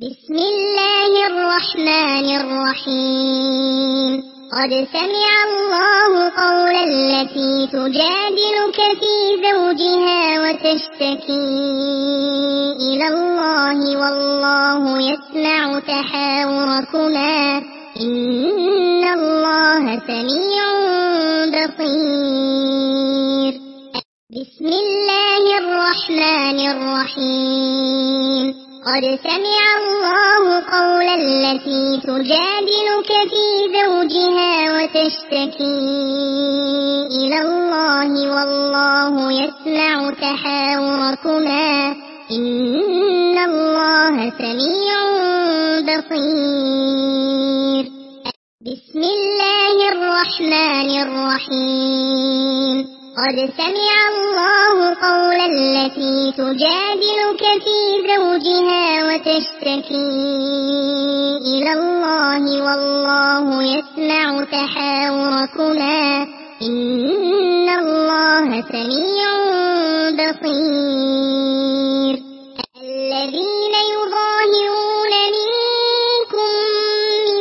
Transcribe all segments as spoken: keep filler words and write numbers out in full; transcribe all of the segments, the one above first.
بسم الله الرحمن الرحيم قد سمع الله قول التي تجادلك في زوجها وتشتكي إلى الله والله يسمع تحاوركما إن الله سميع بصير. بسم الله الرحمن الرحيم قد سمع الله قول التي تجادلك في زوجها وتشتكي إلى الله والله يسمع تحاوركما إن الله سميع بصير. بسم الله الرحمن الرحيم قد سمع الله قول التي تجادلك في زوجها وتشتكي إلى الله والله يسمع تحاوركما إن الله سميع بصير. الذين يظاهرون منكم من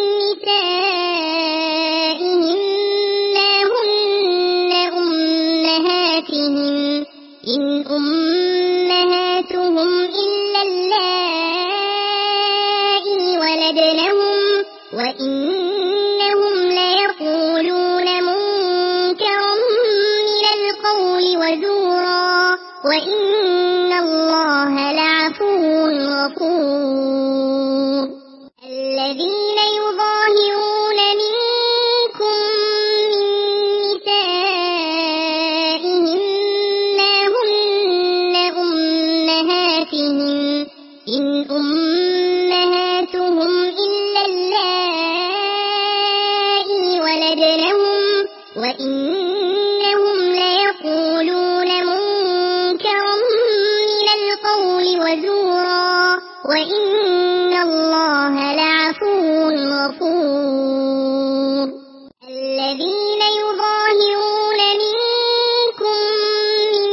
نسائهم ما هن أمهاتهم إن أمهاتهم إلا اللائي ولدنهم وإنهم ليقولون منكرا من القول وزورا وإن الله لعفو غفور. الذين يظاهرون منكم من نسائهم ما هن أمهاتهم إن أمهاتهم إلا اللائي ولدنهم وإنهم ليقولون منكرا من القول وزورا وإن الله لعفو غفور. الذين يظاهرون منكم من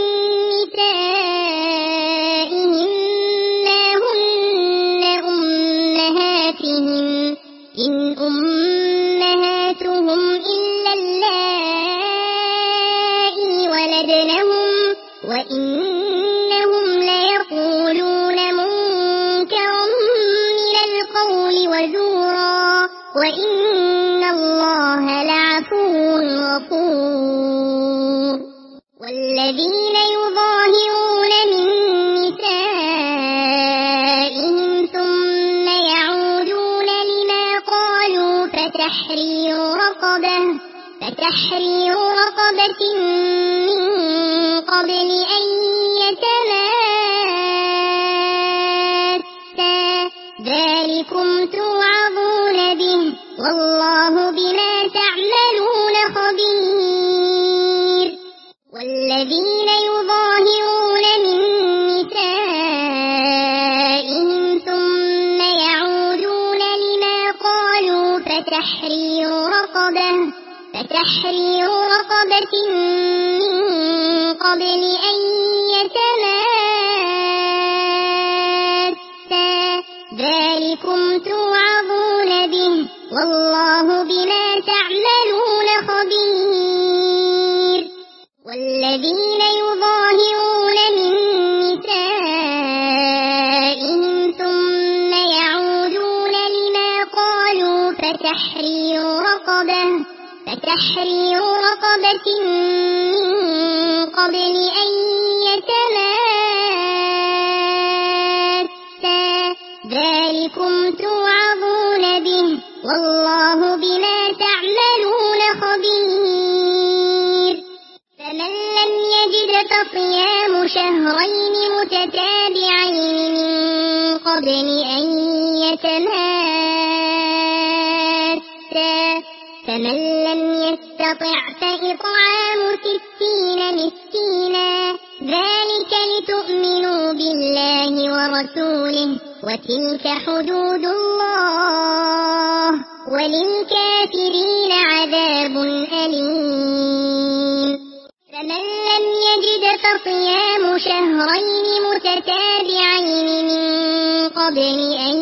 نسائهم ما هن أمهاتهم إن أمهاتهم إلا اللائي ولدنهم وإنهم ليقولون منكرا من القول وزورا وإن الله لعفو غفور. والذين يظاهرون من نسائهم ثم يعودون لما قالوا فتحرير رقبة فتحرير رقبة من قبل أن يتماسا ذلكم توعظون به والله بما تعملون خبير. والذين يظاهرون من نسائهم ثم يعودون لما قالوا فتحرير رقبة فتحرير رقبة من قبل أن يتماسا ذلكم توعظون به والله بما تعملون خبير. والذين يظاهرون من نسائهم ثم يعودون لما قالوا فتحرير رقبة فتحرير رقبة من قبل أن يتماسا ذلكم توعظون به والله بما تعملون خبير. فمن لم يجد فصيام شهرين متتابعين من قبل أن يتماسا فمن لم يستطع فإطعام ستين مسكينا ذلك لتؤمنوا بالله ورسوله وتلك حدود الله وللكافرين عذاب أليم. فمن لم يجد فصيام شهرين متتابعين من قبل أن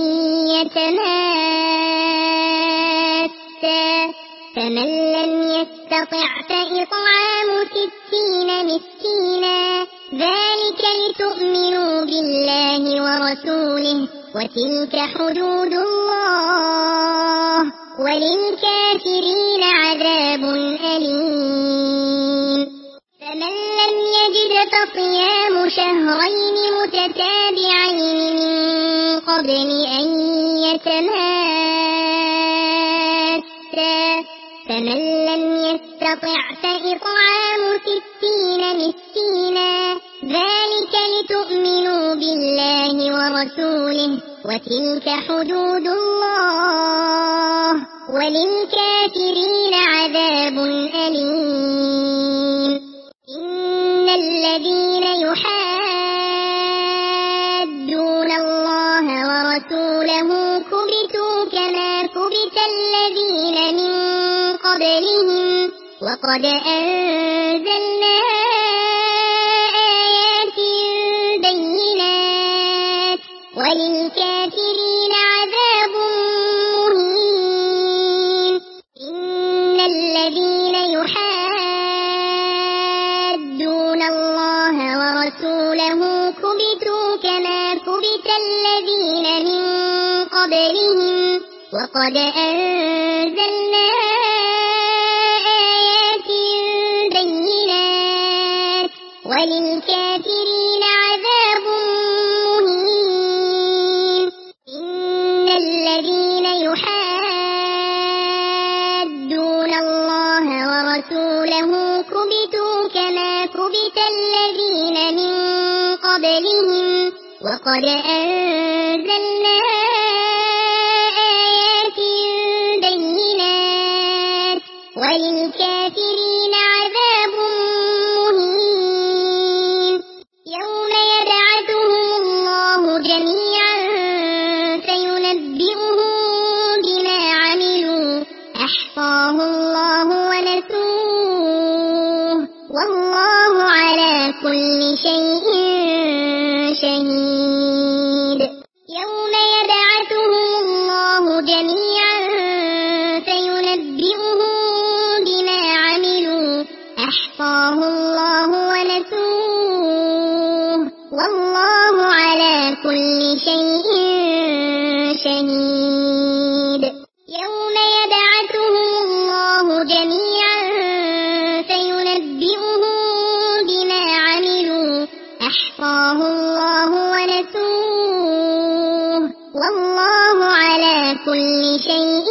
يتماسا فمن لم يستطع فإطعام ستين مسكينا ذلك لتؤمنوا بالله ورسوله وتلك حدود الله وللكافرين عذاب أليم فمن لم يجد فصيام شهرين متتابعين من قبل أن يتماسا فمن لم يستطع فإطعام ستين مسكينا ذلك لتؤمنوا بالله ورسوله وتلك حدود الله وللكافرين عذاب أليم إن الذين يحادون الله ورسوله كبتوا كما كبت الذين من قبلهم وقد أنزلنا آيات بينات وللكافرين عذاب مهين إن الذين يحادون الله ورسوله كبتوا كما كبت الذين من قبلهم وقد أنزلنا آيات بينات وللكافرين عذاب مهين إن الذين يحادون الله ورسوله كبتوا كما كبت الذين من قبلهم وقد أنزلنا آيات بينات وللكافرين عذاب مهين يوم يبعثهم الله جميعا فينبئهم بما عملوا أحصاه الله ونسوه والله على كل شيء شهيد يوم يبعثهم الله جميعا فينبئهم بما عملوا أحصاه الله ونسوه والله على كل شيء شهيد يوم يبعثهم الله جميعا فينبئهم بما عملوا أحصاه الله ونسوه والله على كل شيء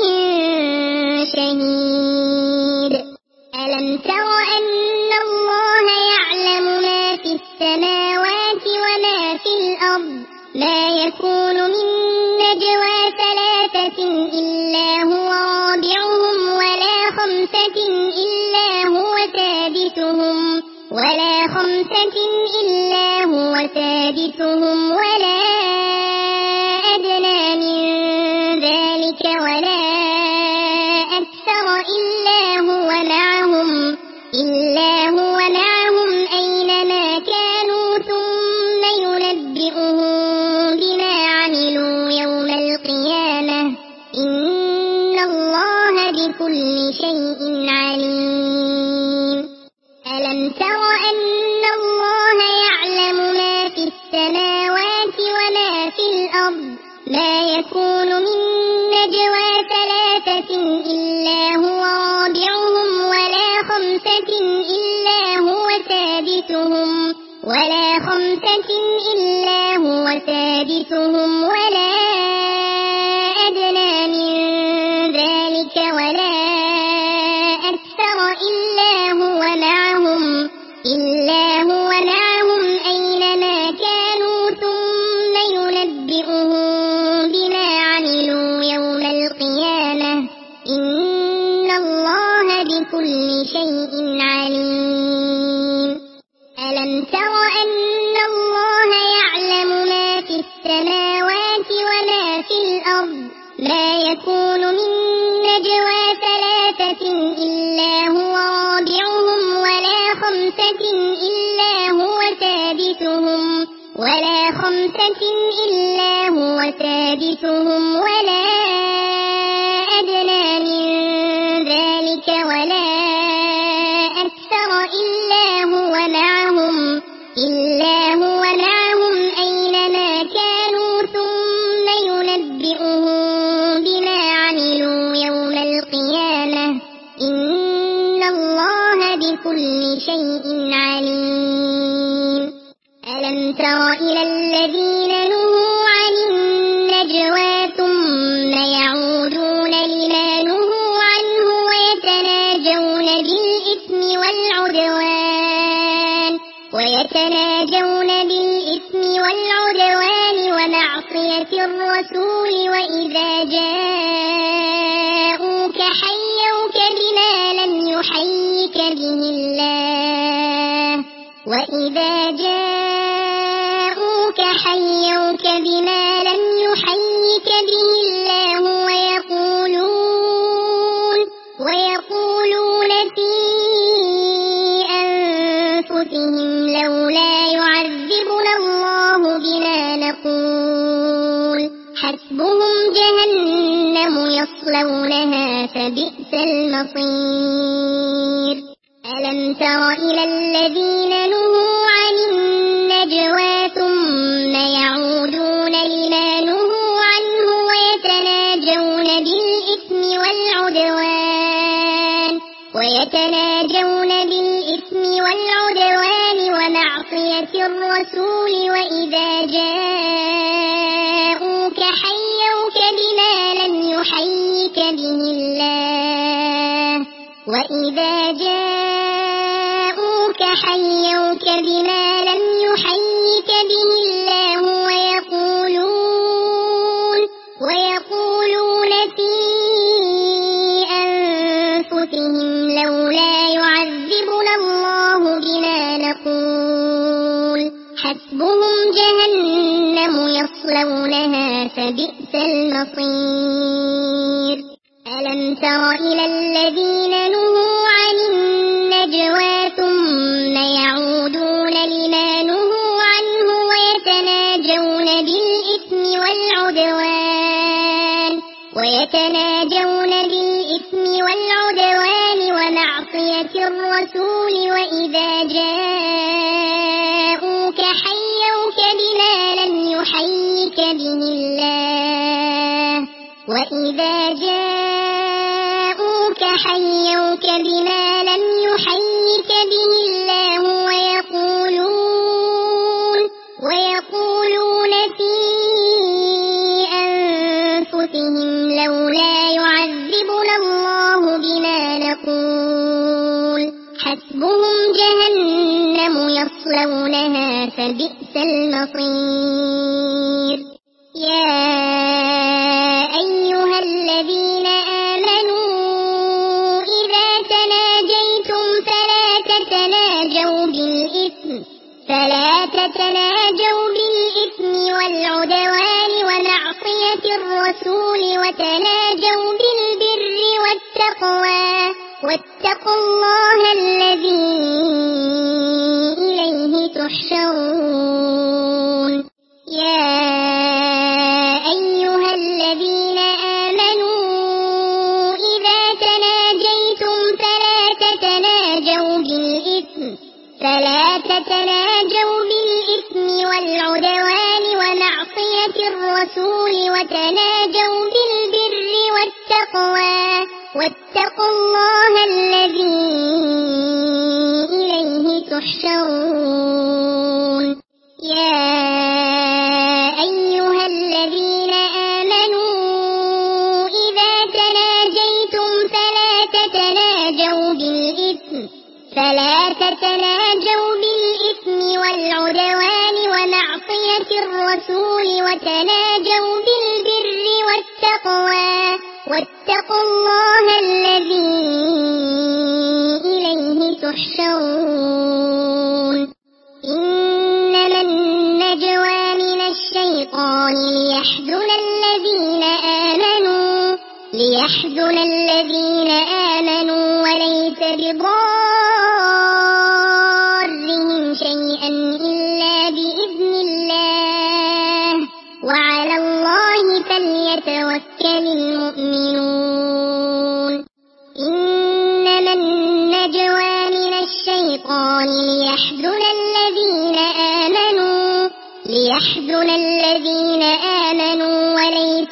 شهيد ألم تر أن الله يعلم ما في السماوات وما في الأرض ما يكون من نجوى ثلاثة إلا هو رابعهم ولا خمسة إلا هو سادسهم ولا خمسة إلا هو سادسهم ولا أدنى من ذلك ولا أكثر إلا هو معهم إلا هو معهم أينما كانوا ثم ينبئهم بما عملوا يوم القيامة إن الله بكل شيء عليم ألم تر أن الله يعلم ما في السماوات وما في الأرض ما يكون من نجوى ثلاثة إلا هو رابعهم ولا خمسة إلا هو سادسهم ولا خمسة إلا هو سادسهم ولا أدنى من ذلك ولا أكثر إلا هو معهم إلا هو معهم أينما كانوا ثم ينبئهم بما عملوا يوم القيامة إن الله بكل شيء عليم ألم تر أن الله يعلم ما في السماوات وما في الأرض ما يكون من نجوى ثلاثة إلا هو رابعهم ولا خمسة إلا سماوات إلا هو ثابتهم ولا أدنى من ذلك ولا أكثر إلا هو معهم إلا هو معهم أينما كانوا ثم ينبئهم بما عملوا يوم القيامة إن الله بكل شيء عليم. ألم تر إلى الذين نهوا عن النجوى ثم يعودون لما نهوا عنه ويتناجون بالإثم والعدوان ويتناجون بالإثم والعدوان ومعصية الرسول وإذا جاءوك حيوك بما لم يحيك به الله وإذا جاءوك حيوك بما لم يحيك به الله ويقولون ويقولون في أنفسهم لولا يعذبنا الله بما نقول حسبهم جهنم يصلونها فبئس المصير. ألم تر إلى الذين نهوا عن النجوى ثم يعودون لما نهوا عنه ويتناجون بالإثم والعدوان ويتناجون بالإثم والعدوان ومعصية الرسول وإذا جاءوك حيوك بما لم يحيك به الله وإذا جاءوك حيوك بما لم يحيك به الله ويقولون ويقولون في أنفسهم لولا يعذبنا الله بما نقول حسبهم جهنم يصلونها فبئس المصير. ألم تر إلى الذين نهوا عن النجوى ثم يعودون لما نهوا عنه ويتناجون بالإثم والعدوان ويتناجون بالإثم والعدوان ومعصية الرسول وإذا جاءوك حيوك بما لم يحيك به الله وإذا جاءوك حيوك بما لم يحيك به الله ويقولون ويقولون في أنفسهم لولا يعذبنا الله بما نقول حسبهم جهنم يصلونها فبئس المصير. يا أيها الذين آمنوا إذا تناجيتم فلا تتناجوا بالإثم فلا تتناجوا بالإثم والعدوان ومعصية الرسول وتناجوا بالبر والتقوى واتقوا الله الذي إليه تحشرون. يا أيها الذين آمنوا إذا تناجيتم فلا تتناجوا بالإثم فلا تتناجوا بالإثم والعدوان ومعصية الرسول وتناجوا بالبر والتقوى واتقوا الله الذي إليه تحشرون. يا أيها الذين آمنوا إذا تناجيتم فلا تتناجوا بالإثم فلا تتناجوا بالإثم والعدوان ومعصية الرسول وتناجوا بالبر والتقوى واتقوا الله الذي إليه تحشرون. إنما النجوى من الشيطان ليحزن الذين آمنوا ليحزن الذين آمنوا وليس بضارهم شيئا إلا بإذن الله فليتوكل المؤمنون إنما النجوى من الشيطان ليحزن الذين آمنوا ليحزن الذين آمنوا وليس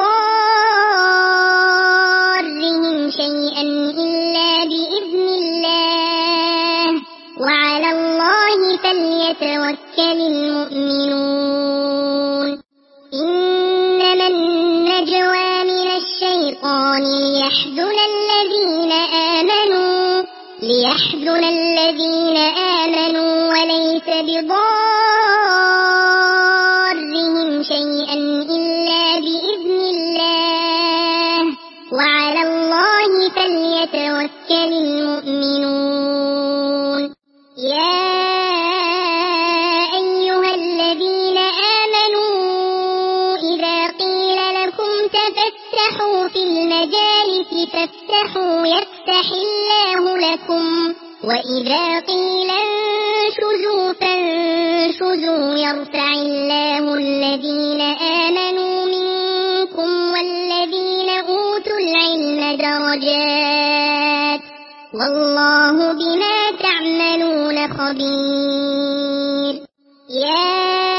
بضارهم شيئا إلا بإذن الله وعلى الله فليتوكل المؤمنون إنما النجوى من الشيطان ليحزن الذين آمنوا ليحزن الذين آمنوا وليس بضارهم شيئا إلا بإذن الله وعلى الله فليتوكل المؤمنون يا أيها الذين آمنوا إذا قيل لكم تفسحوا في المجالس فافسحوا يفسح الله لكم وإذا قيل انشزوا فانشزوا يرفع الله الذين آمنوا منكم والذين أوتوا العلم درجات والله بما تعملون خبير يا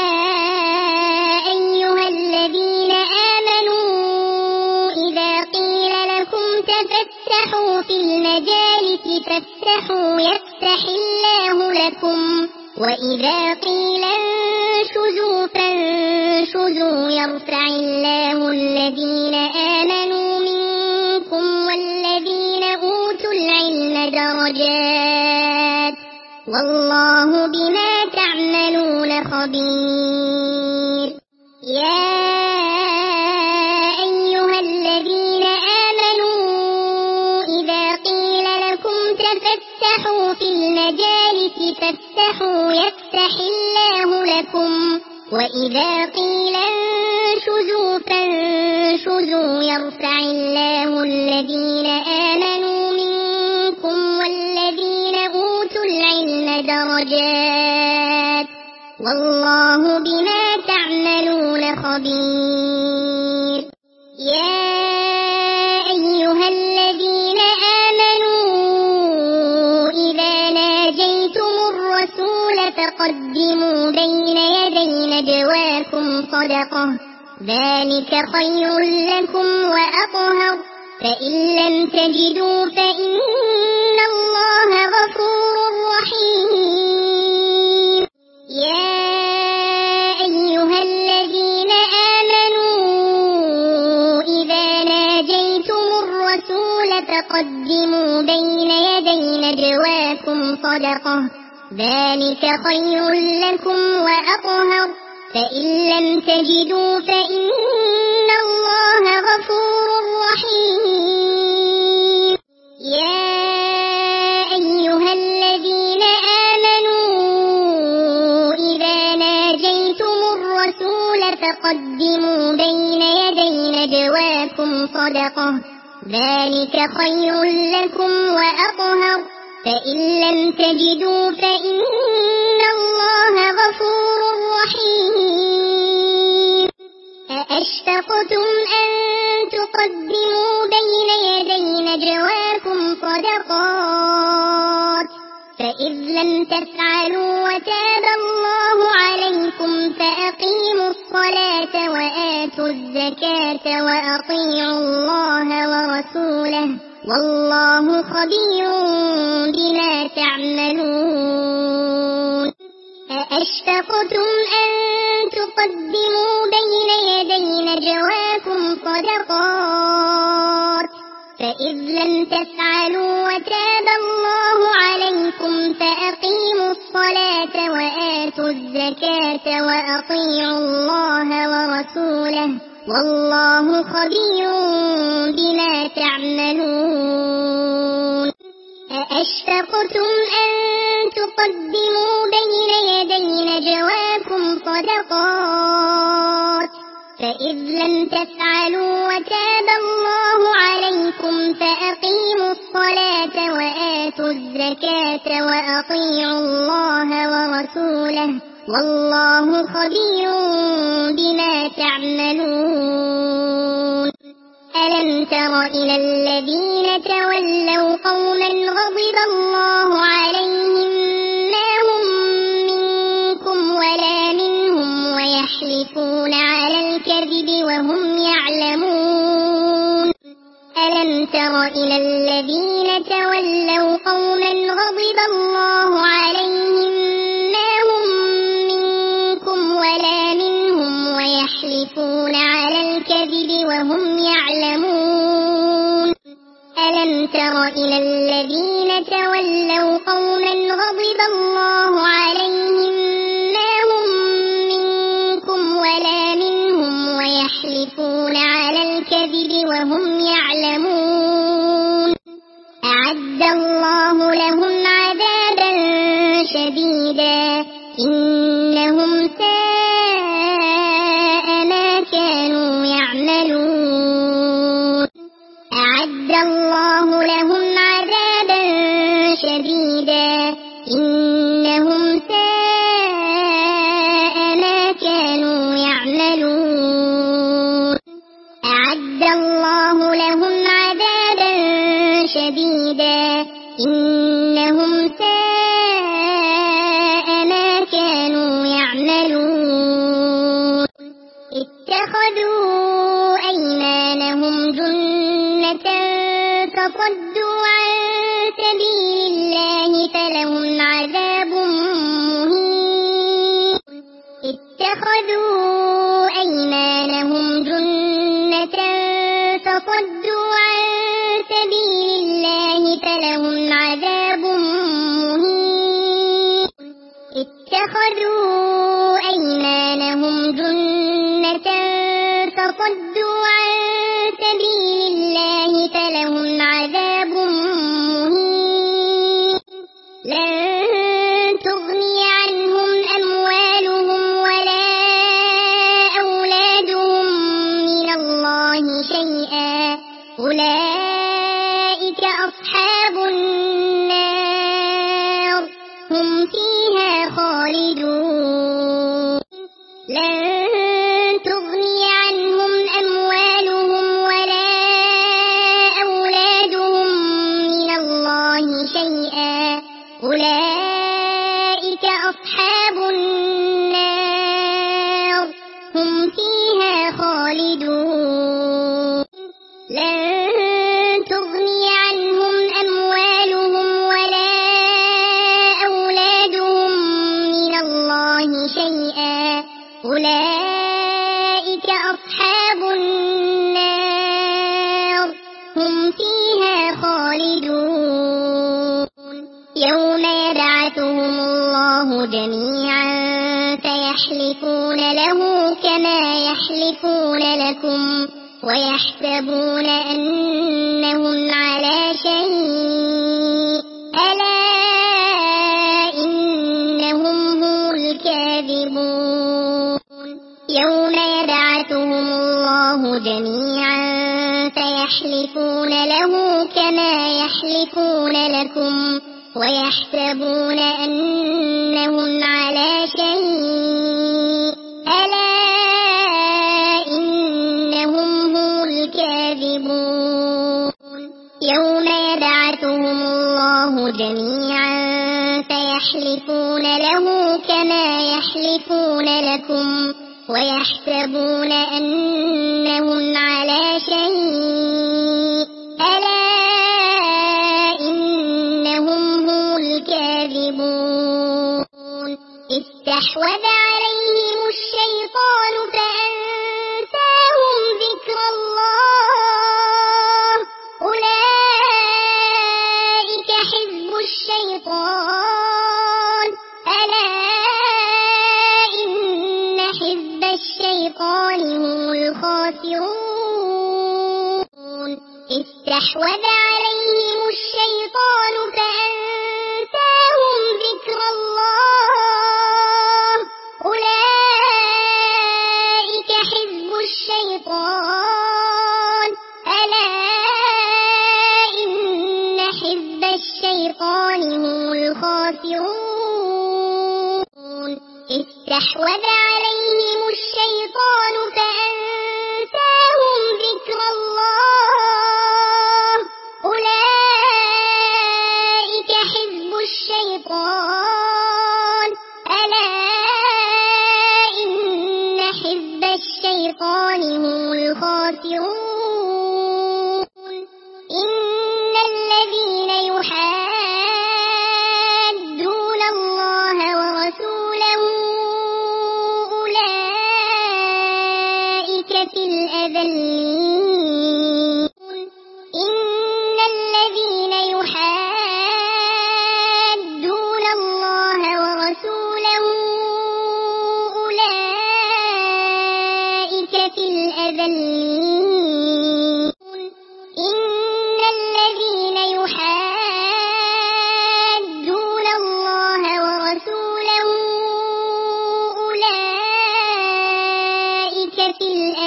أيها الذين آمنوا إذا قيل لكم تفسحوا في المجالس فافسحوا يفسح الله لكم وإذا قيل انشزوا فانشزوا يرفع الله الذين آمنوا منكم والذين أوتوا العلم درجات والله بما تعملون خبير يا أيها الذين آمنوا إذا قيل لكم تفسحوا في المجالس فافسحوا يفسح الله لكم وإذا قيل انشزوا فانشزوا يرفع الله الذين آمنوا منكم والذين أوتوا العلم درجات والله بما تعملون خبير يا أيها الذين آمنوا إذا ناجيتم الرسول فقدموا بين يدي نجواكم صدقة ذلك خير لكم وأطهر فإن لم تجدوا فإن الله غفور رحيم يا أيها الذين آمنوا إذا ناجيتم الرسول فقدموا بين يدي نجواكم صدقة ذلك خير لكم وأطهر فإن لم تجدوا فإن الله غفور رحيم يا أيها الذين آمنوا إذا ناجيتم الرسول فقدموا بين يدي نجواكم صدقة ذلك خير لكم وأطهر فإن لم تجدوا فإن الله غفور رحيم أأشفقتم أن تقدموا بين يدي نجواكم صدقات فإذ لم تفعلوا وتاب الله عليكم فأقيموا الصلاة وآتوا الزكاة وأطيعوا الله ورسوله والله خبير بما تعملون أأشفقتم أن تقدموا بين يدي نجواكم صدقات فإذ لم تفعلوا وتاب الله عليكم فأقيموا الصلاة وآتوا الزكاة وأطيعوا الله ورسوله والله خبير بما تعملون أأشفقتم أن تقدموا بين يدي نجواكم صدقات فإذ لم تفعلوا وتاب الله عليكم فأقيموا الصلاة وآتوا الزكاة وأطيعوا الله ورسوله والله خبير بما تعملون ألم تر إلى الذين تولوا قوما غضب الله عليهم ما هم منكم ولا منهم ويحلفون على الكذب وهم يعلمون ألم تر إلى الذين تولوا قوما غضب الله عليهم ما هم منكم ولا منهم ويحلفون على الكذب وهم يعلمون ألم تر إلى الذين تولوا قوما غضب الله عليهم ما هم منكم ولا منهم ويحلفون على الكذب وهم يعلمون أعد الله لهم عذابا شديدا إنهم ساء ما كانوا يعملون أعد الله لهم عذابا شديدا إنهم ساء ما كانوا يعملون أعد الله لهم عذابا شديدا إنهم ساء ما كانوا يعملون اتخذوا أيمانهم جنة فصدوا عن سبيل الله فلهم عذاب مهين اتخذوا أيمانهم جنة فصدوا عن سبيل الله فلهم عذاب مهين اتخذوا أيمانهم جنة فصدوا عن سبيل الله فلهم عذاب مهين لن تغني عنهم أموالهم ولا أولادهم من الله شيئا أولئك أصحاب النار هم فيها خالدون لن تغني عنهم أموالهم ولا أولادهم من الله شيئا أولئك أصحاب النار هم فيها خالدون لن تغني عنهم أموالهم ولا أولادهم من الله شيئا أولئك أصحاب النار هم فيها خالدون يوم يبعثهم الله جميعا فيحلفون له كما يحلفون لكم ويحسبون أنهم على شيء ألا إنهم هم الكاذبون يوم يبعثهم الله جميعا فيحلفون له كما يحلفون لكم ويحسبون أنهم على شيء ألا إنهم هم الكاذبون يوم يبعثهم الله جميعا فيحلفون له كما يحلفون لكم ويحسبون أنهم على شيء ألا إنهم هم الكاذبون استحوذ عليهم الشيطان فأنساهم ذكر الله أولئك حزب الشيطان ألا إن حزب الشيطان هم الخاسرون استحوذ عليهم الشيطان فأنساهم ذكر الله أولئك حزب الشيطان ألا إن حزب الشيطان هم الخاسرون استحوذ عليهم الشيطان فأنساهم ذكر الله أولئك حزب الشيطان ألا إن حزب الشيطان هم الخاسرون إن الذين يحادون الله ورسوله أولئك في الأذلين إن الذين يحادون الله ورسوله أولئك في الأذلين إن الذين يحادون الله ورسوله أولئك في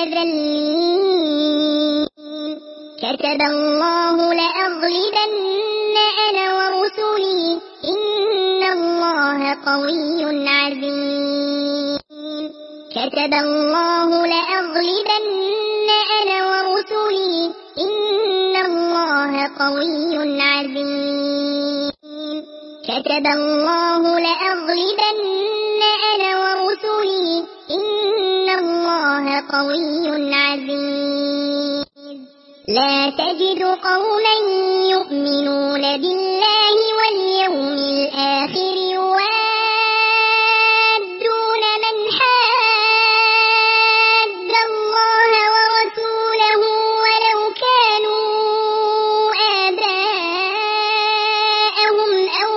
الأذلين كتب الله لأغلبن أنا ورسلي إن الله قوي عزيز كتب الله لأغلبن أنا ورسلي إن الله قوي عزيز كتب الله لأغلبن أنا ورسلي إن الله قوي عزيز لا تجد قوما يؤمنون بالله واليوم الآخر يوادون من حاد الله ورسوله ولو كانوا آباءهم أو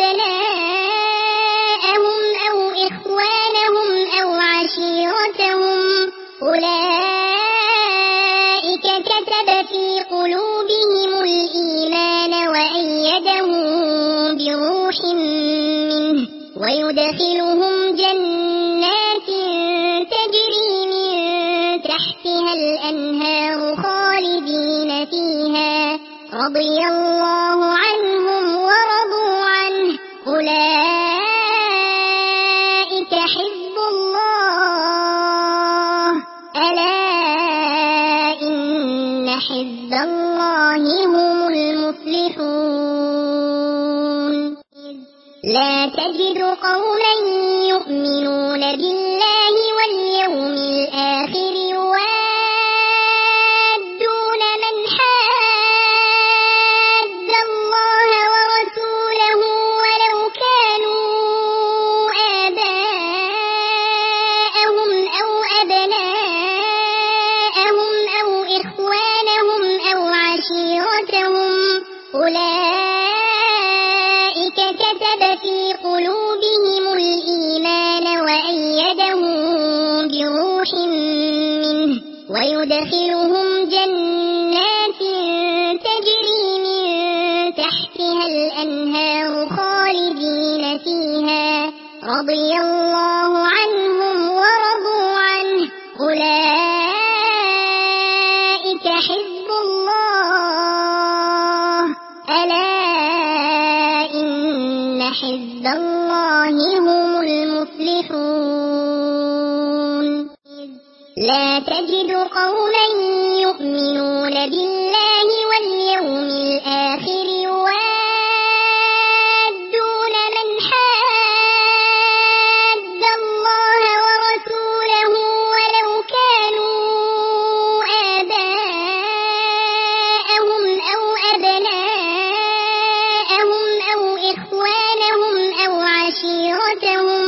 أبناءهم أو إخوانهم أو عشيرتهم أولئك كتب في قلوبهم الإيمان وأيدهم بروح منه ويدخلهم جنات تجري من تحتها الأنهار خالدين فيها رضي الله عنهم ورضوا عنه أولئك حزب الله ألا إن حزب الله هم المفلحون لا تجد قوما يؤمنون بالله واليوم الآخر يوادون من حاد الله ورسوله ولو كانوا آباءهم أو أبناءهم أو إخوانهم أو عشيرتهم أولئك كتب في قلوبهم الإيمان وأيدهم بروح منه ويدخلهم جنات تجري من تحتها الأنهار خالدين فيها رضي الله عنهم ورضوا عنه أولئك حزب الله ألا إن حزب الله هم المفلحون لا تجد قوما يؤمنون بالله واليوم الآخر يوادون من حاد الله ورسوله ولو كانوا آباءهم أو أبناءهم أو إخوانهم أو عشيرتهم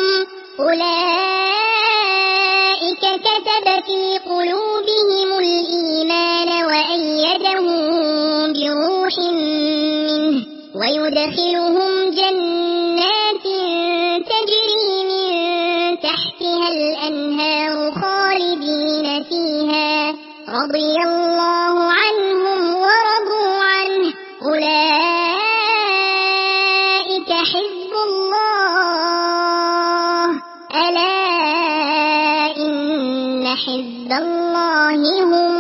أولئك كتب في قلوبهم الإيمان وأيدهم بروح منه ويدخلهم جنات تجري من تحتها الأنهار خالدين فيها رضي الله عنهم ورضوا عنه أولئك حزب الله ألا إن حزب الله هم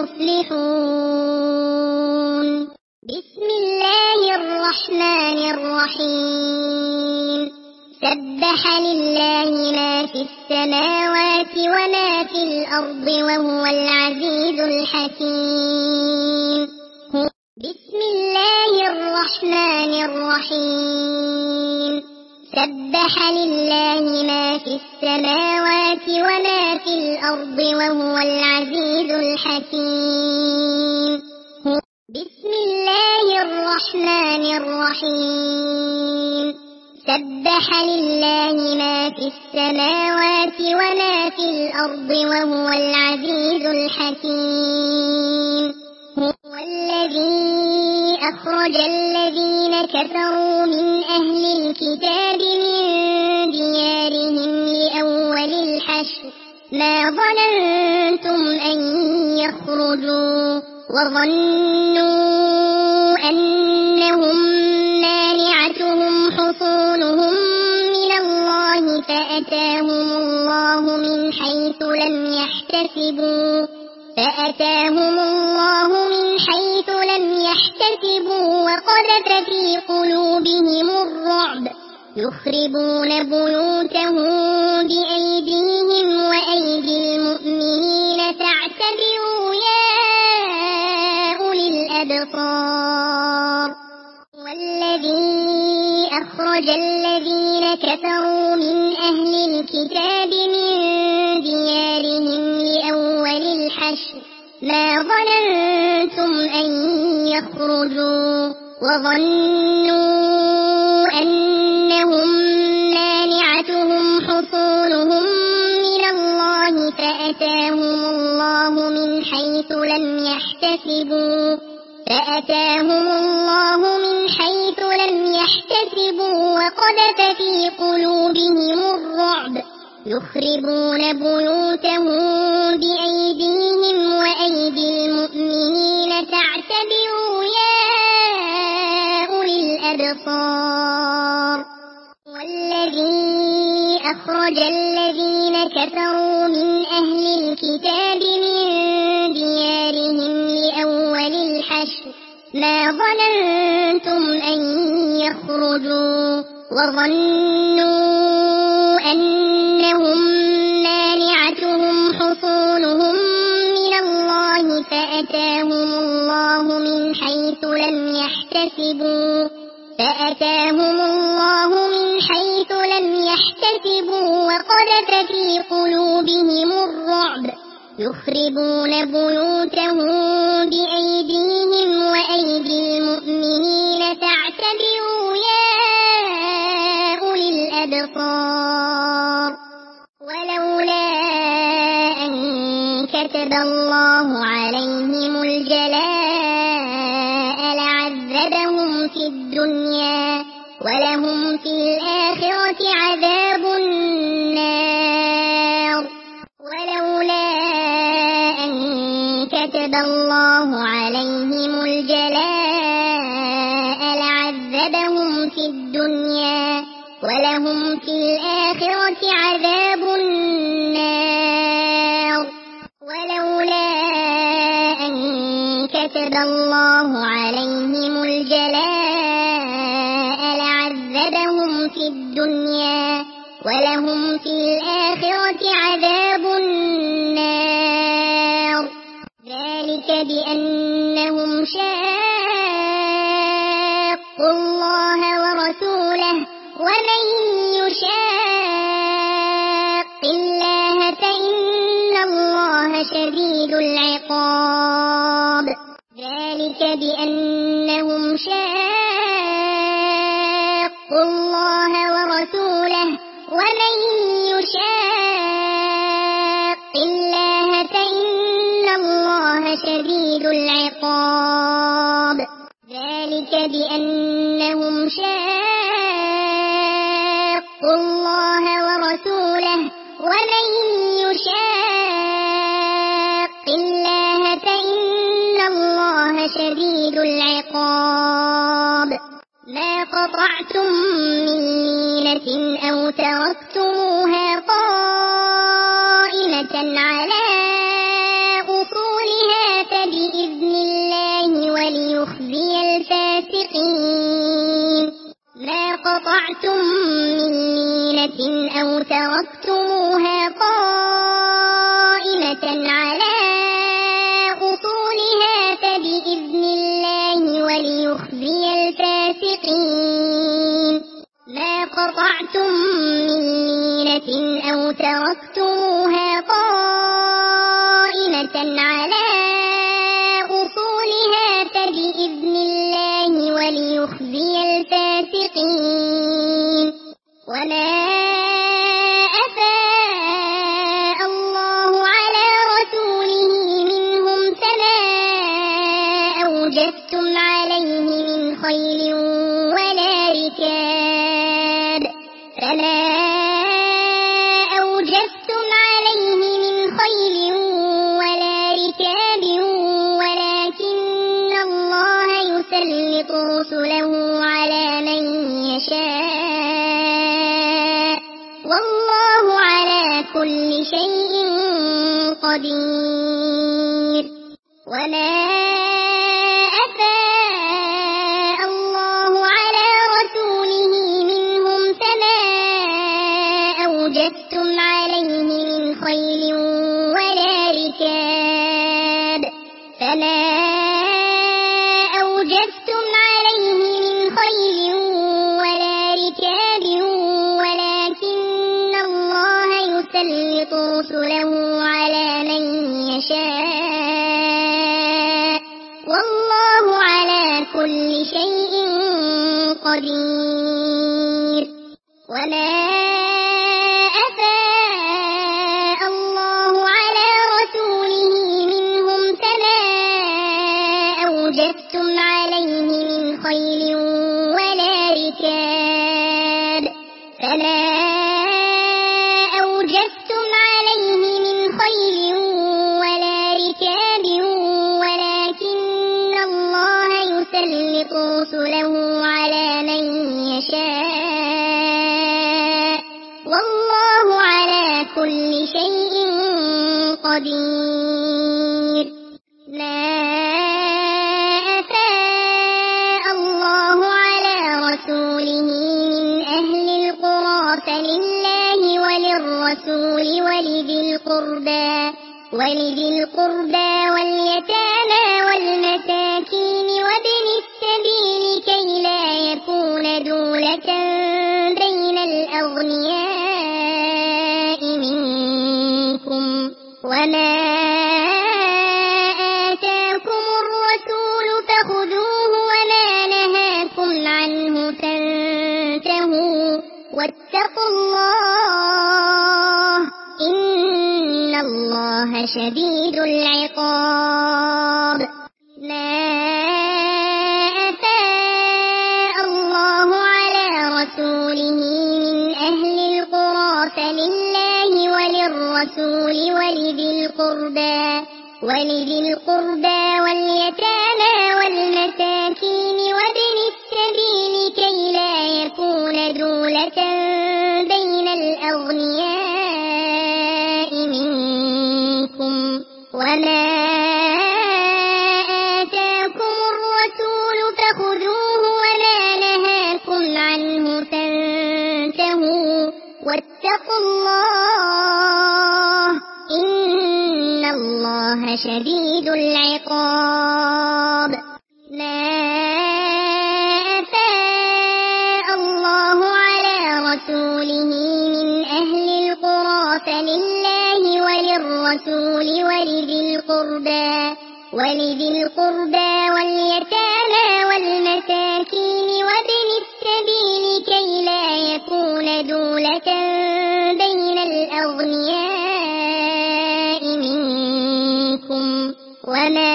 المفلحون بسم الله الرحمن الرحيم سبح سبح لله ما في السماوات وما في الأرض وهو العزيز الحكيم. بسم الله الرحمن الرحيم. سبح لله ما في السماوات وما في الأرض وهو العزيز الحكيم. بسم الله الرحمن الرحيم. سبح لله ما في السماوات وما في الأرض وهو العزيز الحكيم. هو الذي أخرج الذين كفروا من أهل الكتاب من ديارهم لأول الحشر ما ظننتم أن يخرجوا وظنوا أنهم مانعتهم حصونهم من الله فأتاهم الله من حيث لم يحتسبوا فأتاهم الله من حيث لم يحتسبوا وقذف في قلوبهم الرعب يخربون بيوتهم بأيديهم وأيدي المؤمنين فاعتبروا يا أولي الأبصار. والذي أخرج الذين كفروا من أهل الكتاب من ديارهم لأول الحشر ما ظننتم أن يخرجوا وظنوا أنهم مانعتهم حصونهم من الله فأتاهم الله من حيث لم يحتسبوا فأتاهم الله من حيث لم يحتسبوا وقذف في قلوبهم الرعب يخربون بيوتهم بأيديهم وأيدي المؤمنين فاعتبروا يا أولي الأبصار. والذي أخرج الذين كفروا من أهل الكتاب من ديارهم لأول الحشر ما ظننتم أن يخرجوا وظنوا أنهم مانعتهم حصونهم من الله فأتاهم الله من حيث لم يحتسبوا فأتاهم الله من حيث لم يحتسبوا وقذف في قلوبهم الرعب يخربون بيوتهم بأيديهم وأيدي المؤمنين فاعتبروا يا أولي الأبصار. ولولا أن كتب الله عليهم الجلاء لعذبهم في الدنيا ولهم في الآخرة عذاب النار. ولولا أن كتب الله عليهم الجلاء لعذبهم في الدنيا ولهم في الآخرة عذاب النار. ولولا أن كتب الله عليهم الجلاء لعذبهم في الدنيا ولهم في الآخرة عذاب النار. ذلك بأنهم شاقوا الله ورسوله ومن يشاق الله فإن الله شديد العقاب. ذلك بأنهم شاقوا الله ورسوله ومن يشاق الله فإن الله شديد العقاب. ذلك بأنهم شاقوا الله ورسوله ومن يشاق الله فإن الله شديد العقاب. ما قطعتم من لينة أو تركتموها قائمة على أصولها فبإذن الله وليخزي الفاسقين. ما قطعتم من مِّلَّةٍ أَوْ تَرَكْتُمُوهَا قَائِمَةً عَلَى أُصُولِهَا فَبِإِذْنِ اللَّهِ وَلِيُخْزِيَ الْفَاسِقِينَ مَا قَطَعْتُم مِّن لِّينَةٍ أَوْ تَرَكْتُمُوهَا قَائِمَةً عَلَى أُصُولِهَا فَبِإِذْنِ اللَّهِ وَلِيُخْزِيَ الْفَاسِقِينَ وَمَا أَفَاءَ اللَّهُ عَلَى رَسُولِهِ مِنْهُمْ فَمَا أَوْجَفْتُمْ عَلَيْهِ مِنْ خَيْلٍ وَلَا رِكَابٍ فَمَا أَوْجَفْتُمْ عَلَيْهِ مِنْ خَيْلٍ وَلَا رِكَابٍ وَلَكِنَّ اللَّهَ يُسَلِّطُ رُسُلَهُ عَلَى مَن يَشَاءُ وَاللَّهُ عَلَى كُلِّ شَيْءٍ قَدِيرٌ وَمَا أَفَاءَ اللَّهُ عَلَى رَسُولِهِ مِنْهُمْ فَمَا أَوْجَفْتُمْ عَلَيْهِ مِنْ خَيْلٍ وَلَا رِكَابٍ فَمَا أَوْجَفْتُمْ عَلَيْهِ مِنْ خَيْلٍ وَلَا رِكَابٍ وَلَكِنَّ اللَّهَ يُسَلِّطُ رُسُلَهُ عَلَى مَن يَشَاءُ وَاللَّهُ عَلَى كُلِّ شَيْءٍ قَدِيرٌ وَمَا أَفَاءَ اللَّهُ عَلَى رَسُولِهِ مِنْهُمْ فَمَا أَوْجَفْتُمْ عَلَيْهِ مِنْ خَيْلٍ وَلَا رِكَابٍ فَمَا أَوْجَفْتُمْ عَلَيْهِ مِنْ خَيْلٍ وَلَا رِكَابٍ وَلَكِنَّ اللَّهَ يُسَلِّطُ رُسُلَهُ عَلَى مَن يَشَاءُ وَاللَّهُ عَلَى كُلِّ شَيْءٍ قَدِيرٌ مَا أَفَاءَ اللَّهُ عَلَى رَسُولِهِ مِنْ أَهْلِ الْقُرَىٰ فَلِلَّهِ وَلِلرَّسُولِ وَلِذِي الْقُرْبَىٰ وَلِذِي الْقُرْبَىٰ وَالْيَتَامَىٰ وَالْمَسَاكِينِ وَابْنِ السَّبِيلِ كَيْ لَا يَكُونَ دُولَةً بَيْنَ الْأَغْنِيَاءِ مِنكُمْ وَمَا آتَاكُمُ الرَّسُولُ فَخُذُوهُ وَمَا نَهَاكُمْ عَنْهُ فَانتَهُوا وَاتَّقُوا اللَّهَ إِنَّ اللَّهَ شَدِيدُ الْعِقَابِ مَا أَفَاءَ اللَّهُ عَلَى رَسُولِهِ مِنْ أَهْلِ الْقُرَىٰ فَلِلَّهِ وَلِلرَّسُولِ وَلِذِي الْقُرْبَىٰ وَلِذِي الْقُرْبَىٰ وَالْيَتَامَىٰ وَالْمَسَاكِينِ وَابْنِ السَّبِيلِ كَيْ لَا يَكُونَ دُولَةً بَيْنَ الْأَغْنِيَاءِ مِنكُمْ وَمَا آتَاكُمُ الرَّسُولُ فَخُذُوهُ وَمَا نَهَاكُمْ عَنْهُ فَانتَهُوا وَاتَّقُوا اللَّهَ إِنَّ اللَّهَ شَدِيدُ الْعِقَابِ مَا أَفَاءَ اللَّهُ عَلَى رَسُولِهِ مِنْ أَهْلِ الْقُرَىٰ فَلِلَّهِ وَلِلرَّسُولِ وَلِذِي الْقُرْبَىٰ وَلِذِي الْقُرْبَىٰ وَالْيَتَامَىٰ وَالْمَسَاكِينِ وَابْنِ السَّبِيلِ كَيْ لَا يَكُونَ دُولَةً بَيْنَ الْأَغْنِيَاءِ مِنكُمْ وَمَا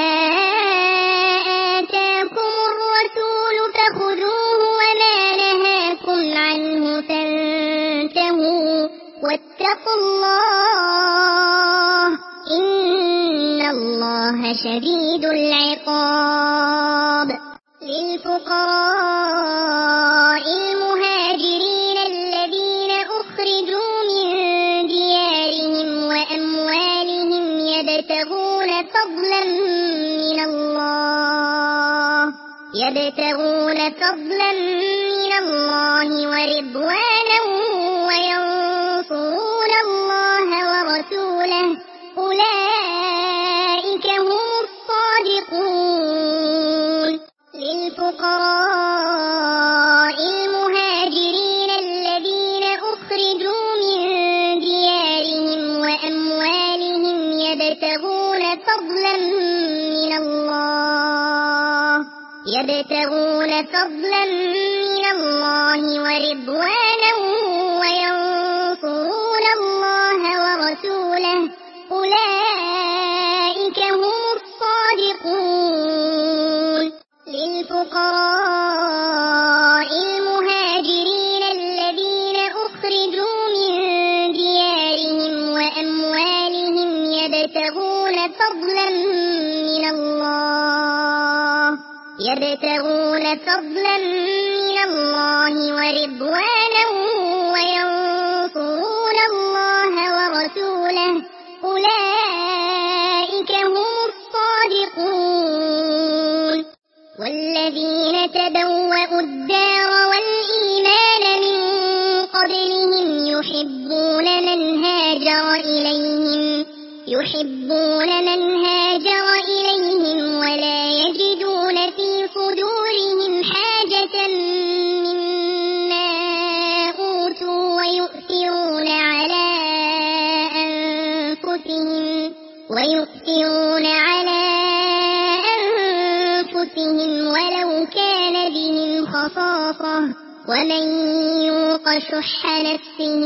آتَاكُمُ الرَّسُولُ فَخُذُوهُ وَمَا نَهَاكُمْ عَنْهُ فَانتَهُوا وَاتَّقُوا اللَّهَ إِنَّ اللَّهَ شَدِيدُ الْعِقَابِ لِلْفُقَرَاءِ الْمُهَاجِرِينَ الَّذِينَ أُخْرِجُوا مِن دِيَارِهِمْ وَأَمْوَالِهِمْ يَبْتَغُونَ فَضْلًا مِّنَ اللَّهِ يَبْتَغُونَ فَضْلًا مِّنَ اللَّهِ وَرِضْوَانًا وينصرون الله ورسوله أولئك هم الصادقون. للفقراء المهاجرين الذين أخرجوا من ديارهم وأموالهم يبتغون فضلا من الله يبتغون فضلا من الله ورضوانا وينصرون الله ورسوله أولئك هم الصادقون. للفقراء المهاجرين الذين أخرجوا من ديارهم وأموالهم يبتغون فضلا من الله يبتغون فضلا من الله ورضوانا وينصرون الله ورسوله أولئك هم الصادقون. والذين تبوأوا الدار والإيمان من قبلهم يحبون من هاجر إليهم يحبون من هاجر إليهم ولا يجدون في صدورهم حاجة مما أوتوا ويؤثرون على أنفسهم ويؤثرون على أنفسهم ولو كان بهم خصاصة ومن يوق شح نفسه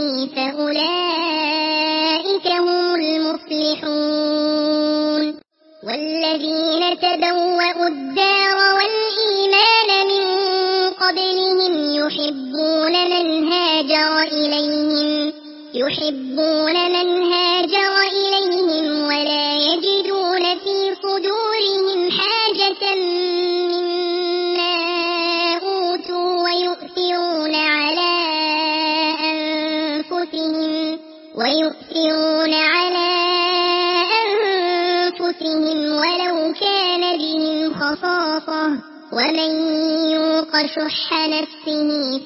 فأولئك هم المفلحون. والذين تبوأوا الدار والإيمان من قبلهم يحبون من هاجر إليهم يحبون من هاجر إليهم ولا يجدون في صدورهم حاجة مما أوتوا ويؤثرون على أنفسهم ويؤثرون على أنفسهم ولو كان بهم خصاصة ومن يوق شح نفسه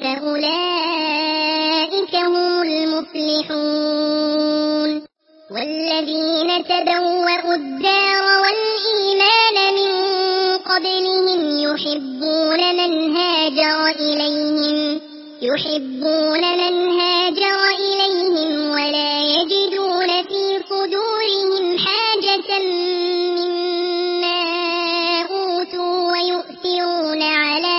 فأولئك هم المفلحون. والذين تبوأوا الدار والإيمان من قبلهم يحبون من هاجر إليهم يحبون من هاجر إليهم ولا يجدون في صدورهم حاجة مما أوتوا ويؤثرون على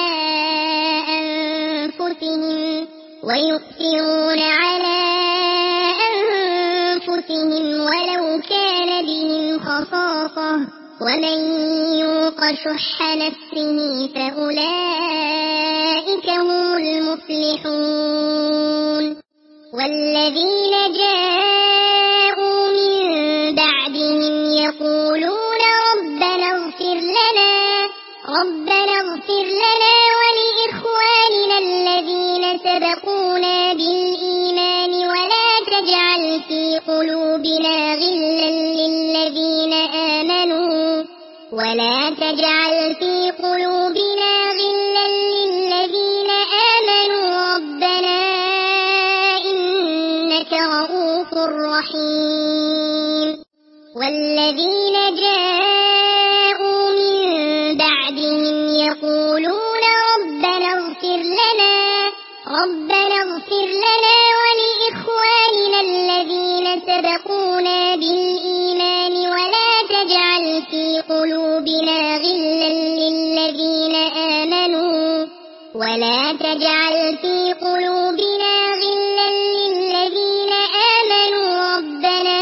أنفسهم ويؤثرون على أنفسهم ولو كان بهم خصاصة ومن يوق شح نفسه فأولئك هم المفلحون. والذين جاءوا من بعدهم يقولون ربنا اغفر لنا ربنا اغفر لنا ولإخواننا الذين سبقونا بالإيمان ولا تجعل في قلوبنا غلا للذين آمنوا ولا تجعل في قلوبنا غلا للذين آمنوا ربنا إنك رؤوف رحيم. والذين جاءوا من بعدهم يقولون ربنا اغفر لنا ربنا اغفر لنا ولإخواننا الذين سبقونا بالإيمان ولا تجعل في قلوبنا غلا للذين آمنوا ولا تجعل في قلوبنا غلا للذين آمنوا ربنا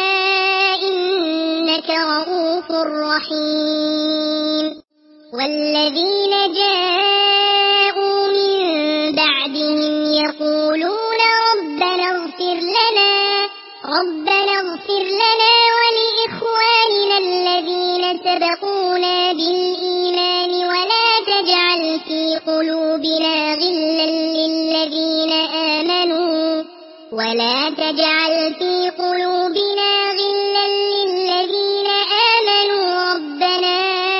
إنك رؤوف رحيم. والذين جاءوا من بعدهم يقولون ربنا اغفر لنا ربنا اغفر لنا ولإخواننا الذين سبقونا بالإيمان ولا تجعل في قلوبنا غلا للذين آمنوا ولا تجعل في قلوبنا غلا للذين آمنوا ربنا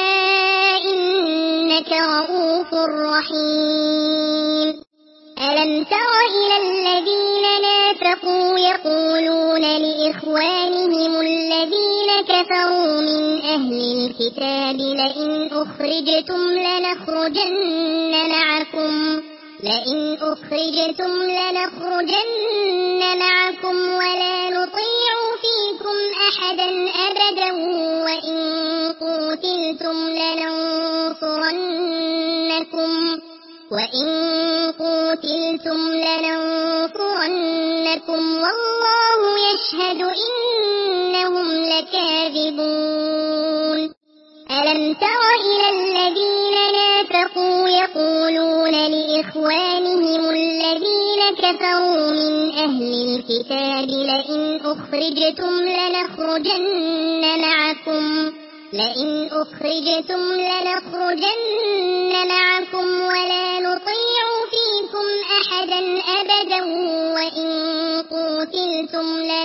إنك رؤوف رحيم. ألم تر إلى الذين نافقوا يقولون لإخوانهم الذين كفروا من أهل الكتاب لئن أخرجتم لنخرجن معكم لئن أخرجتم لنخرجن معكم ولا نطيع فيكم أحدا أبدا وإن قتلتم لننصرنكم وإن قتلتم لننصرنكم والله يشهد إنهم لكاذبون ألم تر إلى الذين نافقوا يقولون لإخوانهم الذين كفروا من أهل الكتاب لئن أخرجتم لنخرجن معكم لئن أخرجتم لنخرجن معكم ولا نطيع فيكم أحدا أبدا وإن قتلتم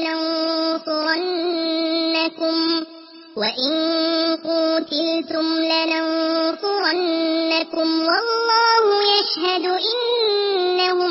لننصرنكم وإن قتلتم لننصرنكم والله يشهد إنهم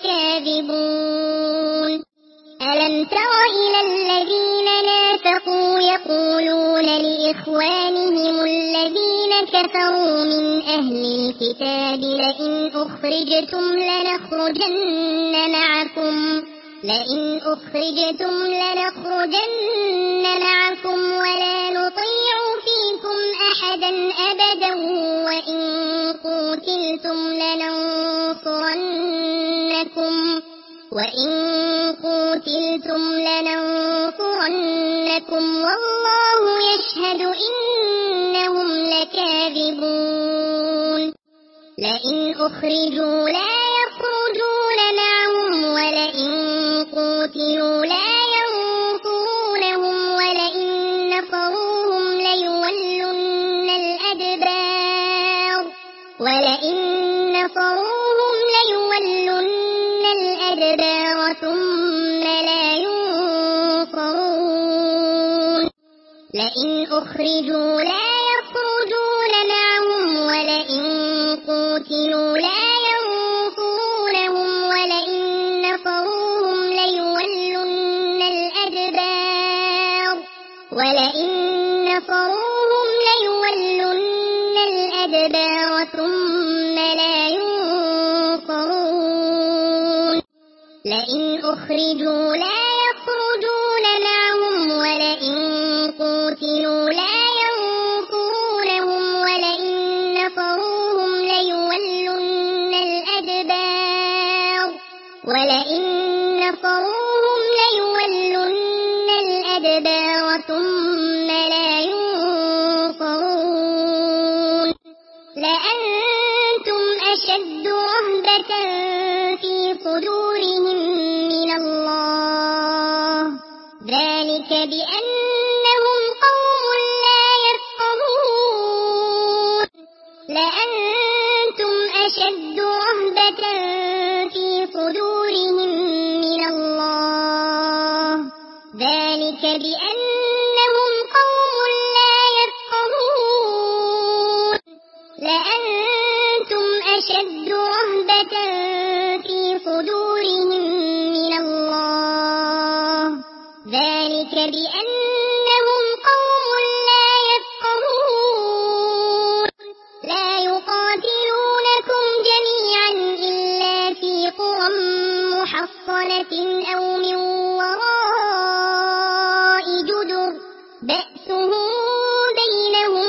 لكاذبون ألم تر إلى الذين نافقوا يقولون لإخوانهم الذين كفروا من أهل الكتاب لئن أخرجتم لنخرجن معكم لئن أخرجتم لنخرجن معكم ولا نطيع فيكم أحدا أبدا وإن قتلتم لننصرنكم وإن قتلتم لننصرنكم والله يشهد إنهم لكاذبون لئن أخرجوا لا يخرجون معهم ولئن قتلوا لا ينصرونهم ولئن نصروهم ليولن الأدبار ولئن نصروهم ليولن الأدبار ثم لا ينصرون لئن أخرجوا لا يخرجون معهم ولئن قتلوا لا ينصرونهم ولئن نصروهم ليولن الأدبار ولئن نصروهم ليولن الأدبار ثم لا ينصرون لئن أخرجوا لا يخرجون معهم ولئن قتلوا لا ينصرونهم ولئن نصروهم ليولن الأدبار ولئن نصروهم ليولن الأدبار ثم لا ينصرون لأنتم أشد رهبة في صدورهم من الله ذلك بأنهم قوم لا يفقهون لأنتم أشد رهبة في صدورهم من الله ذلك بأنهم قوم لا يفقهون لأنتم أشد رهبة في صدورهم من الله ذلك بأنهم قوم لا يفقهون لا يقاتلونكم جميعا إلا في قرى محصنة أو من وراء جدر بأسهم بينهم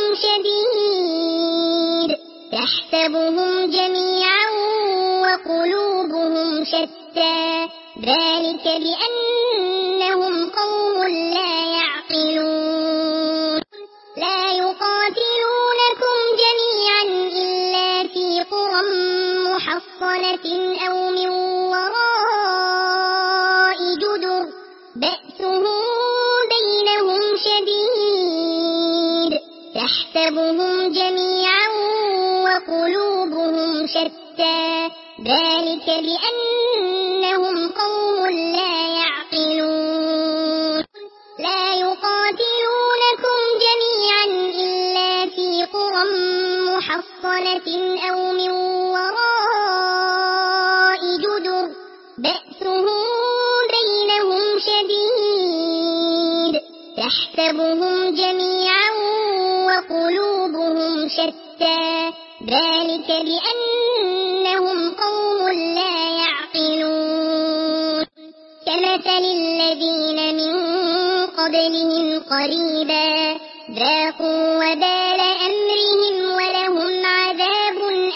شديد تحسبهم جميعا وقلوبهم شتى ذلك بأنهم قوم لا يعقلون لا يقاتلونكم جميعا إلا في قرى محصنة أو من وراء جدر بأسهم بينهم شديد تحسبهم جميعا وقلوبهم شتى ذلك بأنهم قوم لا يعقلون لا يقاتلونكم جميعا إلا في قرى محصنة أو من وراء جدر بأسهم بينهم تحسبهم جميعا وقلوبهم شتى ذلك بأنهم قوم لا يعقلون كمثل الذين من قبلهم قريبا ذاقوا وبال أمرهم ولهم عذاب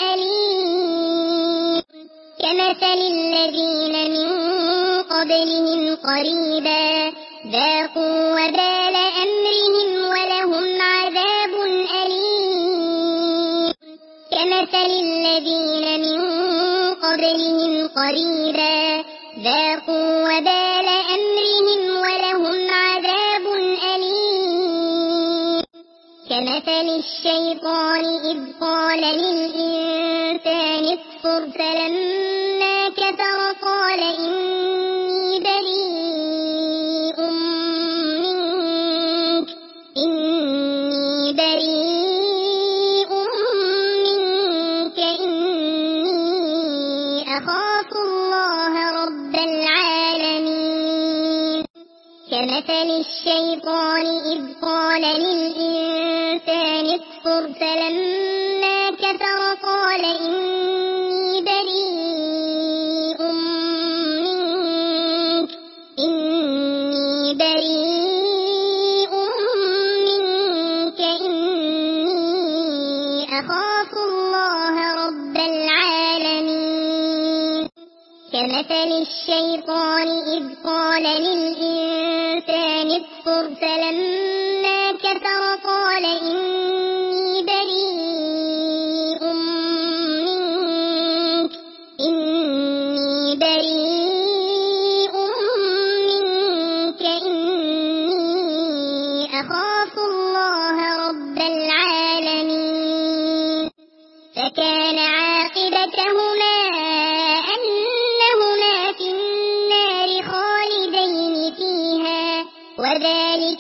أليم كمثل الذين من قبلهم قريبا ذاقوا وبال أمرهم ولهم عذاب أليم كمثل الذين من قبلهم قريبا ذاقوا وبال أمرهم ولهم عذاب أليم كمثل الشيطان إذ قال للإنسان اكفر فلما كفر قال إني بريء منك إني بريء منك إني أخاف الله رب العالمين كمثل الشيطان إذ قال للإنسان اكفر فلما كفر قال إني بريء منك إني بريء منك إني أخاف الله رب العالمين كمثل الشيطان إذ قال للإنسان اكفر فلما كفر قال إني بريء منك إني بريء منك إني أخاف الله رب العالمين فكان عاقبتهما أنهما في النار خالدين فيها وذلك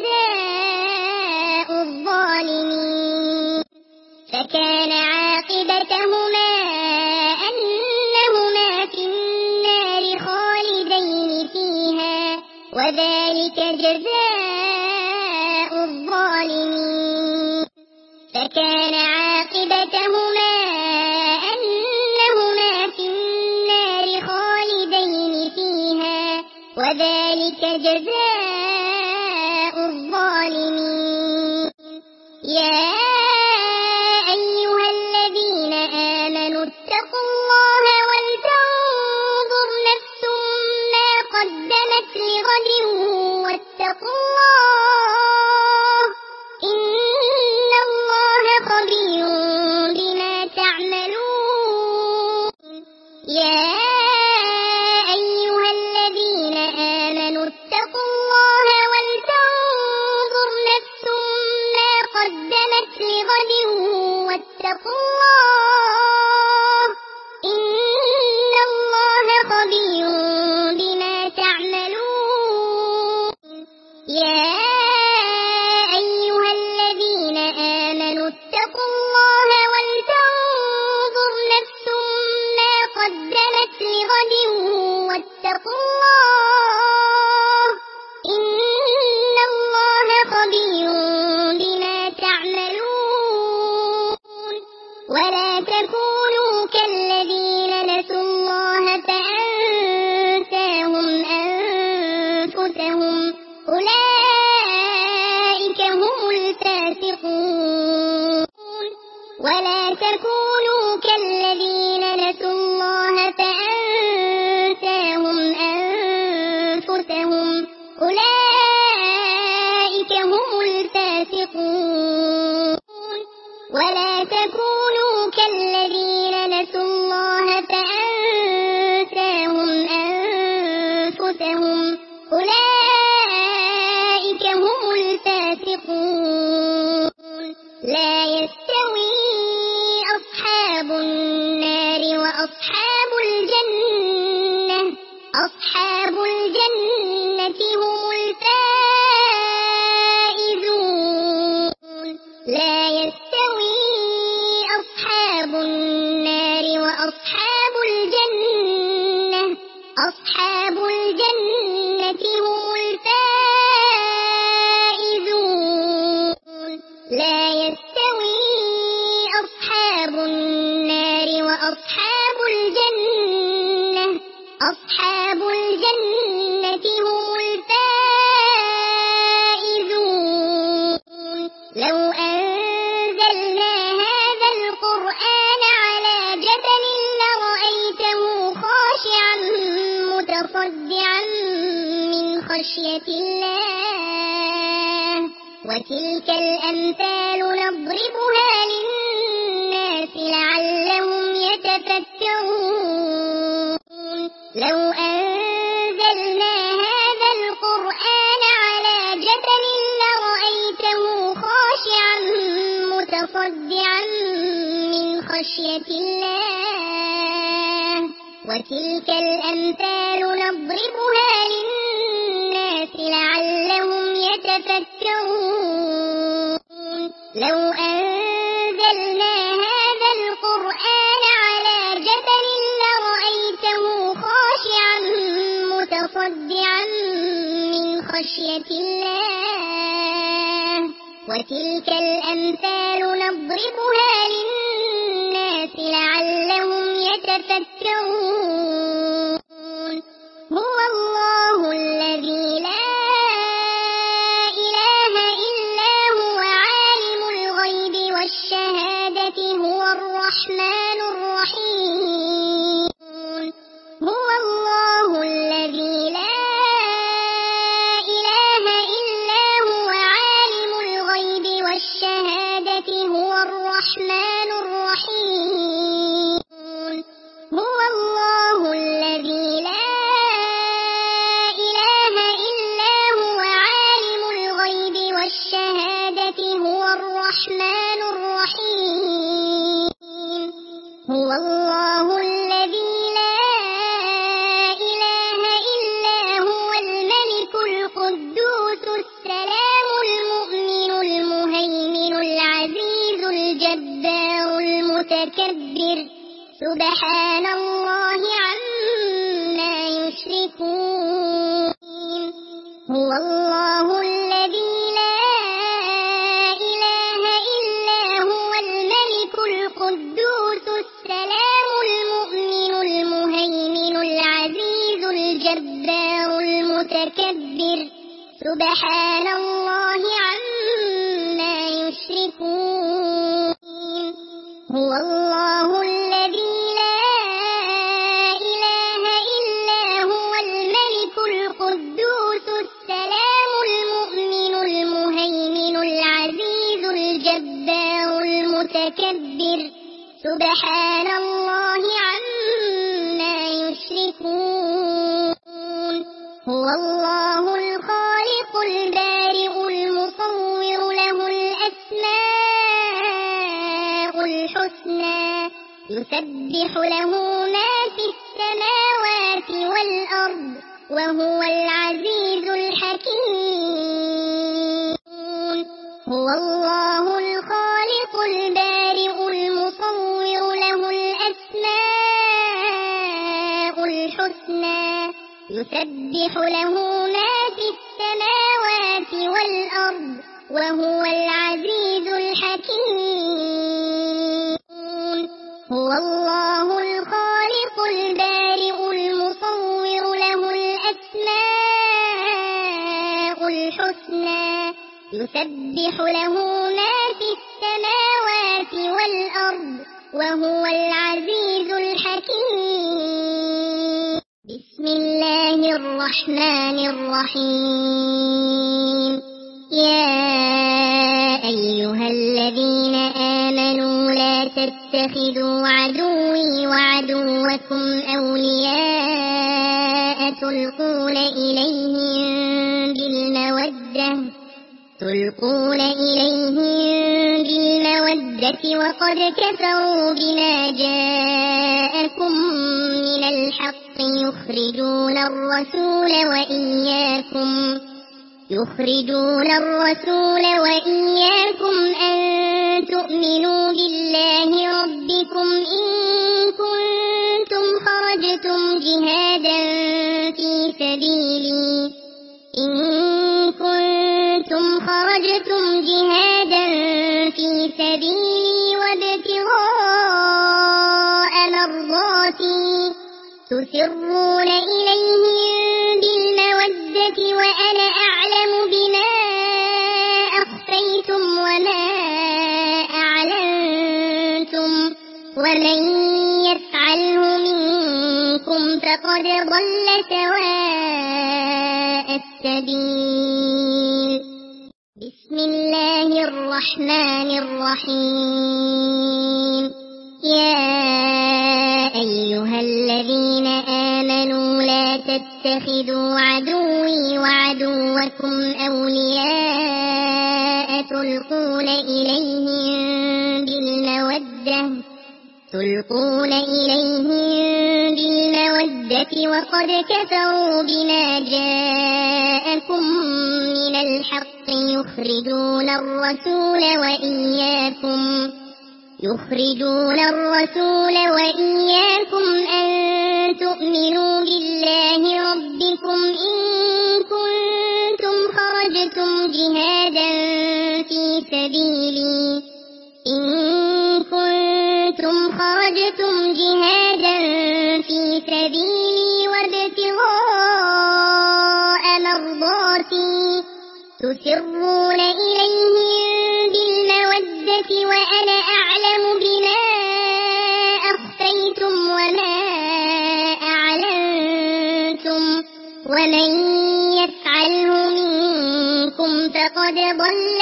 جزاء الظالمين فكان عاقبتهما أنهما في النار خالدين فيها وذلك جزاء الظالمين فكان عاقبتهما أنهما في النار خالدين فيها وذلك جزاء الظالمين يا أيها الذين آمنوا اتقوا الله ولتنظر نفس ما قدمت لغد واتقوا الله إن الله خبير بما تعملون يا أيها الذين آمنوا اتقوا الله ولتنظر نفس ما قدمت لغد واتقوا الله إن الله خبير بما تعملون يا أيها الذين آمنوا اتقوا الله ولتنظر نفس ما قدمت لغد واتقوا الله إن الله خبير بما تعملون ولا تكونوا كالذين نسوا الله فأنساهم أنفسهم أولئك هم الفاسقون ولا تكونوا كالذين نسوا الله فأنساهم أنفسهم أولئك هم الفاسقون ولا تكونوا كالذين نسوا الله فأنساهم أنفسهم أولئك هم الفاسقون لا يستوي أصحاب النار وأصحاب الجنة أصحاب الجنة هم الفائزون لا يستوي أصحاب النار وأصحاب الجنة أصحاب الجنة هم الفائزون أصحاب الجنة هم الفائزون لو أنزلنا هذا القرآن على جبل لرأيته خاشعا متصدعا من خشية الله وتلك الأمثال نضربها للناس لعلهم يتفكرون لو أنزلنا هذا القرآن على جبل لرأيته خاشعا متصدعا من خشية الله وتلك الأمثال نضربها للناس لعلهم يتفكرون لو أنزلنا هذا القرآن على جبل لرأيته خاشعا متصدعا من خشية الله وتلك الأمثال نضربها للناس لعلهم يتفكرون هو الله الذي لا إله إلا هو عالم الغيب والشهادة هو الرحمن الرحيم هو الله الذي لا إله إلا هو عالم الغيب والشهادة هو الرحمن الرحيم هو الله الذي لا إله إلا هو عالم الغيب والشهادة هو الرحمن الرحيم هو الله الذي لا إله إلا هو الملك القدوس السلام المؤمن المهيمن العزيز الجبار المتكبر سبحان الله عما يشركون هو الله الذي لا إله إلا هو الملك القدوس السلام المؤمن المهيمن العزيز الجبار المتكبر سبحان الله عما يشركون هو الله الذي لا إله إلا هو الملك القدوس السلام المؤمن المهيمن العزيز الجبار المتكبر سبحان الله عما يشركون هو الله الخالق البارئ المصور له الأسماء الحسنى يسبح له ما في السماوات والأرض وهو العزيز الحكيم هو الله الخالق البارئ المصور له الأسماء الحسنى يسبح له ما في السماوات والأرض وهو العزيز الحكيم هو الله الخالق البارئ المصور له الأسماء الحسنى يسبح له ما في السماوات والأرض وهو العزيز الحكيم بسم الله الرحمن الرحيم يا أيها الذين آمنوا لا تتخذوا عدوي وعدوكم أولياء تلقون إليهم بالمودة تلقون إليهم بالمودة وقد كفروا بما جاءكم من الحق يخرجون الرسول وإياكم يخرجون الرسول وإياكم أن تؤمنوا بالله ربكم إن كنتم خرجتم جهادا في سبيلي إن كنتم خرجتم جهادا في سبيلي وابتغاء مرضاتي تسرون إليهم بالمودة وأنا أعلم بما أخفيتم وما أعلنتم ومن يفعله منكم فقد ضل سواء السبيل. بسم الله الرحمن الرحيم. يا أيها الذين آمنوا لا تتخذوا عدوي وعدوكم أولياء تلقون إليهم بالمودة تلقون إليهم بالمودة وقد كفروا بما جاءكم من الحق يخرجون الرسول وإياكم يخرجون الرسول وإياكم أن تؤمنوا بالله ربكم إن كنتم خرجتم جهادا في سبيلي إن كنتم خرجتم جهادا في سبيلي وابتغاء مرضاتي تسرون إليهم بالمودة وأنا أعلم بما أخفيتم وما أعلنتم ومن يفعله منكم فقد ضل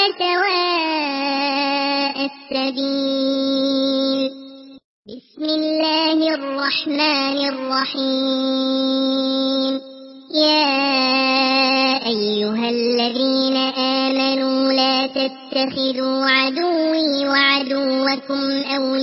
سواء السبيل. بسم الله الرحمن الرحيم. يا أيها الذين آمنوا لا تتخذوا عدوي وعدوكم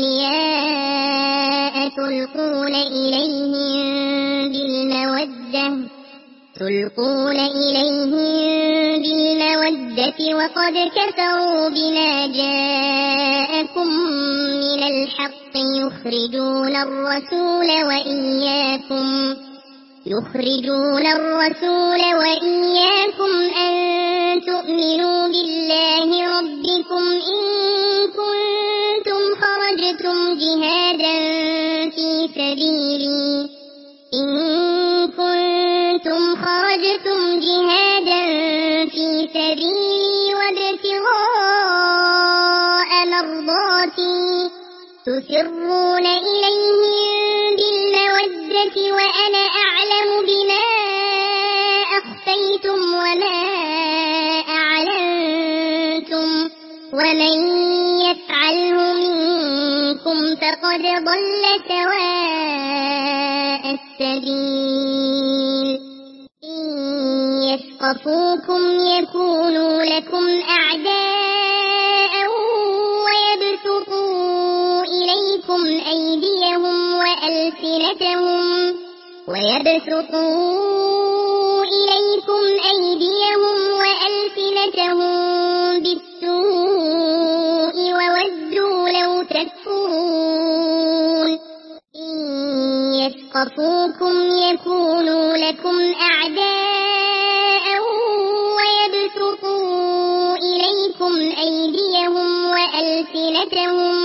أولياء تلقون إليهم بالمودة تلقون إليهم بالمودة وقد كفروا بما جاءكم من الحق يخرجون الرسول وإياكم يخرجون الرسول وإياكم أن تؤمنوا بالله ربكم إن كنتم خرجتم جهادا في سبيلي إن كنتم خرجتم جهادا في سبيلي وابتغاء مرضاتي تسرون إليهم بالمودة وأنا أعلم بما أخفيتم وما أعلنتم ومن يفعله منكم فقد ضل سواء السبيل. إن يثقفوكم يكونوا لكم أعداء ويبسطوا إليكم أيديهم وألسنتهم ويبسطوا إليكم أيديهم وألسنتهم بالسوء وودوا لو تكفرون. إن يثقفوكم يكونوا لكم أعداء ويبسطوا إليكم أيديهم وألسنتهم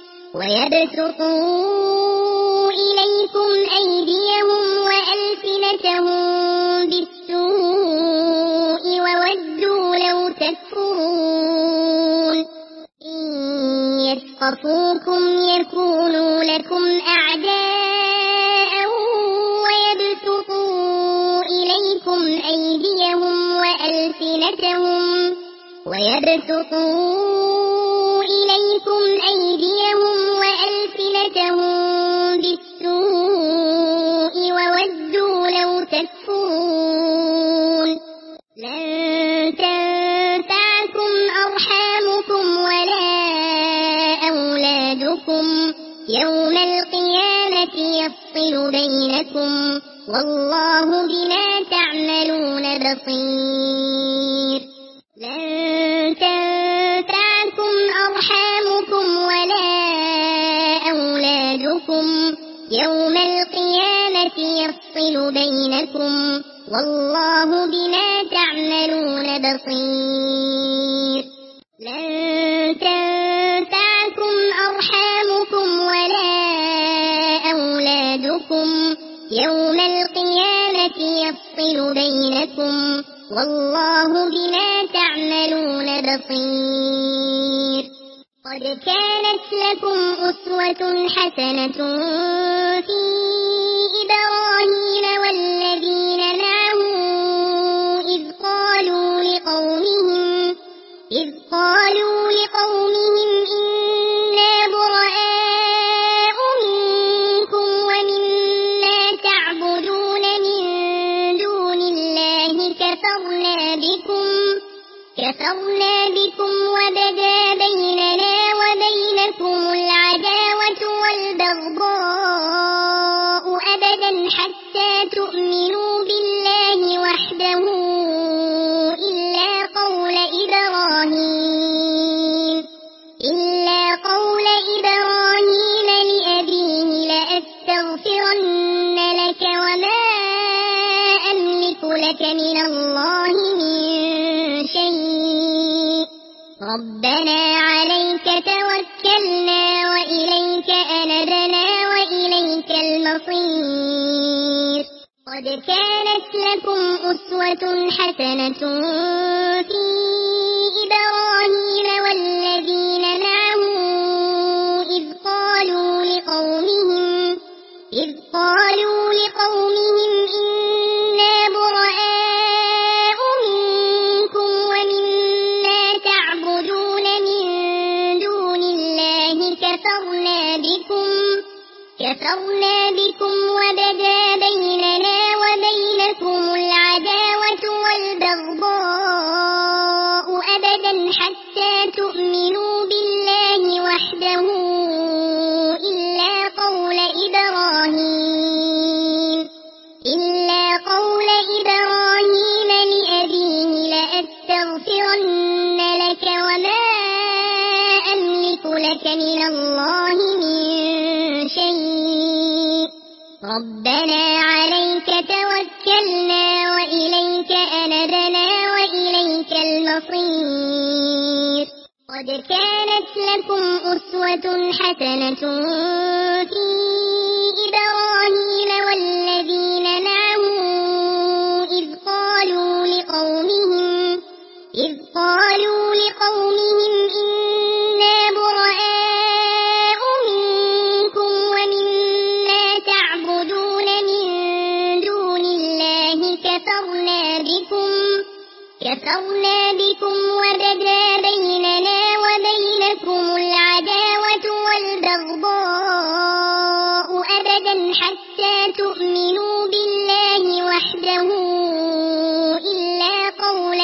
ويبسطوا إليكم أيديهم وألسنتهم بالسوء وودوا لو تكفرون. إن يثقفوكم يكونوا لكم أعداء ويبسطوا إليكم أيديهم وألسنتهم ويبسطوا إليكم أيديهم وألسنتهم بالسوء وودوا لو تكفرون. لن تنفعكم أرحامكم ولا أولادكم يوم القيامة يفصل بينكم والله بما تعملون بصير. لن تنفعكم أرحامكم ولا أولادكم يوم القيامة يفصل بينكم والله بما تعملون بصير. لن تنفعكم أرحامكم ولا أولادكم يوم والله بما تعملون بصير. قد كانت لكم أسوة حسنة في إبراهيم والذين معه إذ قالوا لقومهم إذ قالوا لقومهم إنا براء منكم ومما تعبدون من دون الله كفرنا بكم كفرنا بكم وبدا بيننا وبينكم العداوة والبغضاء أبدا حتى تؤمنوا بالله وحده إلا قول إبراهيم إلا قول إبراهيم لأبيه لأستغفرن لك وما أملك لك من الله من شيء ربنا عليك توكلنا وإليك أنبنا وإليك المصير. قد كانت لكم أسوة حسنة في إبراهيم والذين معه إذ قالوا لقومهم إذ قالوا لقومهم إنا براء منكم ومما تعبدون من دون الله كفرنا بكم كفرنا بكم وبدا بيننا وبينكم العداوة والبغضاء أبدا حتى تؤمنوا بالله وحده إلا قول إبراهيم إلا قول إبراهيم لأبيه لأستغفرن لك وما أملك لك من الله من شيء ربنا عليك توكلنا وإليك أنبنا وإليك المصير. قد كانت لكم أسوة حسنة في إبراهيم والذين معه إذ قالوا لقومهم إذ قالوا لقومهم إنا براء منكم ومما تعبدون من دون الله كفرنا بكم كفرنا بكم وبدا بيننا وبينكم العداوة والبغضاء أبدا حتى تؤمنوا بالله وحده إلا قول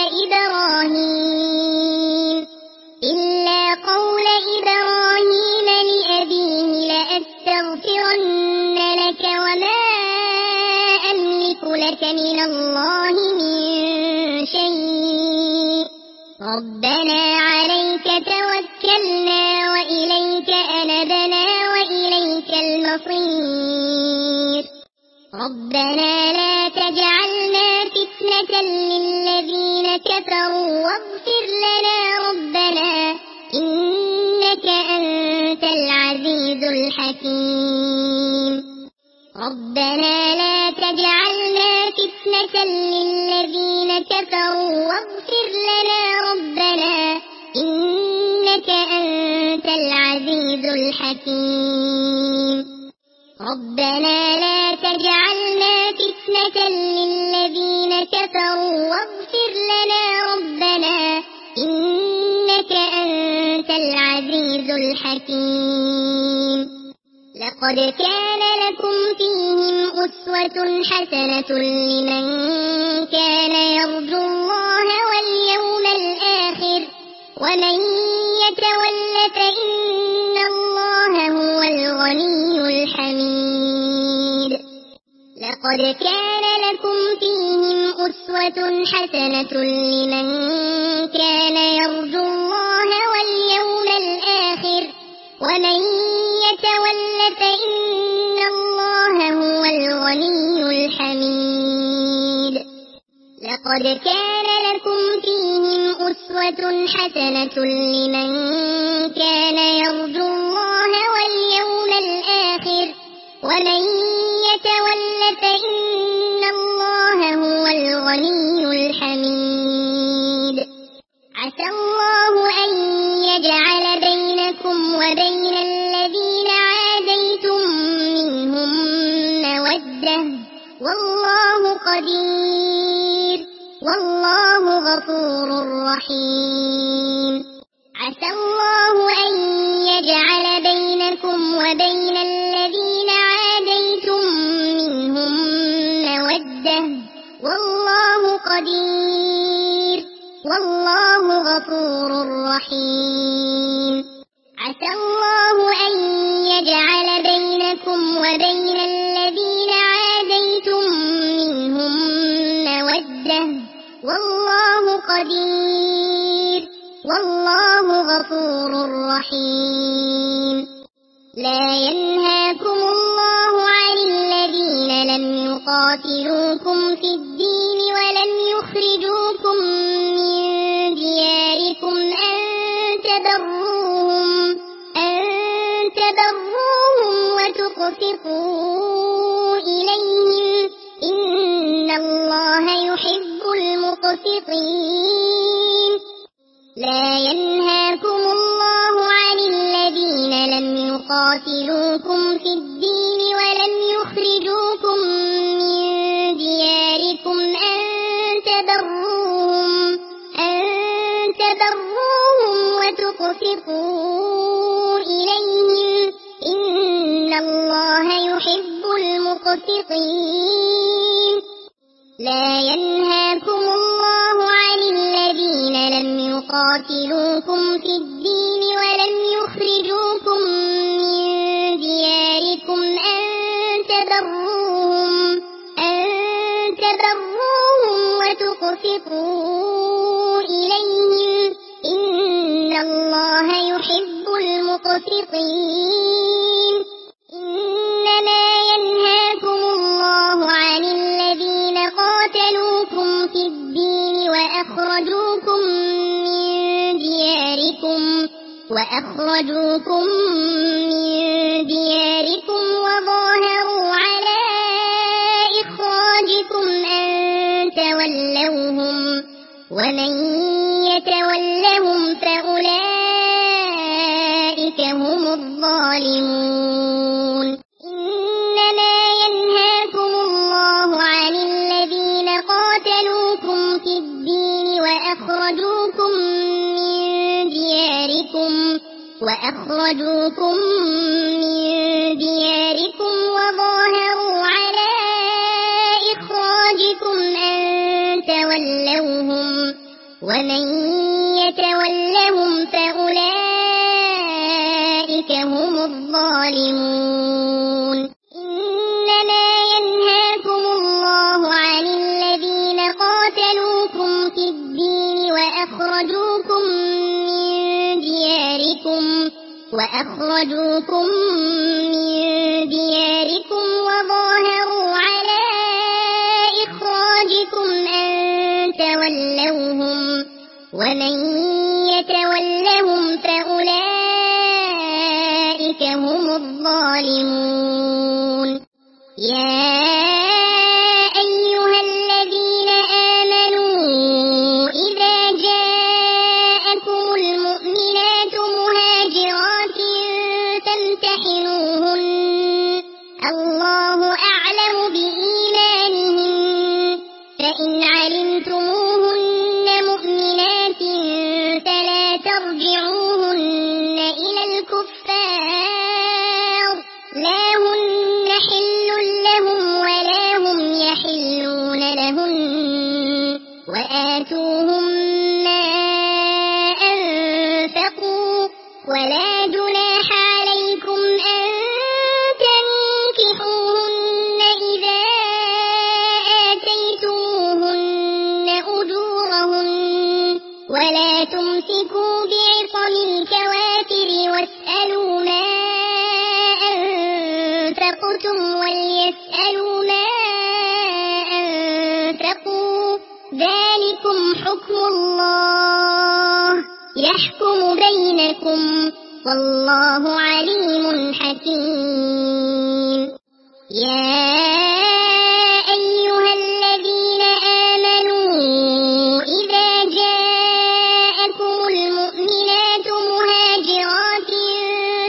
إبراهيم إلا قول إبراهيم لأبيه لأستغفرن لك وما أملك لك من الله من شيء ربنا عليك توكلنا وإليك أنبنا وإليك المصير. ربنا لا تجعلنا فتنة للذين كفروا واغفر لنا ربنا إنك أنت العزيز الحكيم. ربنا لا تجعلنا فتنة للذين كفروا واغفر لنا ربنا إنك أنت العزيز الحكيم. ربنا لا تجعلنا فتنة للذين كفروا واغفر لنا ربنا إنك أنت العزيز الحكيم. لقد كان لكم فيهم أسوة حسنة لمن كان يرجو الله واليوم الآخر ومن يتول فإن الله هو الغني الحميد. لقد كان لكم فيهم أسوة حسنة لمن كان يرجو الله واليوم الآخر ومن يتول فإن الله هو الغني الحميد. لقد كان لكم فيهم أسوة حسنة لمن كان يرجو الله واليوم الآخر ومن يتول فإن الله هو الغني الحميد. وبين الذين عاديتم منهم مودة والله قدير والله غفور رحيم عسى الله أن يجعل بينكم وبين الذين عاديتم منهم مودة والله قدير والله غفور رحيم عسى الله أن يجعل بينكم وبين الذين عاديتم منهم مودة والله قدير والله غفور رحيم لا ينهاكم الله عن الذين لم يقاتلوكم في الدين ولم يخرجوكم من دياركم أن تبروهم أن تبروهم وتقسطوا إليهم إن الله يحب المقسطين لا ينهاكم الله عن الذين لم يقاتلوكم في الدين ولم يخرجوكم من دياركم أن تبروهم أن تبروهم وتقسطوا إليهم إن الله يحب المقسطين لا ينهاكم الله عن الذين لم يقاتلوكم في الدين ولم يخرجوكم من دياركم أن تبروهم أن تبروهم وتقسطوا إليهم إن الله يحب المقسطين إنما ينهاكم الله عن الذين قاتلوكم في الدين وأخرجوكم من دياركم وأخرجوكم من دياركم وظاهروا على إخراجكم أن تولوهم ومن يتولهم فأولئك هم الظالمون إنما ينهاكم الله عن الذين قاتلوكم في الدين وأخرجوكم من دياركم وأخرجوكم من دياركم وظاهروا على إخراجكم أن تولوهم ومن يتولهم فأولئك هم الظالمون إنما ينهاكم الله عن الذين قاتلوكم في الدين وأخرجوكم من دياركم وأخرجوكم من دياركم وظاهروا على إخراجكم أن تولوهم ومن يتولهم فأولئك هم الظالمون يا أيها الذين آمنوا إذا جاءكم المؤمنات مهاجرات فامتحنوهن الله أعلم بإيمانهن فإن علمتموهن مؤمنات فلا ترجعوهن إلى الكفار لا هن حل لهم ولا هم يحلون لهن وآتوهم ما أنفقوا ولا جناح عليكم أن تنكحوهن إذا آتيتموهن أجورهن ولا تمسكوا بعصم الكوافر واسألوا ما أنفقتم وليسألوا ما أنفقوا ذلكم حكم الله يحكم بينكم والله عليم حكيم يا أيها الذين آمنوا إذا جاءكم المؤمنات مهاجرات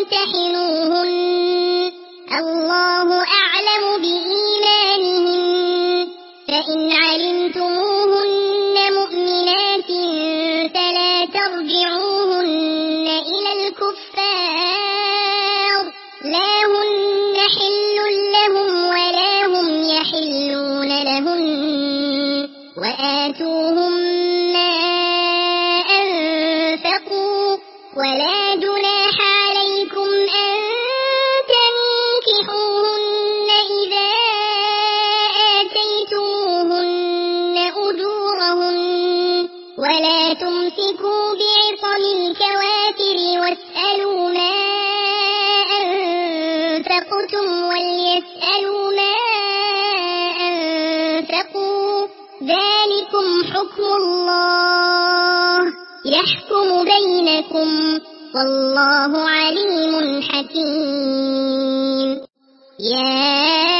فامتحنوهن الله أعلم بإيمانهن فإن علمتموهن مؤمنات فلا ترجعوهن إلى الكفار لا هن حل لهم ولا هم يحلون لهن وآتوهم ما أنفقوا ولا جناح عليكم أن تنكحوهن إذا آتيتموهن أجورهن ولا تمسكوا بعصم الكوافر واسألوا ما أنفقتم وليسألوا ما أنفقوا ذلكم حكم الله يحكم بينكم والله عليم حكيم يا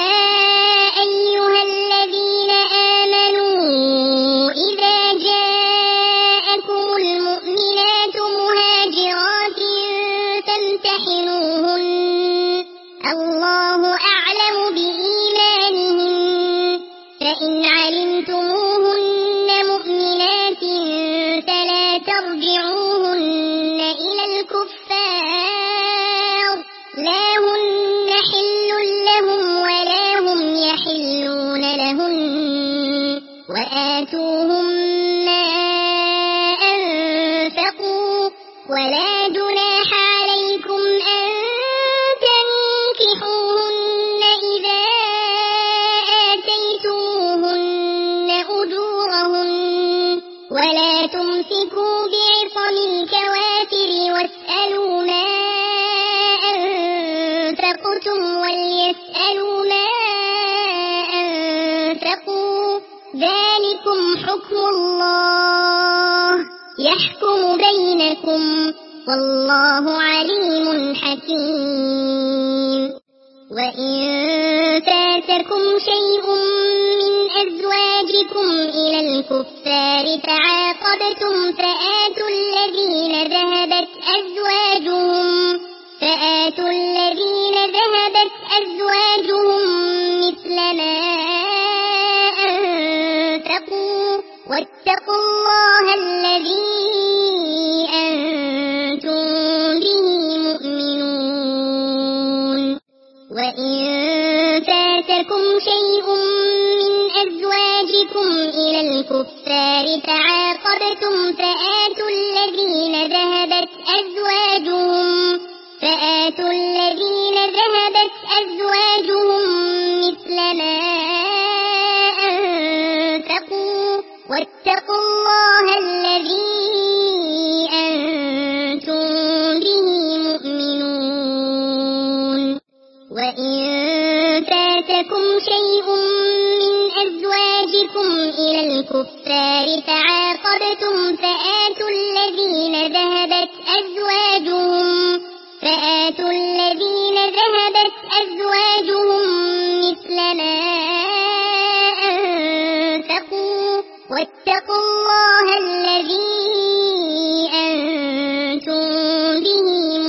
أيها الذين آمنوا إذا جاءكم المؤمنات مهاجرات فامتحنوهن الله أعلم بإيمانهن فإن علمتموهن مؤمنات فلا ترجعوهن إلى الكفار لا هن حل لهم ولا هم يحلون لهن وآتوهم ما أنفقوا ولا جناح عليكم أن تنكحوهن إذا آتيتموهن أجورهن ولا تمسكوا بعصم الكوافر واسألوا ما أنفقتم وليسألوا ما أنفقوا ذلكم حكم الله يحكم بينكم والله عليم حكيم وإن فاتكم شيء من أزواجكم إلى الكفار فعاقبتم فآتوا الذين ذهبت أزواجهم فآتوا الذين ذهبت أزواجهم مثل ما أنفقوا واتقوا الله الذي أنتم به مؤمنون وإن فاتكم شيء من أزواجكم إلى الكفار فعاقبتم فآتوا الذين ذهبت أزواجهم فآتوا الذين ذهبت أزواجهم مثل ما أنفقوا واتقوا الله الذي أنتم به مؤمنون وإن فاتكم شيء من أزواجكم إلى الكفار فعاقبتم فآتوا الذين ذهبت أزواجهم فآتوا الذين ذهبت أزواجهم مثل ما أنفقوا واتقوا الله الذي أنتم به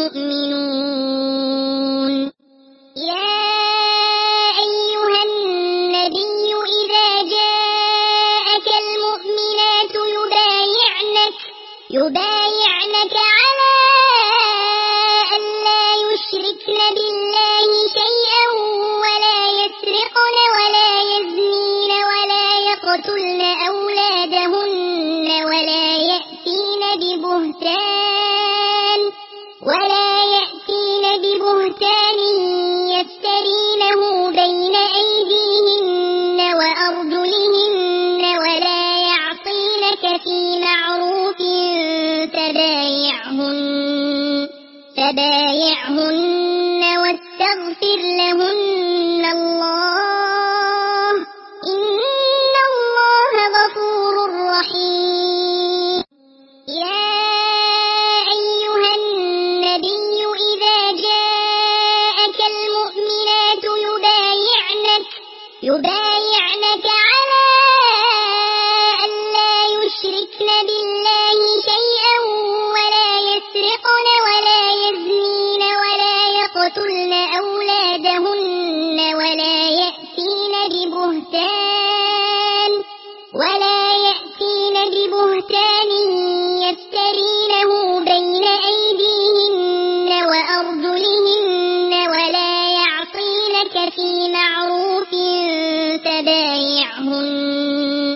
مؤمنون يا أيها النبي إذا جاءك المؤمنات يبايعنك يبايعنك على أن لا يشركن بالله شيئا ولا يسرقن ولا يزنين ولا يقتلن أولادهن ولا يأتين ببهتان ولا يأتين ببهتان يفترينه بين أيديهن وأرجلهن ولا يعصينك في معروف فبايعهن فبايعهن واستغفر لهن الله إن الله غفور رحيم يا أيها النبي إذا جاءك المؤمنات يبايعنك يبايعنك على أن لا يشركن بالله شيئا ولا يسرقن ولا يزنين ولا يقتلن أولادهن ولا يأتين ببهتان ولا يأتين ببهتان يفترينه بين أيديهن وأرجلهن ولا يعصينك في معروف فبايعهن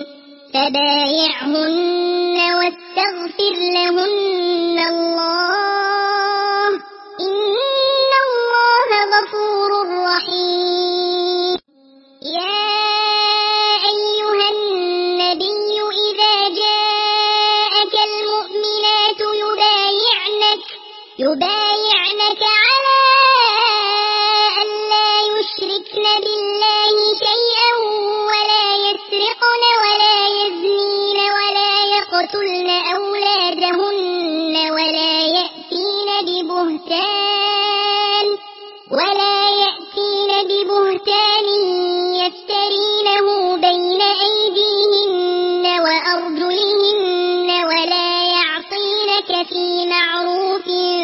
فبايعهن واستغفر لهن الله إن الله غفور رحيم. يا أيها النبي إذا جاءك المؤمنات يبايعنك يبايعنك على أن لا يشركن بالله شيئا ولا يسرقن ولا يزنين ولا يقتلن أولادهن ولا يأتين ببهتان ولا يأتين ببهتان يفترينه بين أيديهن وأرجلهن ولا يعصينك في معروف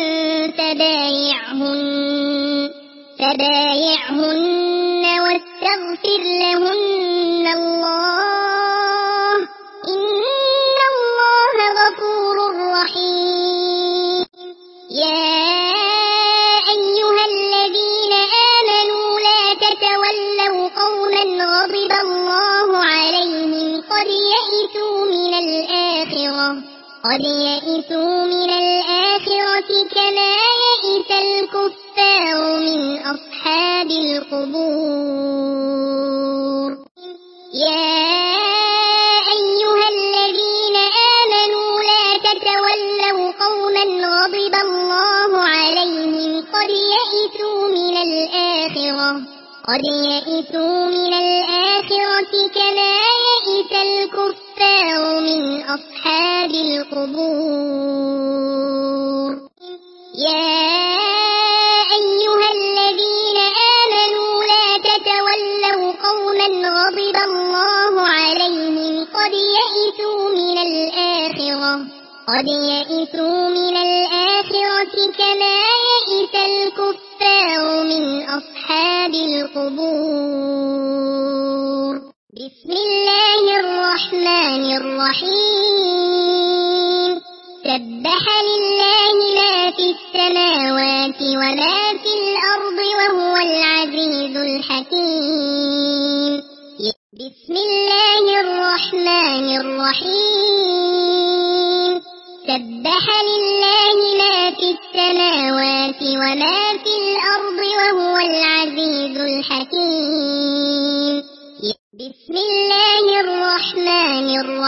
فبايعهن فبايعهن واستغفر لهن الله إن الله غفور رحيم. يا أيها الذين آمنوا لا تتولوا قوما غضب الله عليهم قد يئسوا من الآخرة قد يئسوا من الآخرة كما يئس الكفار من أصحاب القبور. يا أيها الذين آمنوا لا تتولوا قوما غضب الله عليهم قد يئسوا من الآخرة قد يئسوا من الآخرة كما يئس الكفار من أصحاب القبور. يا أيها الذين آمنوا لا تتولوا قوما غضب الله عليهم قد يئسوا من الآخرة قد يئسوا من الآخرة كما يئس الكفار من أصحاب القبور. بسم الله الرحمن الرحيم. سبح لله ما في السماوات وما في الأرض وهو العزيز الحكيم. بسم الله الرحمن الرحيم. سبح لله ما في السماوات وما في الأرض وهو العزيز الحكيم. بسم الله الرحمن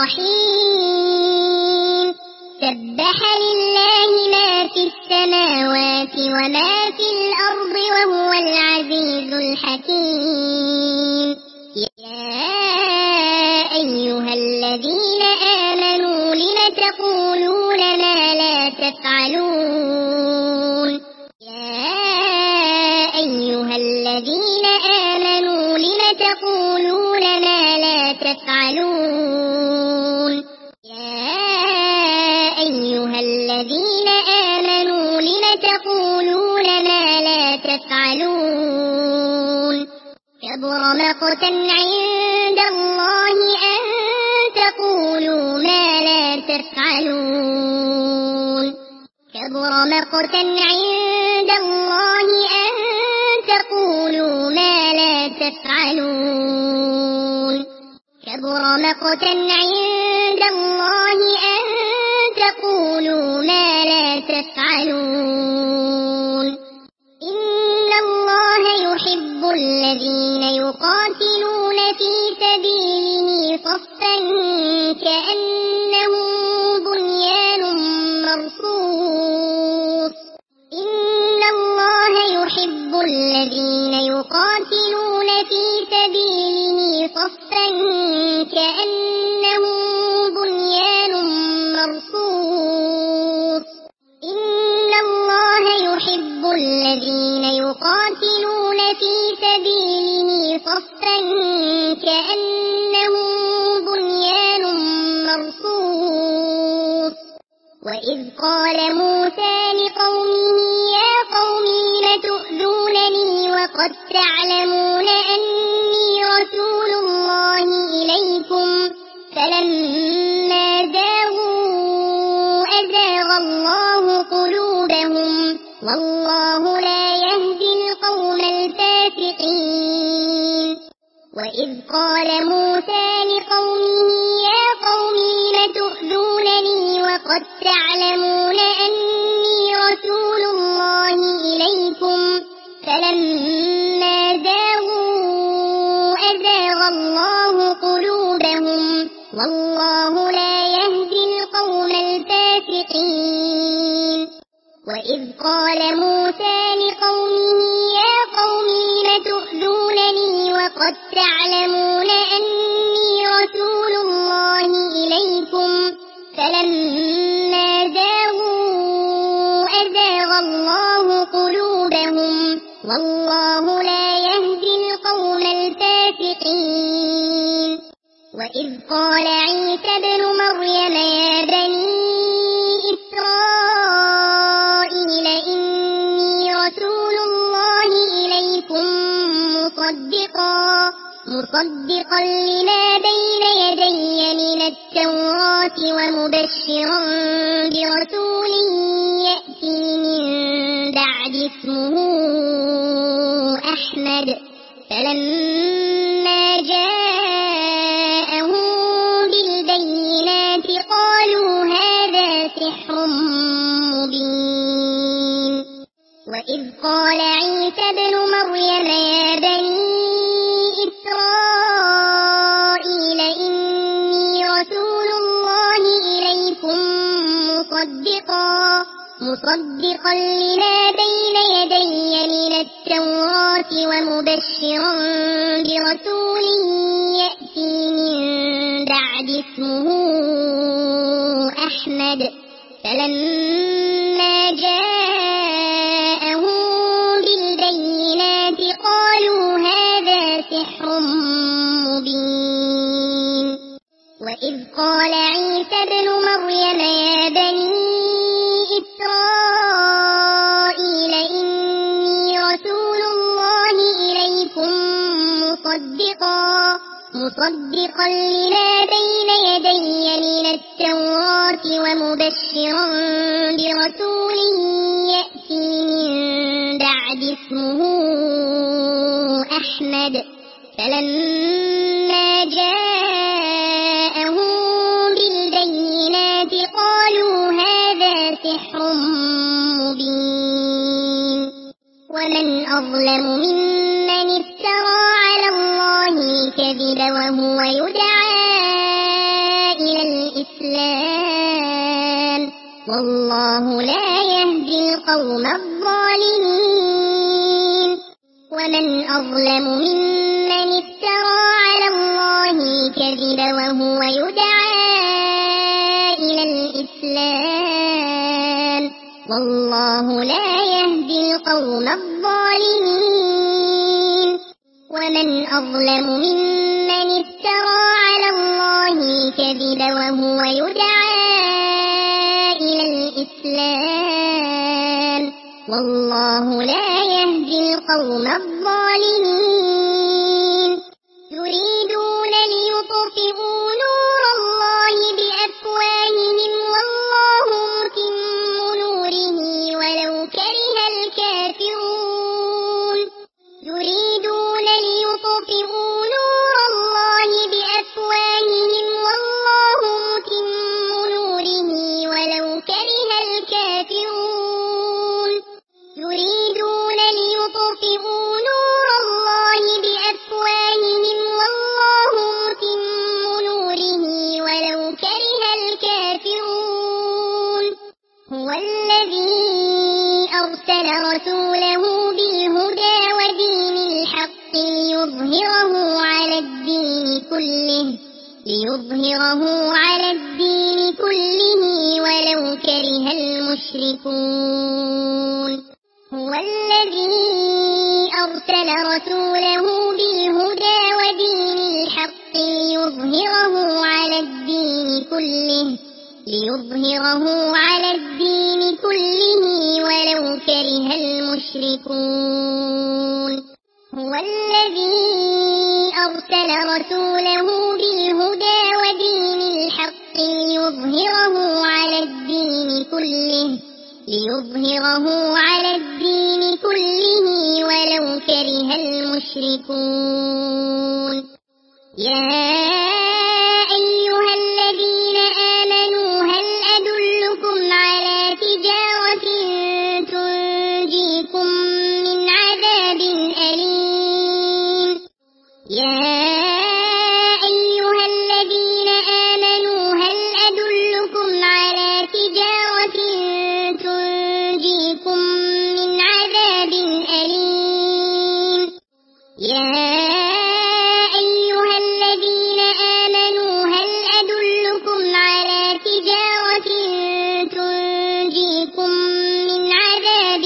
الرحيم. سبح لله ما في السماوات وما في الأرض وهو العزيز الحكيم. يا أيها الذين آمنوا لم تقولون ما لا تفعلون. يا أيها الذين آمنوا لم تقولون ما لا تفعلون. يا أيها الذين آمنوا لم تقولون ما لا تفعلون. كبر مقتا عند الله أن تقولوا ما لا تفعلون. كبر مقتا عند الله أن تقولوا ما لا تفعلون. كبر مقتا عند الله أن تقولوا ما لا تفعلون. إن الله يحب الذين يقاتلون في سبيله صفا كأنهم بنيان مرصوص. إن الله يحب الذين يقاتلون في سبيله صفا كأنهم بنيان مرصوص. إن الله يحب الذين يقاتلون في سبيله صفا كأنهم بنيان مرصوص. وإذ قال موسى لقومه يا قوم لم تؤذون وقد تعلمون أني رسول الله إليكم فلما زاغوا أزاغ الله قلوبهم والله لا يهدي القوم الفاسقين وإذ قال موسى لقومه يا قوم لم تؤذونني وقد تعلمون أني رسول الله إليكم فلما زاغوا أزاغ الله قلوبهم والله لا يهدي القوم الفاسقين وإذ قال موسى لقومه يا قوم لم تؤذونني وقد تعلمون أني رسول الله إليكم فلما زاغوا أزاغ الله قلوبهم والله لا يهدي القوم الفاسقين وإذ قال عيسى ابن مريم يا بني إسرائيل إني رسول الله إليكم مصدقا مصدقا لما بين يدي من التوراة ومبشرا برسول يأتي من بعد اسمه أحمد فلما جاءهم بالبينات قالوا هذا سحر مبين وإذ قال عيسى ابن مريم يا بني إسرائيل إني رسول الله إليكم مصدقا مصدقا لما بين يدي من التوراة ومبشرا برسول يأتي من بعد اسمه أحمد فلما جاءهم بالبينات قالوا هذا سحر مبين وإذ قال عيسى ابن مريم يا بني إسرائيل إني رسول الله إليكم مصدقا مصدقا لما بين يدي من التوراة ومبشرا برسول يأتي من بعد اسمه أحمد فلما جاءهم بالبينات قالوا هذا سحر مبين ومن أظلم ممن افترى على الله الكذب وهو يدعى إلى الإسلام والله لا يهدي القوم الظالمين ومن أظلم ممن افترى على الله الكذب وهو يدعى إلى الإسلام والله لا يهدي القوم الظالمين ومن أظلم ممن افترى على الله الكذب وهو يدعى إلى الإسلام والله لا يهدي القوم الظالمين يريدون ليطفئوا نور الله بأفواههم والله متم نوره ولو كره الكافرون يريدون ليطفئوا نور الله بأفواههم والله متم نوره ولو كره الكافرون يريدون ليطفئوا نور الله بأفواههم والله متم نوره ولو كره الكافرون هو الذي أرسل رسوله بالهدى ودين الحق ليظهره على الدين كله ليظهره على الدين كله ولو كره المشركون هو الذي أرسل رسوله بالهدى ودين الحق ليظهره على الدين كله ليظهره على الدين كله ولو كره المشركون هو الذي أرسل رسوله بالهدى ودين الحق ليظهره على الدين كله ليظهره على الدين كله ولو كره المشركون. يا أيها الذين آمنوا هل أدلكم على تجارة تنجيكم من عذاب أليم. يا أيها الذين آمنوا هل أدلكم على تجارة تنجيكم من عذاب أليم. يا أيها الذين آمنوا هل أدلكم على تجارة تنجيكم من عذاب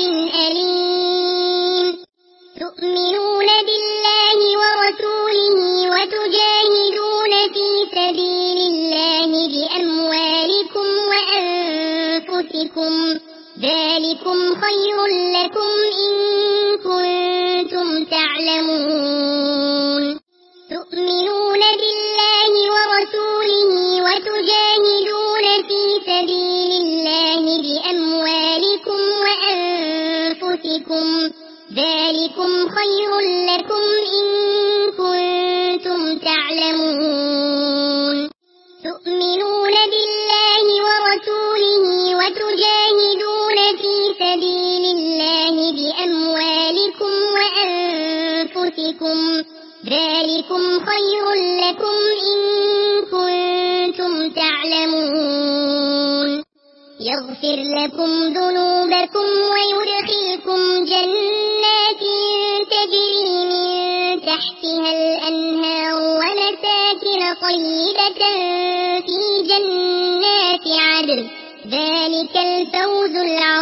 أليم. تؤمنون بالله ورسوله وتجاهدون في سبيل الله بأموالكم وأنفسكم ذلكم خير لكم إن كنتم تعلمون. تؤمنون بالله ورسوله وتجاهدون في سبيل الله بأموالكم وأنفسكم ذلكم خير لكم إن كنتم تعلمون. تؤمنون بالله ورسوله وتجاهدون في سبيل الله بأموالكم وأنفسكم ذلكم خير لكم إن كنتم تعلمون. يغفر لكم ذنوبكم ويدخلكم جنات تجري من تحتها الأنهار ومساكن طيبة في جنات عدن ذلك الفوز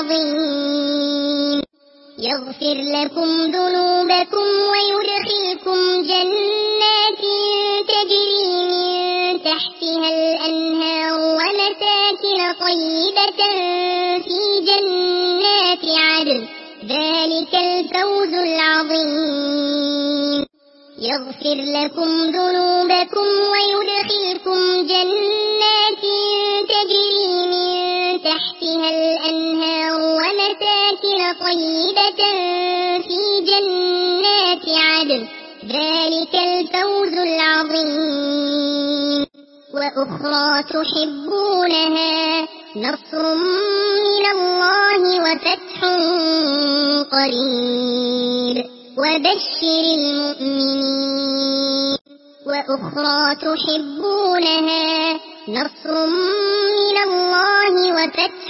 العظيم. يغفر لكم ذنوبكم ويدخلكم جنات تجري من تحتها الأنهار ومساكن طيبة في جنات عدن ذلك الفوز العظيم. يغفر لكم ذنوبكم ويدخلكم جنات تجري من تحتها الأنهار ومساكن طيبة في جنات عدن ذلك الفوز العظيم. وأخرى تحبونها نصر من الله وفتح قريب وبشر المؤمنين. وأخرى تحبونها نصر من الله وفتح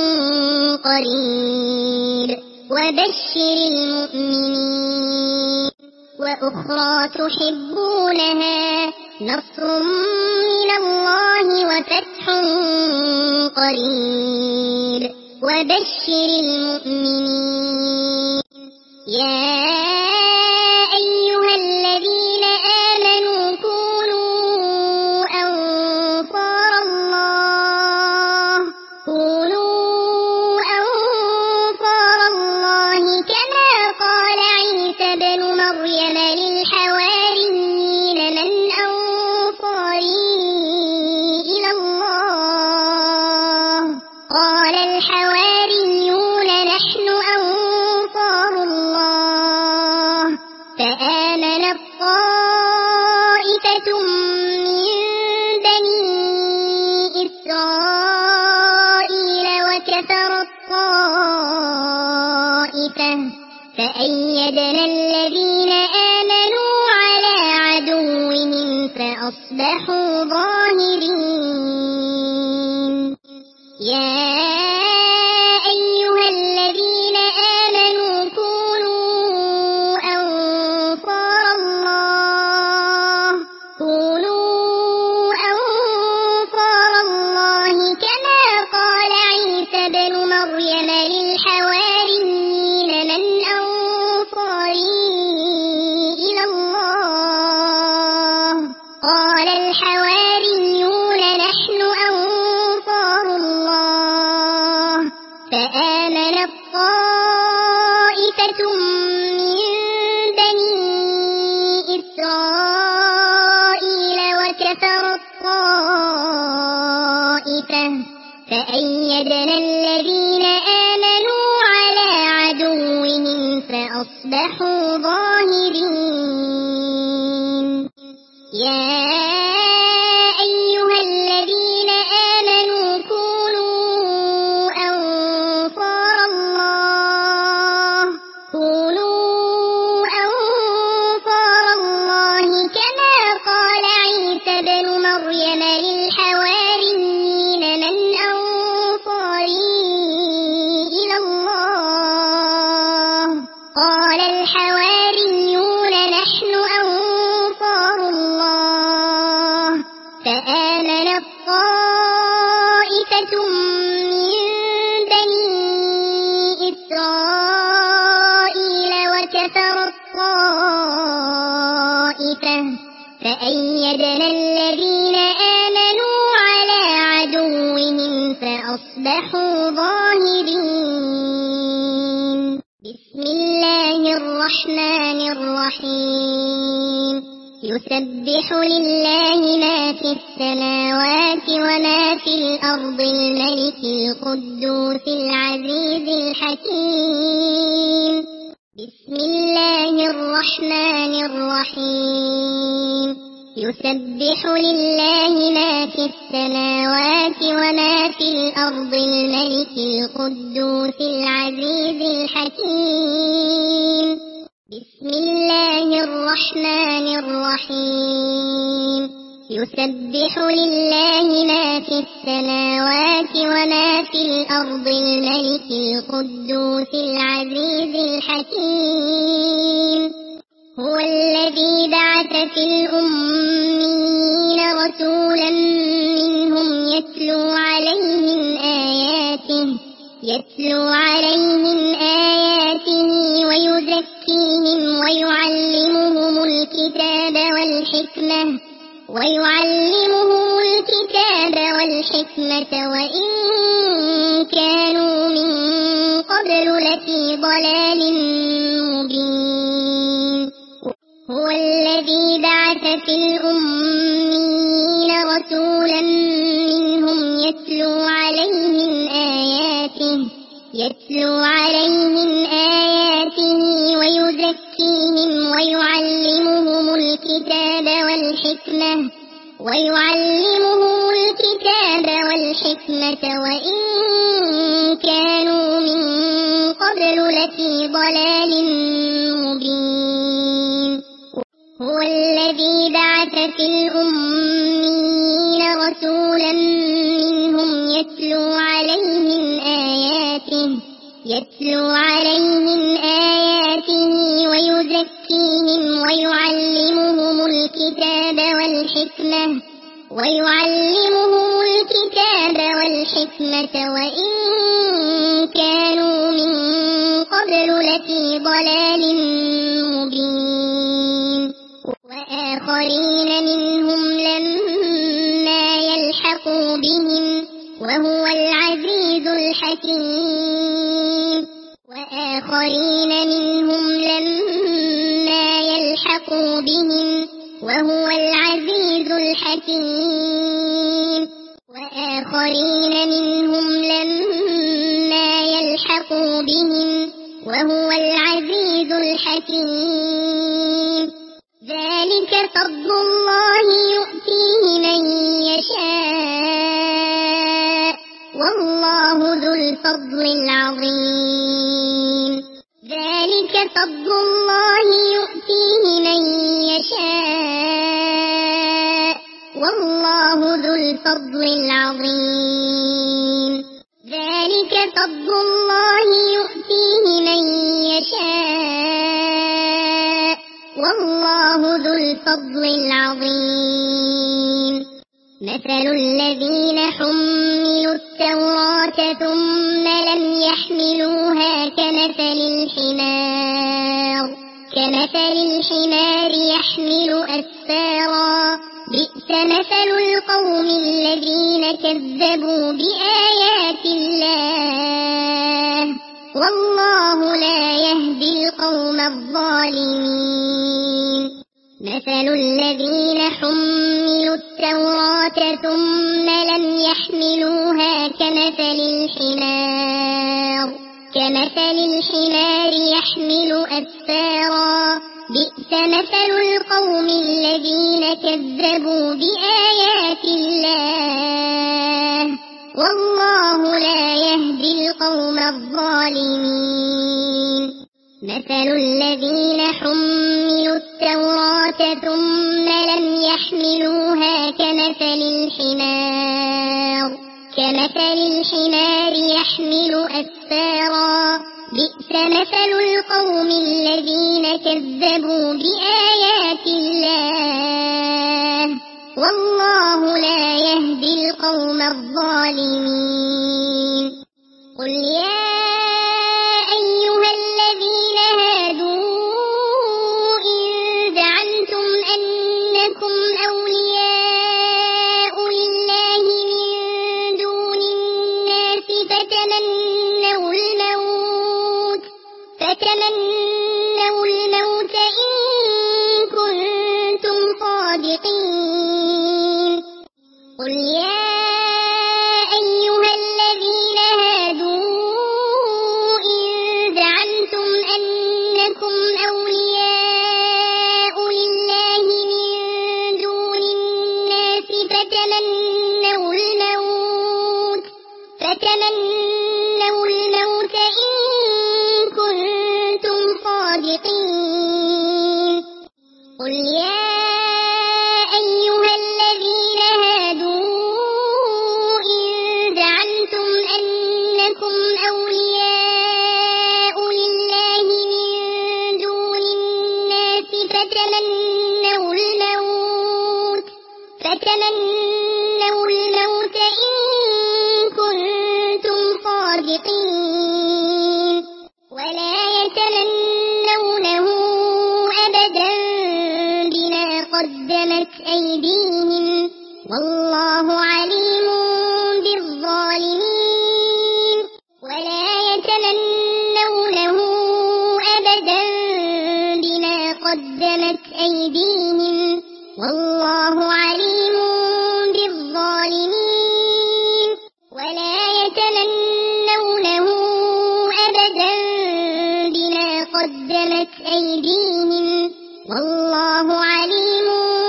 قريب وبشر المؤمنين. وأخرى تحبونها نصر من الله وفتح قريب وبشر المؤمنين. يا أيها الذين آمنوا كونوا أنصار الله كونوا أنصار الله كما قال عيسى بن مريم للحواريين من أنصاري إلى الله قال الحواريون نحن أنصار الله. فآمنت طائفة من بني إسرائيل وكفرت طائفة فأيدنا الذين آمنوا على عدوهم فأصبحوا ظاهرين. يا أيها الذين آمنوا كونوا أنصار الله كونوا أنصار الله كما قال عيسى بن مريم للحواريين من أنصاري إلى الله قال الحواريون نحن أنصار الله. فآمنت طائفة من بني فأيدنا الذين آمنوا على عدوهم فأصبحوا ظاهرين يا أيها الذين آمنوا كونوا أنصار الله كونوا أنصار الله كما قال عيسى بن مريم للحواريين من أنصاري إلى الله قال الحواريون نحن أنصار الله فآمنت طائفة من بني إسرائيل وكفرت طائفة فأيدنا الذين آمنوا على عدوهم فأصبحوا ظاهرين بسم الله الرحمن الرحيم يسبح لله ما في السماوات وما في الأرض الملك القدوس العزيز الحكيم بسم الله الرحمن الرحيم يسبح لله ما في السماوات وما في الأرض الملك القدوس العزيز الحكيم بسم الله الرحمن الرحيم يسبح لله ما في السماوات وما في الأرض الملك القدوس العزيز الحكيم هو الذي بعث في الأميين رسولا منهم يتلو عليهم آياته يتلو عليهم آياته ويزكيهم ويعلمهم الكتاب والحكمة ويعلمهم الكتاب والحكمة وإن كانوا من قبل لفي ضلال مبين هو الذي بعث في الأميين رسولا منهم يتلو عليهم آياته يتلو عليهم آياته ويزكيهم ويعلمهم الكتاب والحكمة ويعلمهم الكتاب والحكمة وإن كانوا من قبل لفي ضلال مبين هو الذي بعث في الأميين رسولا منهم يتلو عليهم آياته يتلو عليهم آياته ويزكيهم ويعلمهم الكتاب والحكمة ويعلمهم الكتاب والحكمة وإن كانوا من قبل لفي ضلال مبين وآخرين منهم لما يلحقوا بهم وهو العزيز الحكيم وآخرين منهم لما يلحقوا بهم وهو العزيز الحكيم وآخرين منهم لما يلحقوا بهم وهو العزيز الحكيم ذلك فضل الله يؤتيه من يشاء والله ذو الفضل العظيم ذلك فضل الله يؤتيه من يشاء والله ذو الفضل العظيم ذلك فضل الله يؤتيه من يشاء والله ذو الفضل العظيم مثل الذين حملوا التوراة ثم لم يحملوها كمثل الحمار كمثل الحمار يحمل أسفارا بئس مثل القوم الذين كذبوا بآيات الله والله لا يهدي القوم الظالمين مثل الذين حملوا التوراة ثم لم يحملوها كمثل الحمار كمثل الحمار يحمل أسفارا بئس مثل القوم الذين كذبوا بآيات الله والله لا يهدي القوم الظالمين مثل الذين حملوا التوراة ثم لم يحملوها كمثل الحمار كمثل الحمار يحمل أسفارا بئس مثل القوم الذين كذبوا بآيات الله والله لا يهدي القوم الظالمين قل يا أيها الذين هادوا إن زعمتم أنكم أولياء لله من دون الناس فتمنوا الموت فتمنوا الموت إن كنتم صادقين قل يا أيها الذين هادوا إن زعمتم أنكم أولياء لله من دون الناس فتمنوا الموت فتمنوا الموت إن كنتم صادقين قل يا أيها الذين هادوا إن زعمتم أنكم أولياء لله من دون الناس فتمنوا الموت فتمنوا الموت إن كنتم صادقين ولا يتمنونه أبدا بما قدمت أيديهم والله عليم بالظالمين ولا يتمنونه أبدا بما قدمت أيديهم والله عليم بالظالمين ولا يتمنونه أبدا بما قدمت أيديهم والله عليم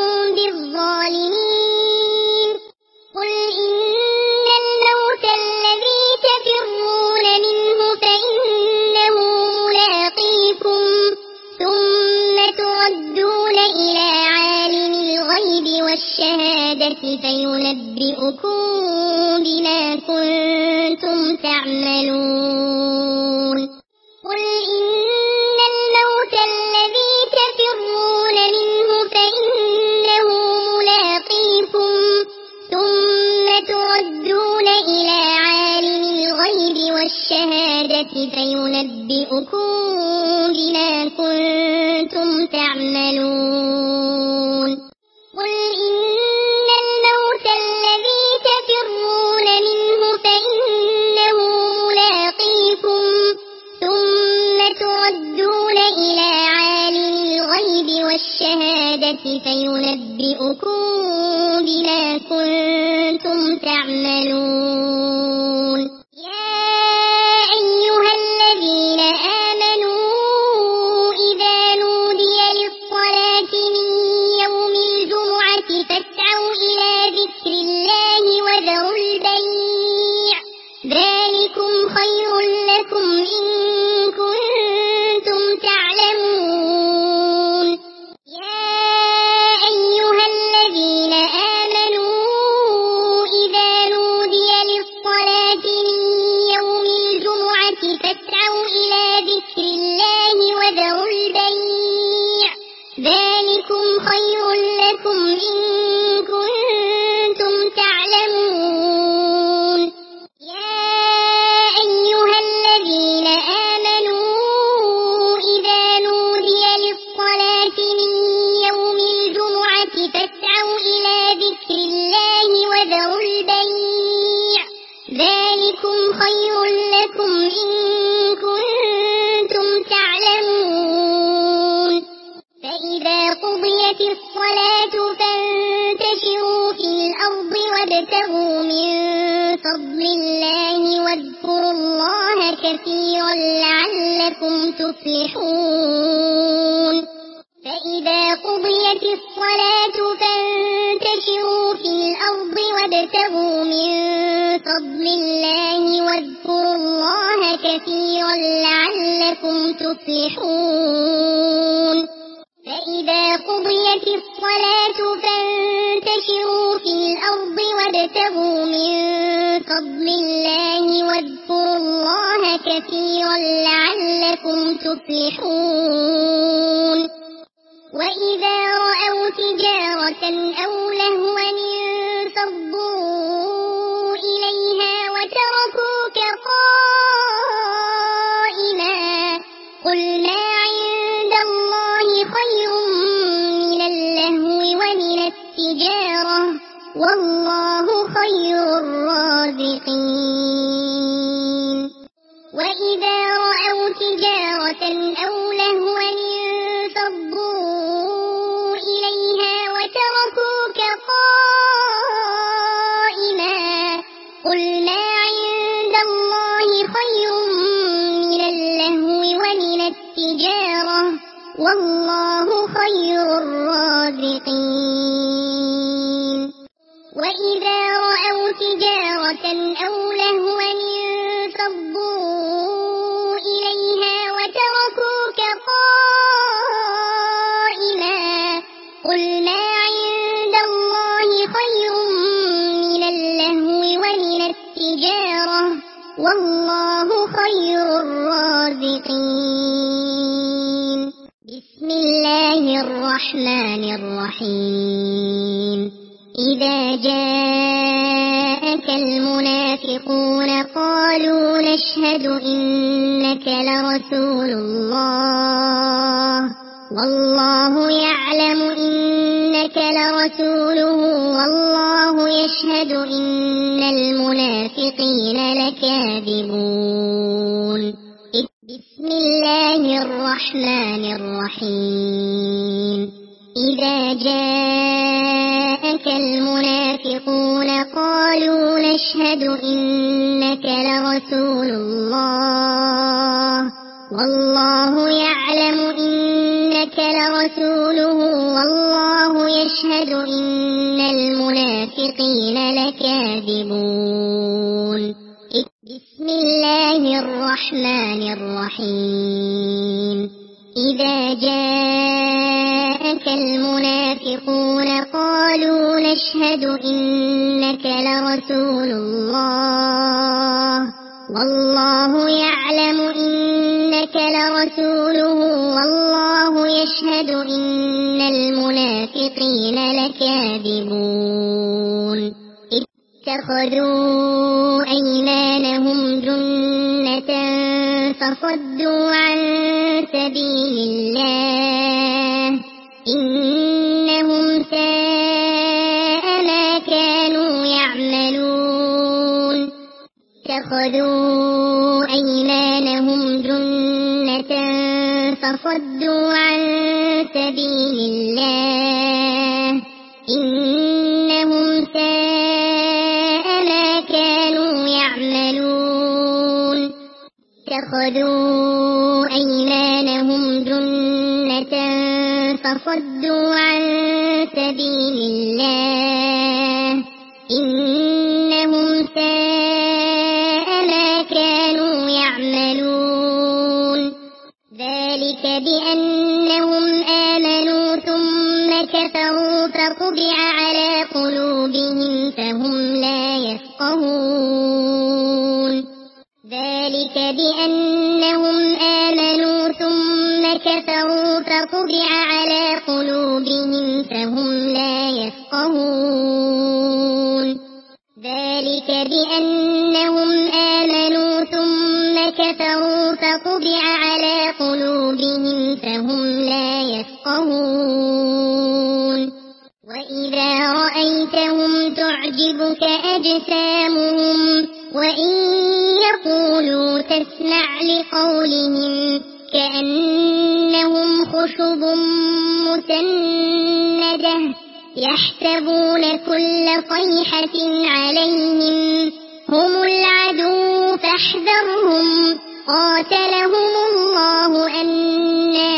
بالظالمين قل إن الموت الذي تفرون منه فإنه ملاقيكم ثم تردون إلى عالم الغيب والشهادة فينبئكم بما كنتم تعملون قل إن الموت الذي تفرون منه فإنه ملاقيكم ثم تردون إلى عالم الغيب والشهادة فينبئكم بما كنتم تعملون قل إن الموت الذي تفرون منه فإنه ملاقيكم ثم تردون إلى عالم الغيب والشهادة فينبئكم بما كنتم تعملون يا أيها الذين آمنوا إذا نودي للصلاة من يوم الجمعة فاسعوا إلى ذكر الله وذروا البيع ذلكم خير لكم إن كنتم تعلمون يا أيها الذين آمنوا إذا نودي للصلاة من يوم الجمعة فاسعوا إلى ذكر الله وذروا البيع ذلكم خير لكم إن كنتم تعلمون يا أيها الذين آمنوا إذا نودي للصلاة من يوم الجمعة فاسعوا إلى ذكر الله وذروا البيع ذلكم خير لكم إن كنتم تعلمون فإذا قضي قضيت الصلاة فانتشروا في الأرض وابتغوا من فضل الله واذكروا الله كثيرا لعلكم تفلحون فإذا قضيت الصلاة فانتشروا في الأرض وابتغوا من فضل الله واذكروا الله كثيرا لعلكم تفلحون فإذا قضيت الصلاة فانتشروا في الأرض وابتغوا من فضل الله واذكروا الله كثيرا لعلكم تفلحون وإذا رأوا تجارة أو لهوا انفضوا إليها وتركوك قائما قل ما عند الله خير من اللهو ومن التجارة والله خير الرازقين وإذا رأوا تجارة أو لهوا انفضوا إليها وتركوك قائما قل ما عند الله خير من اللهو ومن التجارة والله خير الرازقين وإذا رأوا تجارة أو لهوا انفضوا إليها وتركوك قائما قل ما عند الله خير من اللهو ومن التجارة والله خير الرازقين بسم الله الرحمن الرحيم إذا جاءك المنافقون قالوا نشهد إنك لرسول الله والله يعلم إنك لرسوله والله يشهد إن المنافقين لكاذبون بسم الله الرحمن الرحيم إذا جاءك المنافقون قالوا نشهد إنك لرسول الله والله يعلم إنك لرسوله والله يشهد إن المنافقين لكاذبون بسم الله الرحمن الرحيم إذا جاءك المنافقون قالوا نشهد إنك لرسول الله والله يعلم إنك لرسوله والله يشهد إن المنافقين لكاذبون اتخذوا أيمانهم جنة فصدوا عن سبيل الله إنهم ساء ما كانوا يعملون اتخذوا أيمانهم جنة فصدوا عن سبيل الله إنهم ساء ما كانوا يعملون اتخذوا أيمانهم جنة فصدوا عن سبيل الله إنهم ساء ما كانوا يعملون ذلك بأنهم آمنوا ثم كفروا فطبع على قلوبهم فهم لا يفقهون ذلك بأنهم آمنوا ثم كفروا فطبع على قلوبهم فهم لا يفقهون ذلك بأنهم آمنوا ثم كفروا فطبع على قلوبهم فهم لا يفقهون وإذا رأيتهم تعجبك أجسامهم وإن يقولوا تسمع لقولهم كأنهم خشب مسندة يحسبون كل صيحة عليهم هم العدو فاحذرهم قاتلهم الله أنى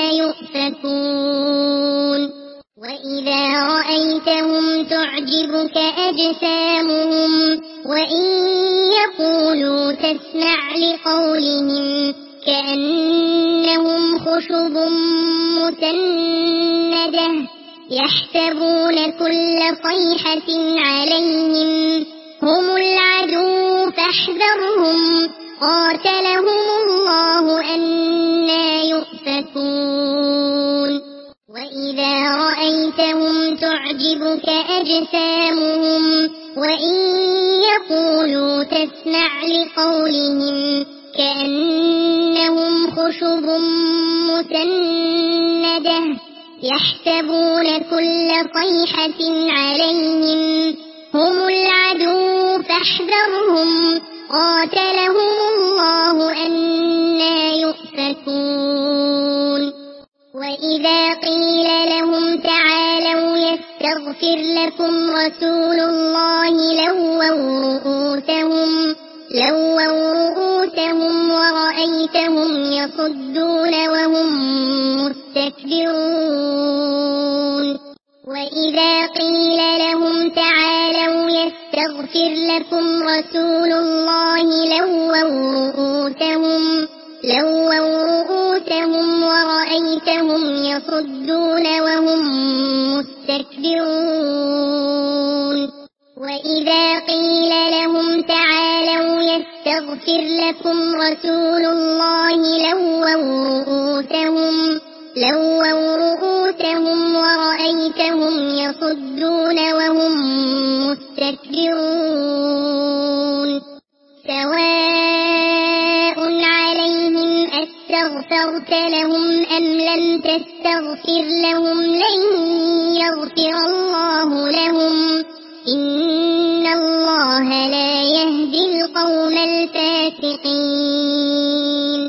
يؤفكون وإذا رأيتهم تعجبك أجسامهم وإن يقولوا تسمع لقولهم كأنهم خشب مسندة يحسبون كل صيحة عليهم هم العدو فاحذرهم قاتلهم الله أنى يؤفكون وإذا رأيتهم تعجبك أجسامهم وإن يقولوا تسمع لقولهم كأنهم خشب مسندة يحسبون كل صيحة عليهم هم العدو فاحذرهم قاتلهم الله أنى يؤفكون وإذا قيل لهم تعالوا يستغفر لكم رسول الله لووا رؤوسهم لووا رؤوسهم ورأيتهم يصدون وهم مستكبرون وإذا قيل لهم تعالوا يستغفر لكم رسول الله لووا رؤوسهم لووا رؤوسهم ورأيتهم يصدون وهم مستكبرون وإذا قيل لهم تعالوا يستغفر لكم رسول الله لووا رؤوسهم لووا رؤوسهم ورأيتهم يصدون وهم مستكبرون سواء عليهم أستغفرت لهم أم لم تستغفر لهم لن يغفر الله لهم إن الله لا يهدي القوم الفاسقين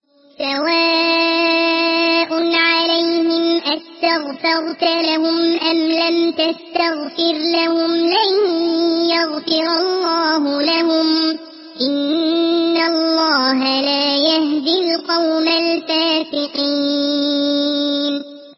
سواء عليهم أستغفرت لهم أم لم تستغفر لهم لن يغفر الله لهم إن الله لا يهدي القوم الفاسقين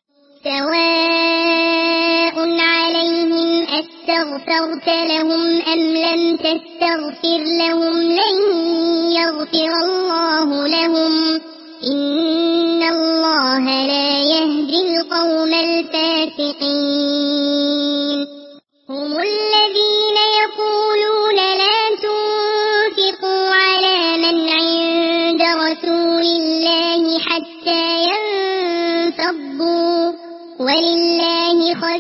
سواء عليهم أستغفرت لهم أم لم تستغفر لهم لن يغفر الله لهم إن الله لا يهدي القوم الفاسقين هم الذين يقولون لا تنفقوا على من عند رسول الله حتى ينفضوا ولله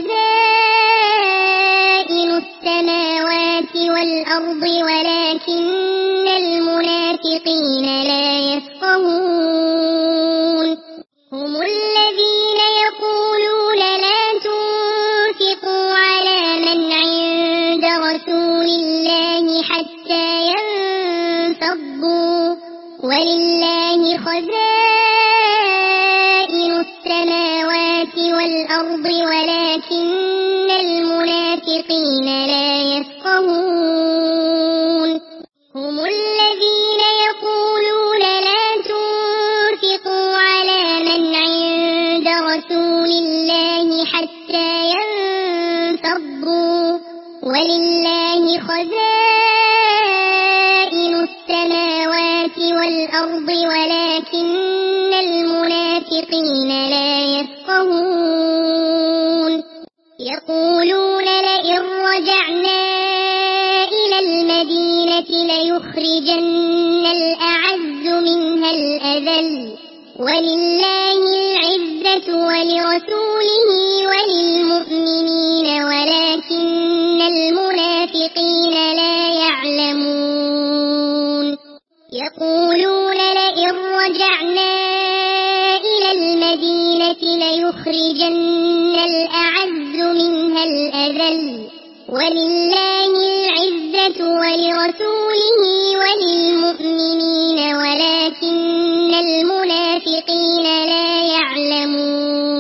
خزائن السماوات والأرض ولكن المنافقين لا يفقهون هم الذين يقولون لا تنفقوا على من عند رسول الله حتى ينفضوا ولله خزائن السماوات والأرض ولكن المنافقين لا يفقهون هم الذين يقولون لا تنفقوا على من عند رسول الله حتى ينفضوا ولله خزائن السماوات والأرض ولكن المنافقين لا يفقهون يقولون لئن رجعنا إلى المدينة ليخرجن الأعز منها الأذل ولله العزة ولرسوله وللمؤمنين ولكن المنافقين لا يعلمون يقولون لئن رجعنا إلى المدينة ليخرجن الأعز منها الأذل ولله العزة ولرسوله وللمؤمنين ولكن المنافقين لا يعلمون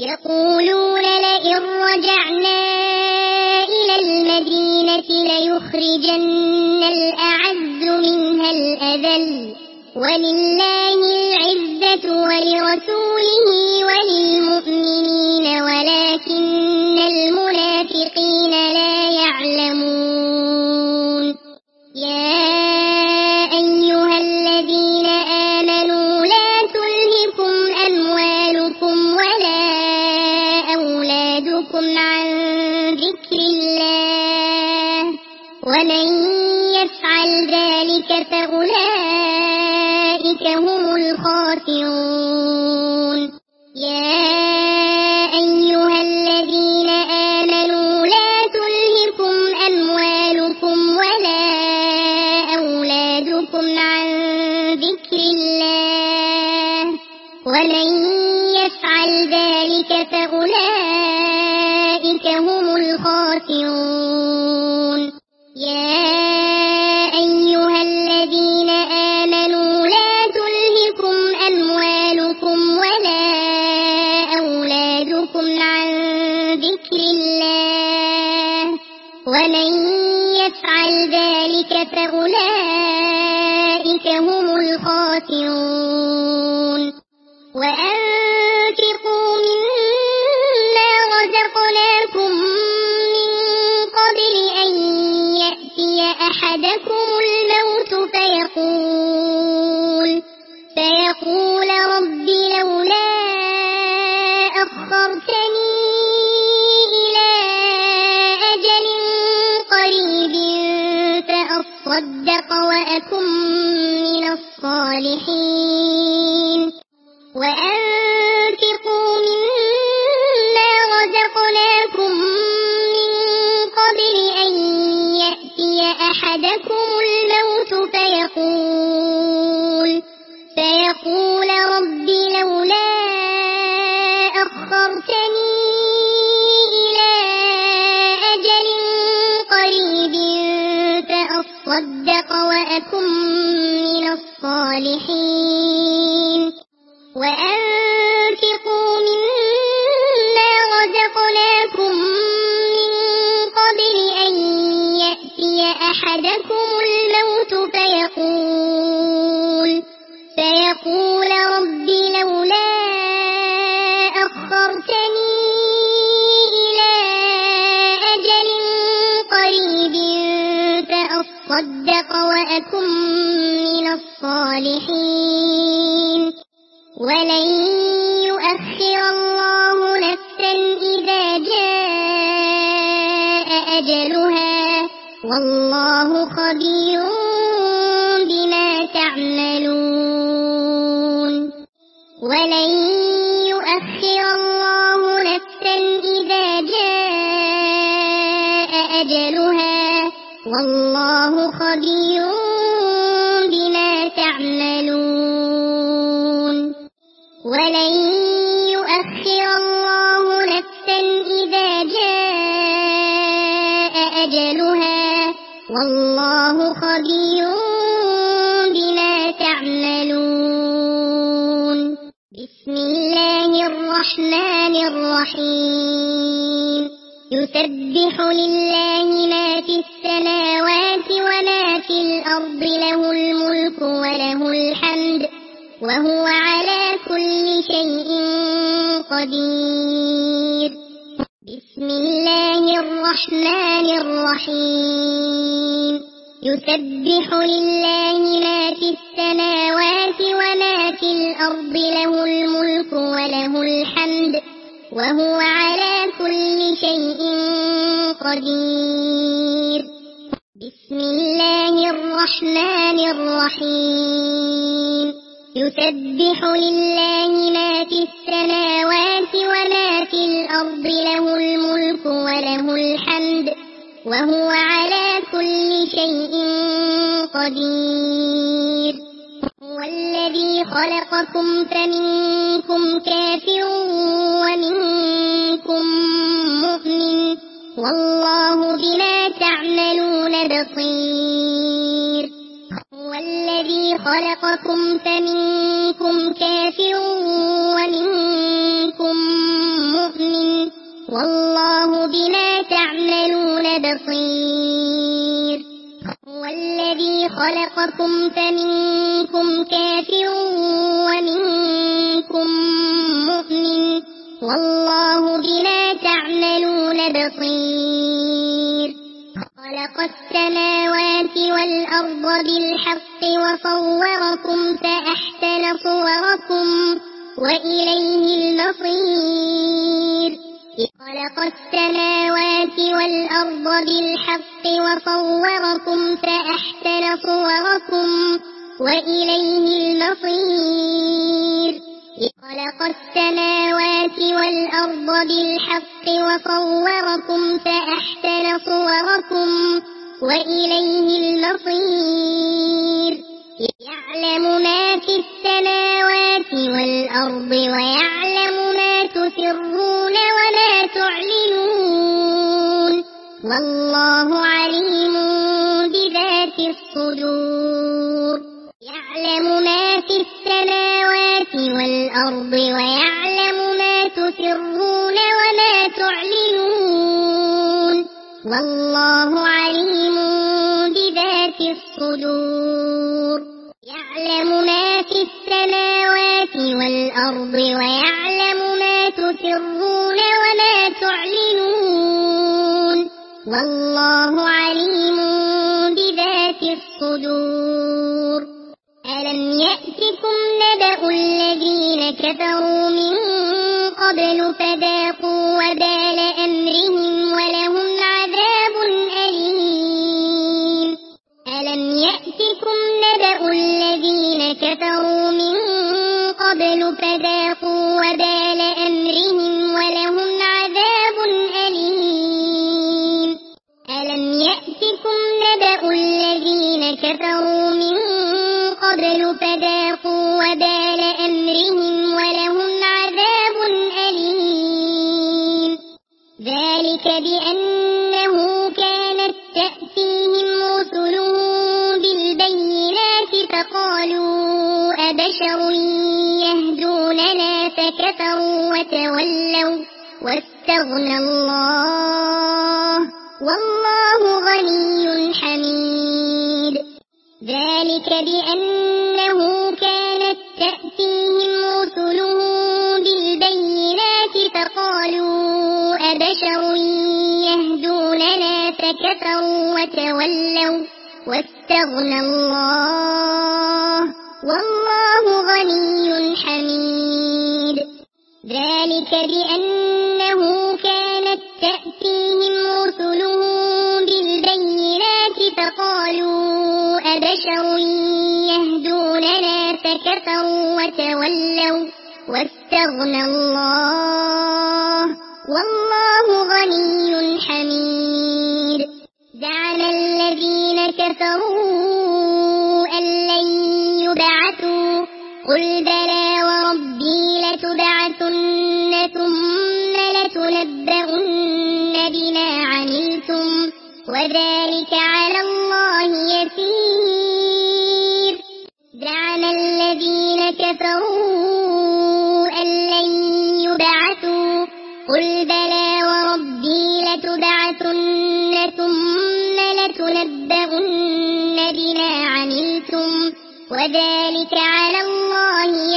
يقولون لئن رجعنا إلى المدينة ليخرجن الأعز منها الأذل ولله العزة ولرسوله وللمؤمنين ولكن المنافقين لا يعلمون يا أيها الذين آمنوا لا تلهكم أموالكم ولا أولادكم عن ذكر الله ومن يفعل ذلك فأولئك هم الخاسرون يا أيها الذين آمنوا لا تلهكم أموالكم ولا أولادكم عن ذكر الله ومن يفعل ذلك فأولئك هم الخاسرون يا أيها الذين آمنوا لا تلهكم أموالكم ولا أولادكم عن ذكر الله ومن يفعل ذلك فأولئك هم الخاسرون وأنفقوا مما رزقناكم من قبل أن يأتي أحدكم الموت فيقول فيقول رب لولا أخرتني إلى أجل قريب فأصدق وأكن من الصالحين وأنفقوا مما رزقناكم من قبل أن يأتي أحدكم الموت فيقول فيقول رب لولا أخرتني إلى أجل قريب فأصدق وأكن من الصالحين وأنفقوا مما رزقناكم من قبل أن يأتي أحدكم الموت فيقول فيقول رب لولا أخرتني إلى أجل قريب فأصدق وأكن من الصالحين ولن يؤخر الله نفسا إذا جاء أجلها والله خبير بما تعملون ولن يؤخر الله نفسا إذا جاء أجلها والله خبير بما تعملون ولن يؤخر الله نفسا إذا جاء أجلها والله خبير بما تعملون بسم الله الرحمن الرحيم يسبح لله ما في السماوات وما في الأرض له الملك وله الحمد وهو على كل شيء قدير بسم الله الرحمن الرحيم يسبح لله ما في السماوات وما في الأرض له الملك وله الحمد وهو على كل شيء قدير بسم الله الرحمن الرحيم يسبح لله ما في السماوات وما في الأرض له الملك وله الحمد وهو على كل شيء قدير هو الذي خلقكم فمنكم كافر ومنكم مؤمن والله بما تعملون بصير هو الذي خلقكم فمنكم كافر ومنكم مؤمن بصير هو الذي خلقكم فمنكم كافر ومنكم مؤمن والله بما تعملون بصير خلق السماوات والأرض بالحق وصوركم فأحسن صوركم وإليه المصير خلق السماوات والأرض بالحق وصوركم فأحسن صوركم وإليه المصير خلق السماوات والأرض بالحق وصوركم فأحسن صوركم وإليه المصير يعلم ما في السماوات والأرض ويعلم ما تسرون وما تعلنون والله عليم بذات الصدور يعلم ما في السماوات والأرض ويعلم ما تسرون وما تعلنون والله عليم بذات الصدور يعلم ما في السماوات والأرض ويعلم ما تسرون وما تعلنون والله عليم بذات الصدور ألم يأتكم نبأ الذين كفروا من قبل فذاقوا وبال أمرهم ولهم عذاب أليم ألم يأتكم نبأ الذين كفروا من قبل فذاقوا وبال أمرهم ولهم عذاب أليم ألم يأتكم نبأ الذين كفروا من قبل فذاقوا وبال أمرهم ولهم عذاب أليم ذلك بأنه كانت تأتيهم رسلهم بالبينات فقالوا أبشر يهدوننا فكفروا وتولوا واستغنى الله والله غني حميد ذلك بأنه كانت تأتيهم رسلهم بالبينات فقالوا أبشر يهدوننا فكفروا وتولوا واستغنى الله والله غني حميد ذلك بأنه كانت تأتيهم رسلهم بالبينات فقالوا أبشر يهدوننا فكفروا وتولوا واستغنى الله والله غني حميد زعم الذين كفروا أن لن يبعثوا قل بلى وربي لتبعثن ثم لتنبؤن بما عملتم وذلك على الله يسير زعم الذين كفروا أن لن يبعثوا قل بلى وربي لتبعثن ثم لتنبؤن بما عملتم وذلك على الله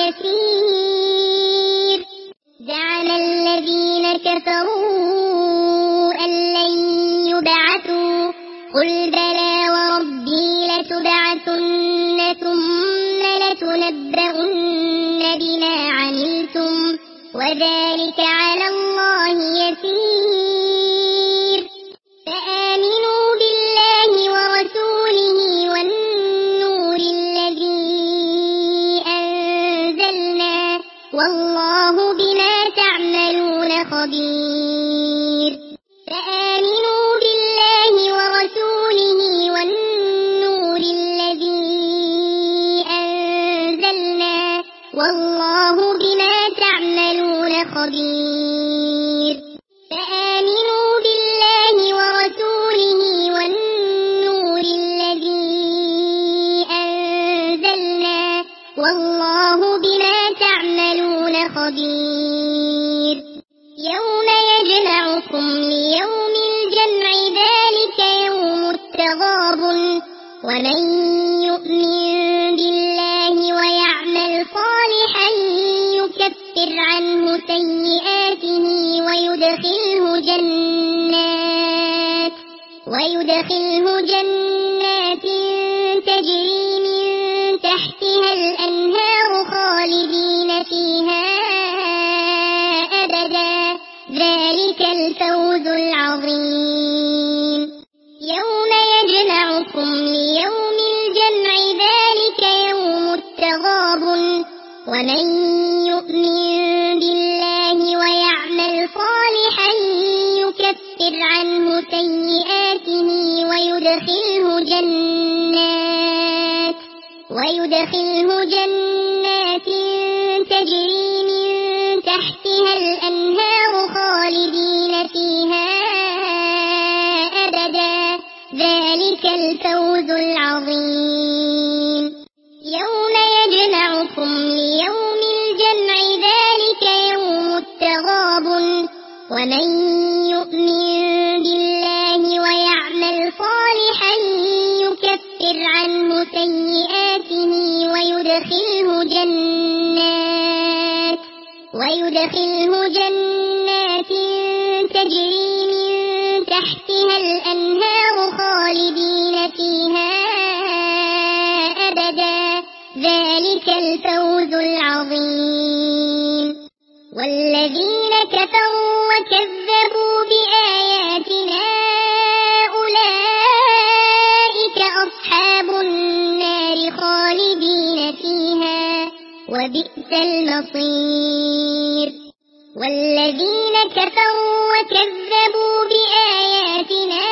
يسير زعم الذين كفروا أن لن يبعثوا قل بلى وربي لتبعثن ثم لتنبؤن بما عملتم وذلك على الله يسير فآمنوا بالله ورسوله والنور الذي أنزلنا والله بما تعملون خبير فآمنوا بالله ورسوله والنور الذي أنزلنا والله بما تعملون خبير فآمنوا بالله ورسوله والنور الذي أنزلنا والله بما تعملون خبير يوم يجمعكم ليوم الجمع ذلك يوم التغابن ومن يؤمن بالله ويعمل صالحا يكفر عنه سيئاته ويدخله جنات ويدخله جنات تجري من تحتها الأنهار خالدين فيها أبدا ذلك الفوز العظيم يوم يجمعكم ليوم الجمع ذلك يوم التغابن ومن يؤمن بالله ويعمل صالحا يكفر عنه سيئاته ويدخله جنات ويدخله جنات تجري من تحتها الأنهار خالدين فيها أبدا ذلك الفوز العظيم يوم يجمعكم ليوم الجمع ذلك يوم التغابن ومن يؤمن بالله ويعمل صالحا يكفر عنه سيئاته ويدخله جنات ويدخله جنات تجري من تحتها الأنهار خالدين فيها أبدا ذلك الفوز العظيم والذين كفروا وكذبوا بآياتنا أولئك أصحاب النار خالدين فيها وبئس المصير والذين كفروا وكذبوا بآياتنا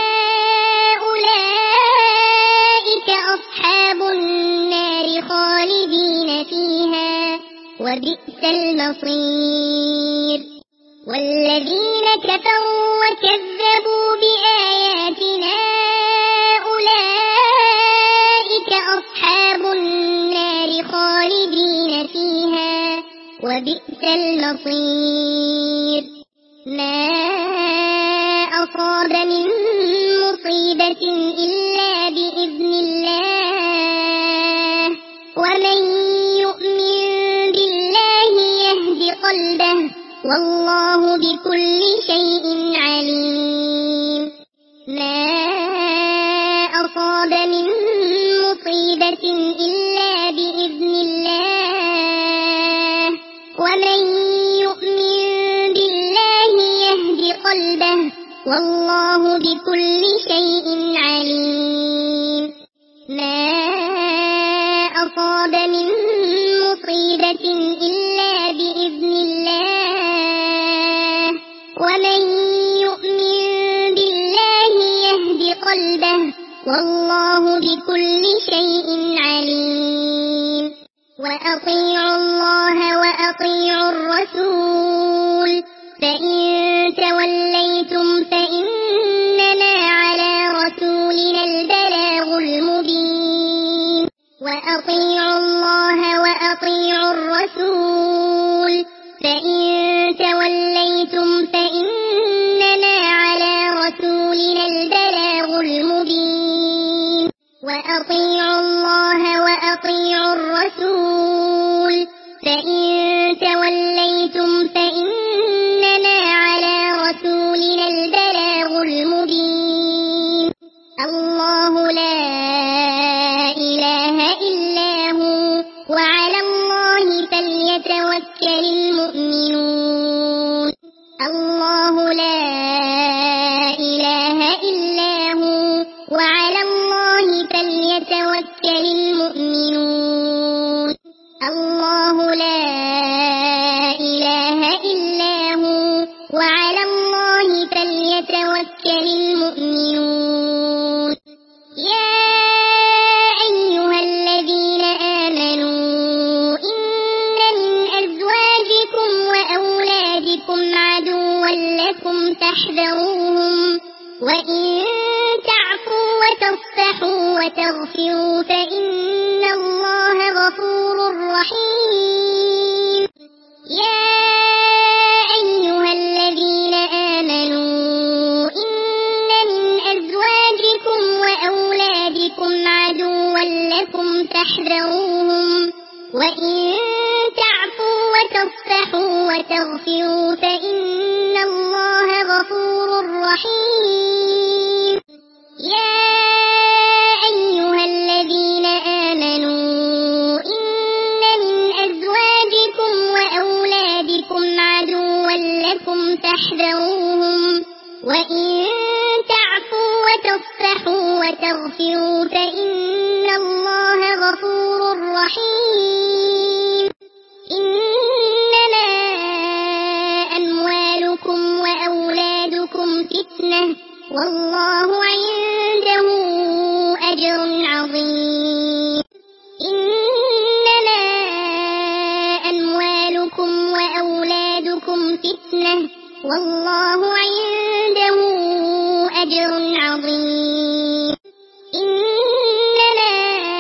أولئك أصحاب النار خالدين فيها وبئس المصير والذين كفروا وكذبوا بآياتنا أولئك أصحاب النار خالدين فيها وبئس المصير ما أصاب من مصيبة إلا بإذن الله ومن يؤمن بالله يهد قلبه والله بكل شيء عليم ما أصاب من مصيبة إلا بإذن الله ومن يؤمن بالله يهد قلبه والله بكل شيء عليم ما أصاب من مصيبة إلا بإذن الله ومن يؤمن بالله يهد قلبه والله بكل شيء عليم وأطيعوا الله وأطيعوا الرسول فإن توليتم فإنما على رسولنا البلاغ المبين وأطيعوا الله وأطيعوا الرسول فإن توليتم فإنما على رسولنا البلاغ المبين وأطيعوا الله وأطيعوا الرسول فإن توليتم فإنما على رسولنا البلاغ المبين الله لا إله إلا هو وعلى الله فليتوكل المؤمنون الله لا إله إلا هو وعلى الله فليتوكل المؤمنون الله لا إله إلا هو وعلى الله فليتوكل المؤمنون يا أيها الذين آمنوا إن من أزواجكم وأولادكم عدوا لكم فاحذروهم وإن تعفوا وتصفحوا وتغفروا فإن الله غفور رحيم يا أيها الذين واستغفروا فإن الله غفور رحيم. يا أيها الذين آمنوا إن من أزواجكم وأولادكم عدوا لكم فاحذروهم، وإن تعفوا وتصفحوا وتغفروا فإن الله غفور رحيم. إنما أموالكم وأولادكم فتنة والله عنده أجر عظيم. إنما أموالكم وأولادكم فتنة والله عنده أجر عظيم. إنما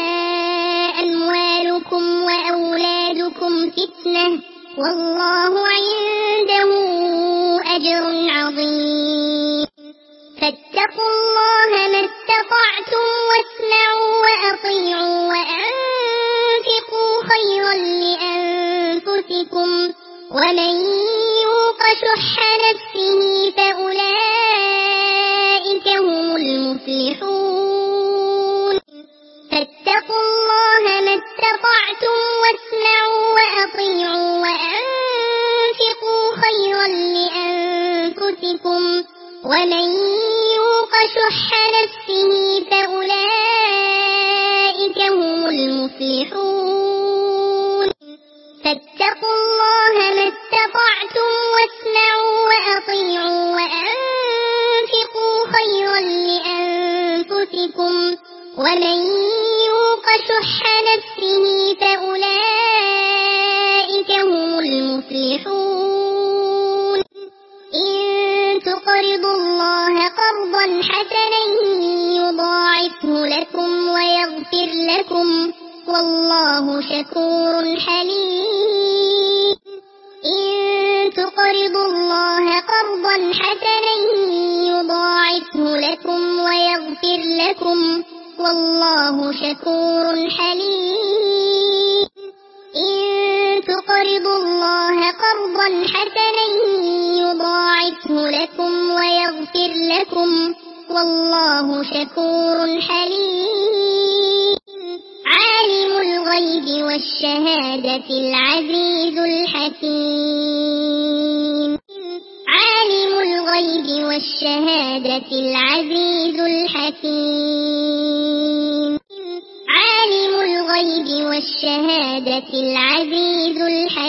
أموالكم وأولادكم فتنة والله عنده أجر عظيم. فاتقوا الله ما استطعتم واسمعوا وأطيعوا وأنفقوا خيرا لأنفسكم ومن يوق شح نفسه فأولئك هم المفلحون. فاتقوا الله ما استطعتم واسمعوا وأطيعوا وأنفقوا خيرا لأنفسكم ومن يوق شح نفسه فأولئك هم المفلحون. فاتقوا الله ما استطعتم واسمعوا وأطيعوا وأنفقوا خيرا لأنفسكم ومن يوق شح نفسه فأولئك هم المفلحون. إن تقرضوا الله قرضا حسنا يضاعفه لكم ويغفر لكم والله شكور حليم. إن تقرضوا الله قرضا حسنا يضاعفه لكم ويغفر لكم والله شكور حليم. إن تقرضوا الله قرضا حسنا يضاعفه لكم ويغفر لكم والله شكور حليم. عالم الغيب والشهادة العزيز الحكيم. عالم الغيب والشهادة العزيز الحكيم. عالم الغيب والشهادة العزيز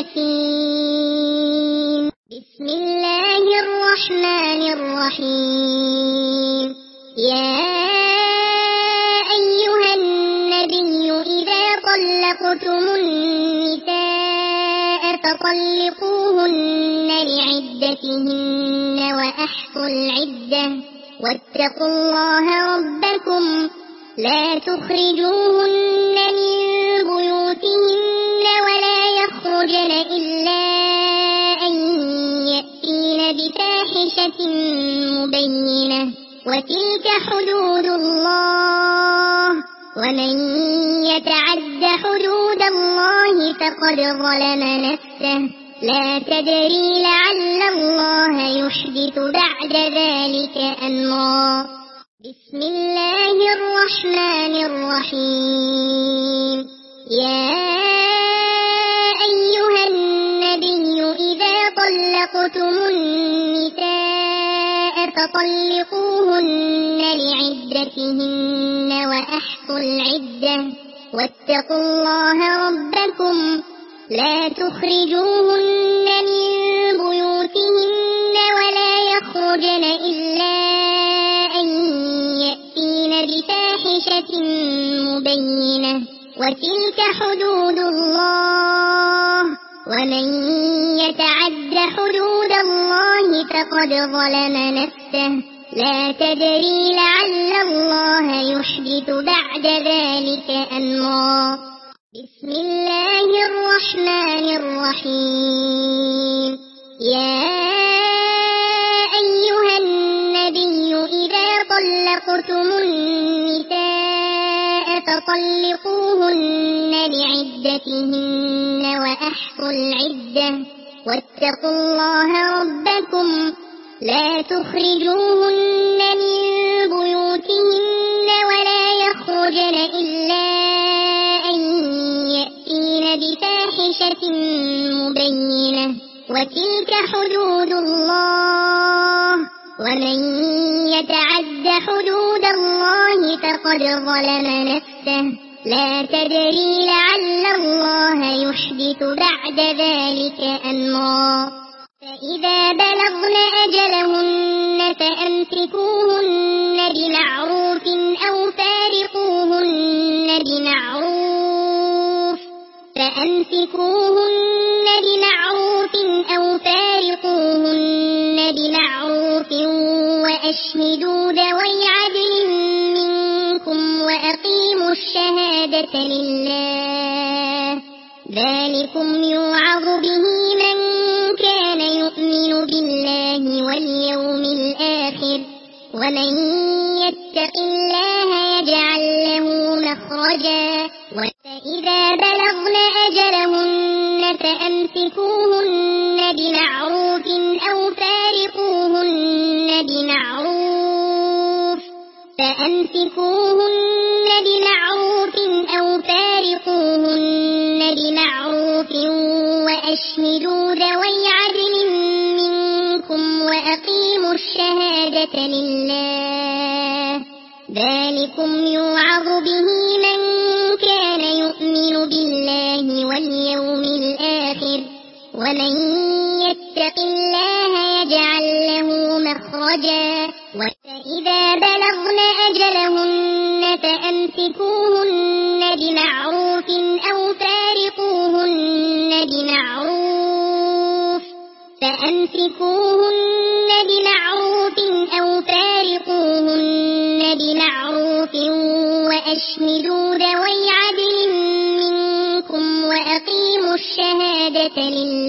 الحكيم. بسم الله الرحمن الرحيم. يا أيها النبي إذا طلقتم النساء فطلقوهن لعدتهن وأحصوا العدة واتقوا الله ربكم لا تخرجوهن من بيوتهن ولا يخرجن إلا أن يأتين بفاحشة مبينة وتلك حدود الله ومن يتعد حدود الله فقد ظلم نفسه لا تدري لعل الله يحدث بعد ذلك أمرا. بسم الله الرحمن الرحيم. يا أيها النبي إذا طلقتم النساء فطلقوهن لعدتهن وأحصوا العدة واتقوا الله ربكم لا تخرجوهن من بيوتهن ولا يخرجن إلا أن يأتين بفاحشة مبينة وتلك حدود الله ومن يتعد حدود الله فقد ظلم نفسه لا تدري لعل الله يحدث بعد ذلك أمرا. بسم الله الرحمن الرحيم. يا أيها النبي إذا طلقتم النساء فطلقوهن لعدتهن وأحصوا العدة واتقوا الله ربكم لا تخرجوهن من بيوتهن ولا يخرجن إلا أن يأتين بفاحشة مبينة وتلك حدود الله ومن يتعد حدود الله فقد ظلم نفسه لا تدري لعل الله يحدث بعد ذلك أمرا فإذا بلغن أجلهن فأمسكوهن بمعروف أو فارقوهن بمعروف فأمسكوهن بمعروف أو فارقوهن بمعروف وأشهدوا ذوي عدل منكم وأقيموا الشهادة لله ذلكم يوعظ به من كان يؤمن بالله واليوم الآخر ومن يتق الله يجعل له مخرجا فإذا بلغن أجلهن فأمسكوهن بمعروف أو فارقوهن بمعروف فأمسكوهن بمعروف أو فارقوهن بمعروف وأشهدوا ذوي عدل منكم وأقيموا الشهادة لله ذلكم يوعظ به من كان يؤمن بالله واليوم الآخر ومن يتق الله يجعل له مخرجا فإذا بلغن أجلهن فأمسكوهن بمعروف أو فارقوهن بمعروف فأمسكوهن بمعروف أو فارقوهن بمعروف وأشهدوا ذوي عدل منكم وأقيموا الشهادة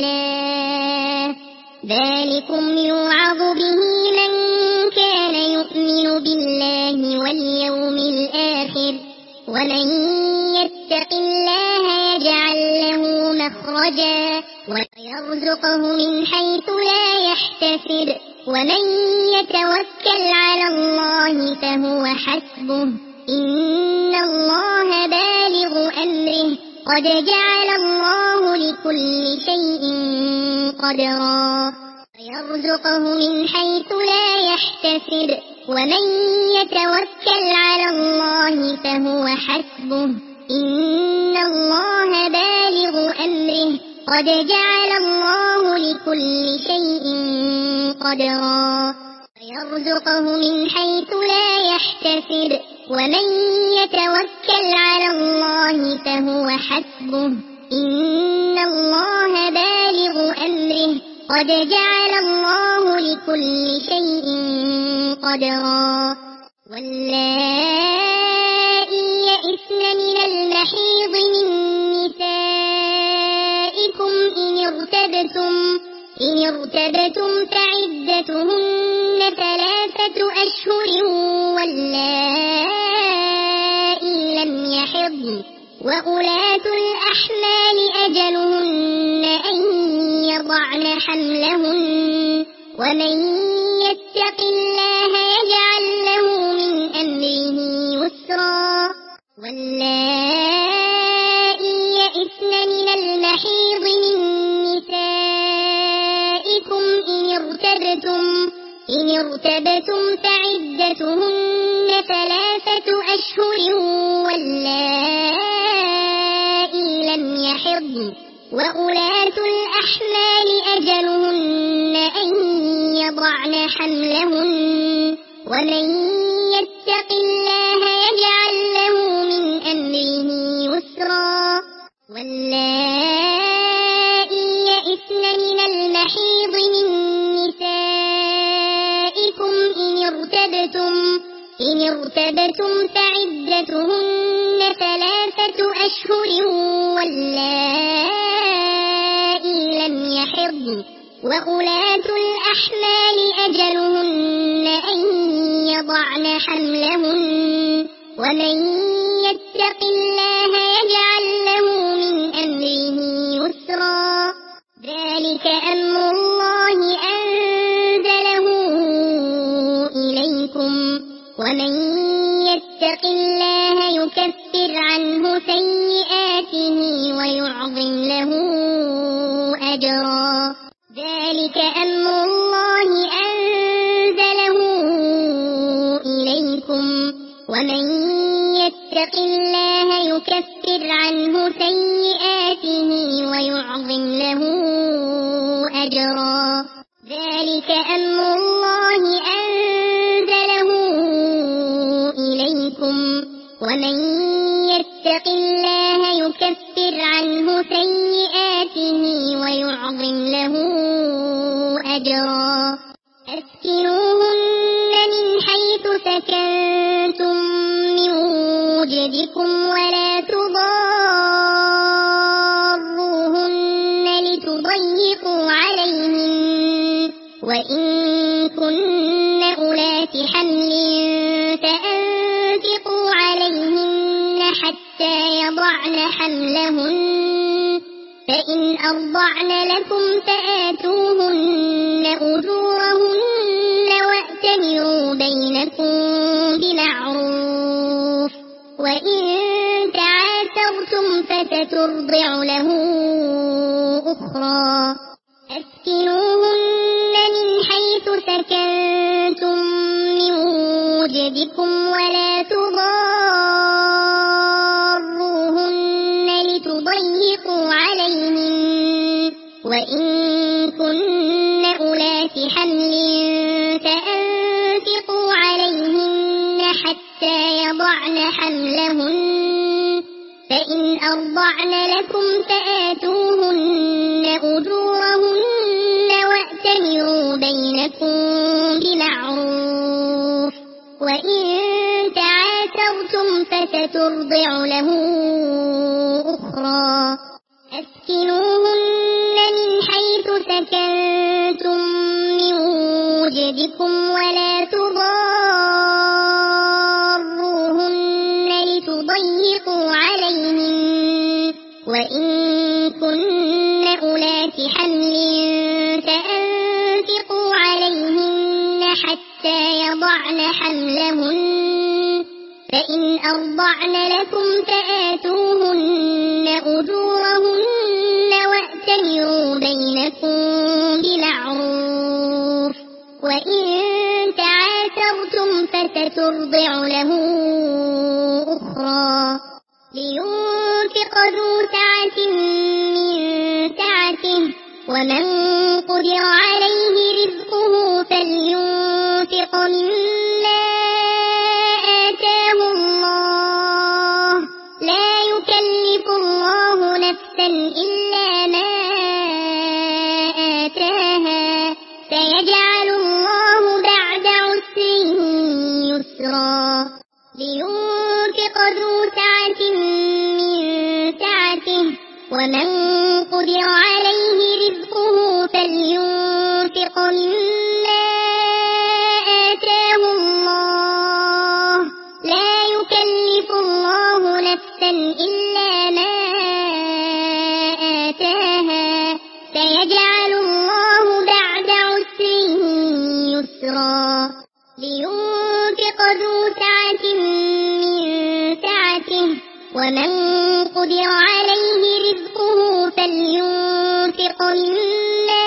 لله ذلكم يوعظ به من كان يؤمن بالله واليوم الآخر ومن يتق الله يجعل له مخرجا ويرزقه من حيث لا يحتسب ومن يتوكل على الله فهو حسبه إن الله بالغ أمره قد جعل الله لكل شيء قدرا ويرزقه من حيث لا يحتسب ومن يتوكل على الله فهو حسبه إن الله بالغ أمره قد جعل الله لكل شيء قدرا ويرزقه من حيث لا يحتسب ومن يتوكل على الله فهو حسبه إن الله بالغ أمره قد جعل الله لكل شيء قدرا واللائي يئسن من المحيض من نسائكم إن ارتبتم إن ارتبتم فعدتهن ثلاثة أشهر واللائي لم يحضن وأولاة الأحمال أجلهن أن يضعن حملهن ومن يتق الله يجعل له من أمره يسرا واللائي يئسن من المحيض من نسائكم إن ارتبتم إن ارتبتم فعدتهن ثلاثة أشهر واللائي لم يحضن وأولاة الأحمال أجلهن أن يضعن حملهن ومن يتق الله يجعل له من أمره يسرا واللائي يئسن من المحيض من نسائكم إن ارتبتم إن ارتبتم فعدتهن ثلاثة أشهر واللائي لم يحضن وأولاة الأحمال أجلهن أن يضعن حملهن ومن يتق الله يجعل له من أمره يسرا ذلك ومن يتق الله يكفر عنه سيئاته ويعظم له أجرا ذلك أمر الله أنزله إليكم ومن يتق الله يكفر عنه سيئاته ويعظم له أجرا ذلك أمر الله أنزله إليكم ومن يتق الله يكفر عنه سيئاته ويعظم له أجرا أسكنوهن من حيث سكنتم من وجدكم ولا تضاروهن لتضيقوا عليهن وإن كن أولات حمل فأنفقوا عليهن حتى يضعن حملهن فإن أرضعن لكم فآتوهن أجورهن وأتمروا بينكم بمعروف وإن تعاثرتم فسترضع له أخرى أسكنوهن من حيث سكنتم من وجدكم ولا تضاروهن لتضيقوا عليهن وإن كن أولات حمل فأنفقوا عليهن حتى يضعن حملهن فإن أرضعن لكم فآتوهن أجورهن وأتمروا بينكم بمعروف وإن تعاثرتم فسترضع له أخرى أسكنوهن من حيث سكنتم من وجدكم ولا تضاروهن لتضيقوا عليهن وإن كن أولات حمل فأنفقوا عليهن حتى يضعن حملهن فإن أرضعن لكم فآتوهن أجورهن وأتمروا بينكم بمعروف وإن تعاثرتم فسترضع له أخرى لينفق ذو سعة من سعته ومن قدر عليه رزقه فلينفق مما آتاه الله لا يكلف الله نفسا إلا ما آتاها سيجعل الله بعد عسر يسرا لينفق ذو سعة من سعته ومن قدر عليه رزقه فلينفق مما آتاه الله لا يكلف الله نفسا إلا ما آتاها سيجعل الله بعد عسر يسرا لينفق ذو سعة من سعته ومن قدر عليه رزقه فلينفق مما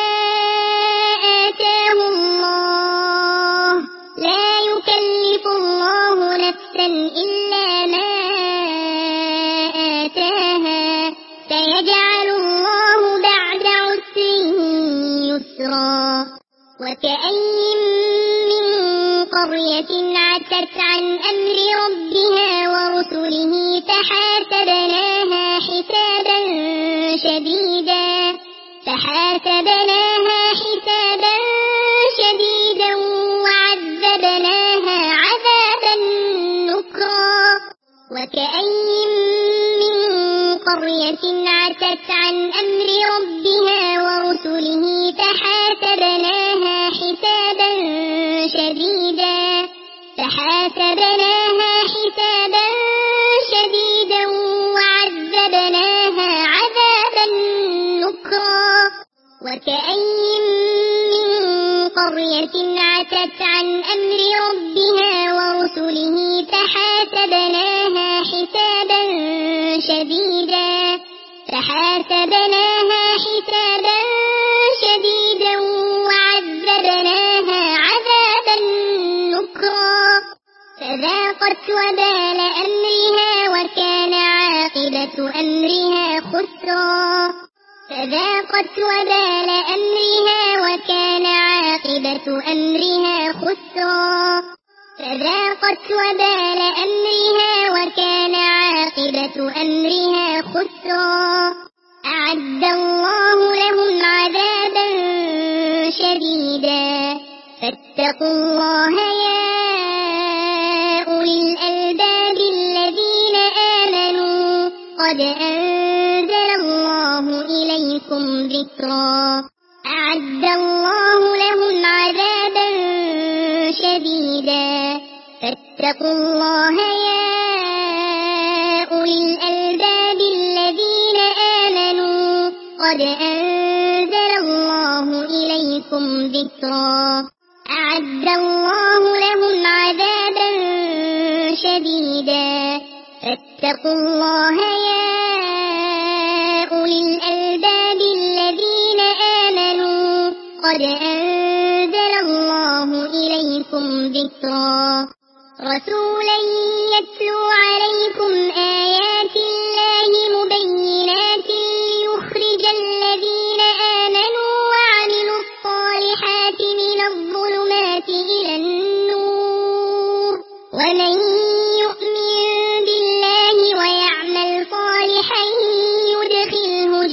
آتاه الله لا يكلف الله نفسا إلا ما آتاها سيجعل الله بعد عسر يسرا وكأين من قرية عتت عن أمر ربها ورسله فحاسبناها حسابا شديدا فحاسبناها حسابا شديدا وعذبناها عذابا نكرا وكأين من قرية عتت عن أمر ربها ورسله فحاسبناها حسابا شديدا فحاسبناها حسابا شديدا وعذبناها عذابا نكرا وكأين من قرية عتت عن أمر ربها ورسله فحاسبناها حسابا شديدا فحاسبناها حسابا شديدا وعذبناها عذابا نكرا فذاقت وبال أمرها وكان عاقبة أمرها خسرا فذاقت وبال أمرها وكان عاقبة أمرها خسرا فذاقت وبال أمرها وكان عاقبة أمرها خسرا أعد الله لهم عذابا شديدا فاتقوا الله يا أولي الألباب الذين آمنوا قد أنزل الله إليكم ذكرا أعد الله لهم عذابا شديدا فاتقوا الله يا أولي الألباب الذين آمنوا قد أنزل الله إليكم ذكرا أعد الله لهم عذابا شديدا فاتقوا الله يا أولي الألباب الذين آمنوا قد أنزل الله إليكم ذكرا رسولا يتلو عليكم آيات الله مبينات ليخرج الذين آمنوا وعملوا الصالحات من الظلمات إلى النور ومن يؤمن بالله ويعمل صالحا يدخله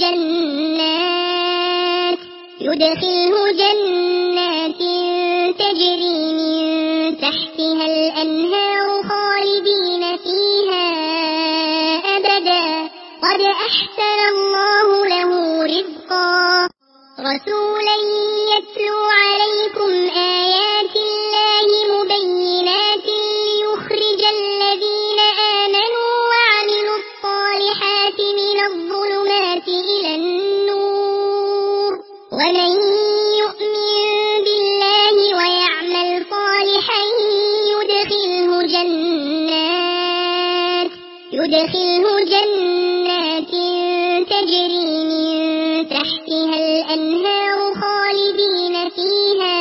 جنات يدخله جنات تجري من تحتها الأنهار خالدين فيها أبدا قد أحسن الله له رزقا رسولا يتلو عليكم آيات الله مبينات ليخرج الذين آمنوا وعملوا الصالحات من الظلمات إلى النور ومن يؤمن بالله ويعمل صالحا يدخله جنات يدخله جنات تجري من تحتها الأنهار خالدين فيها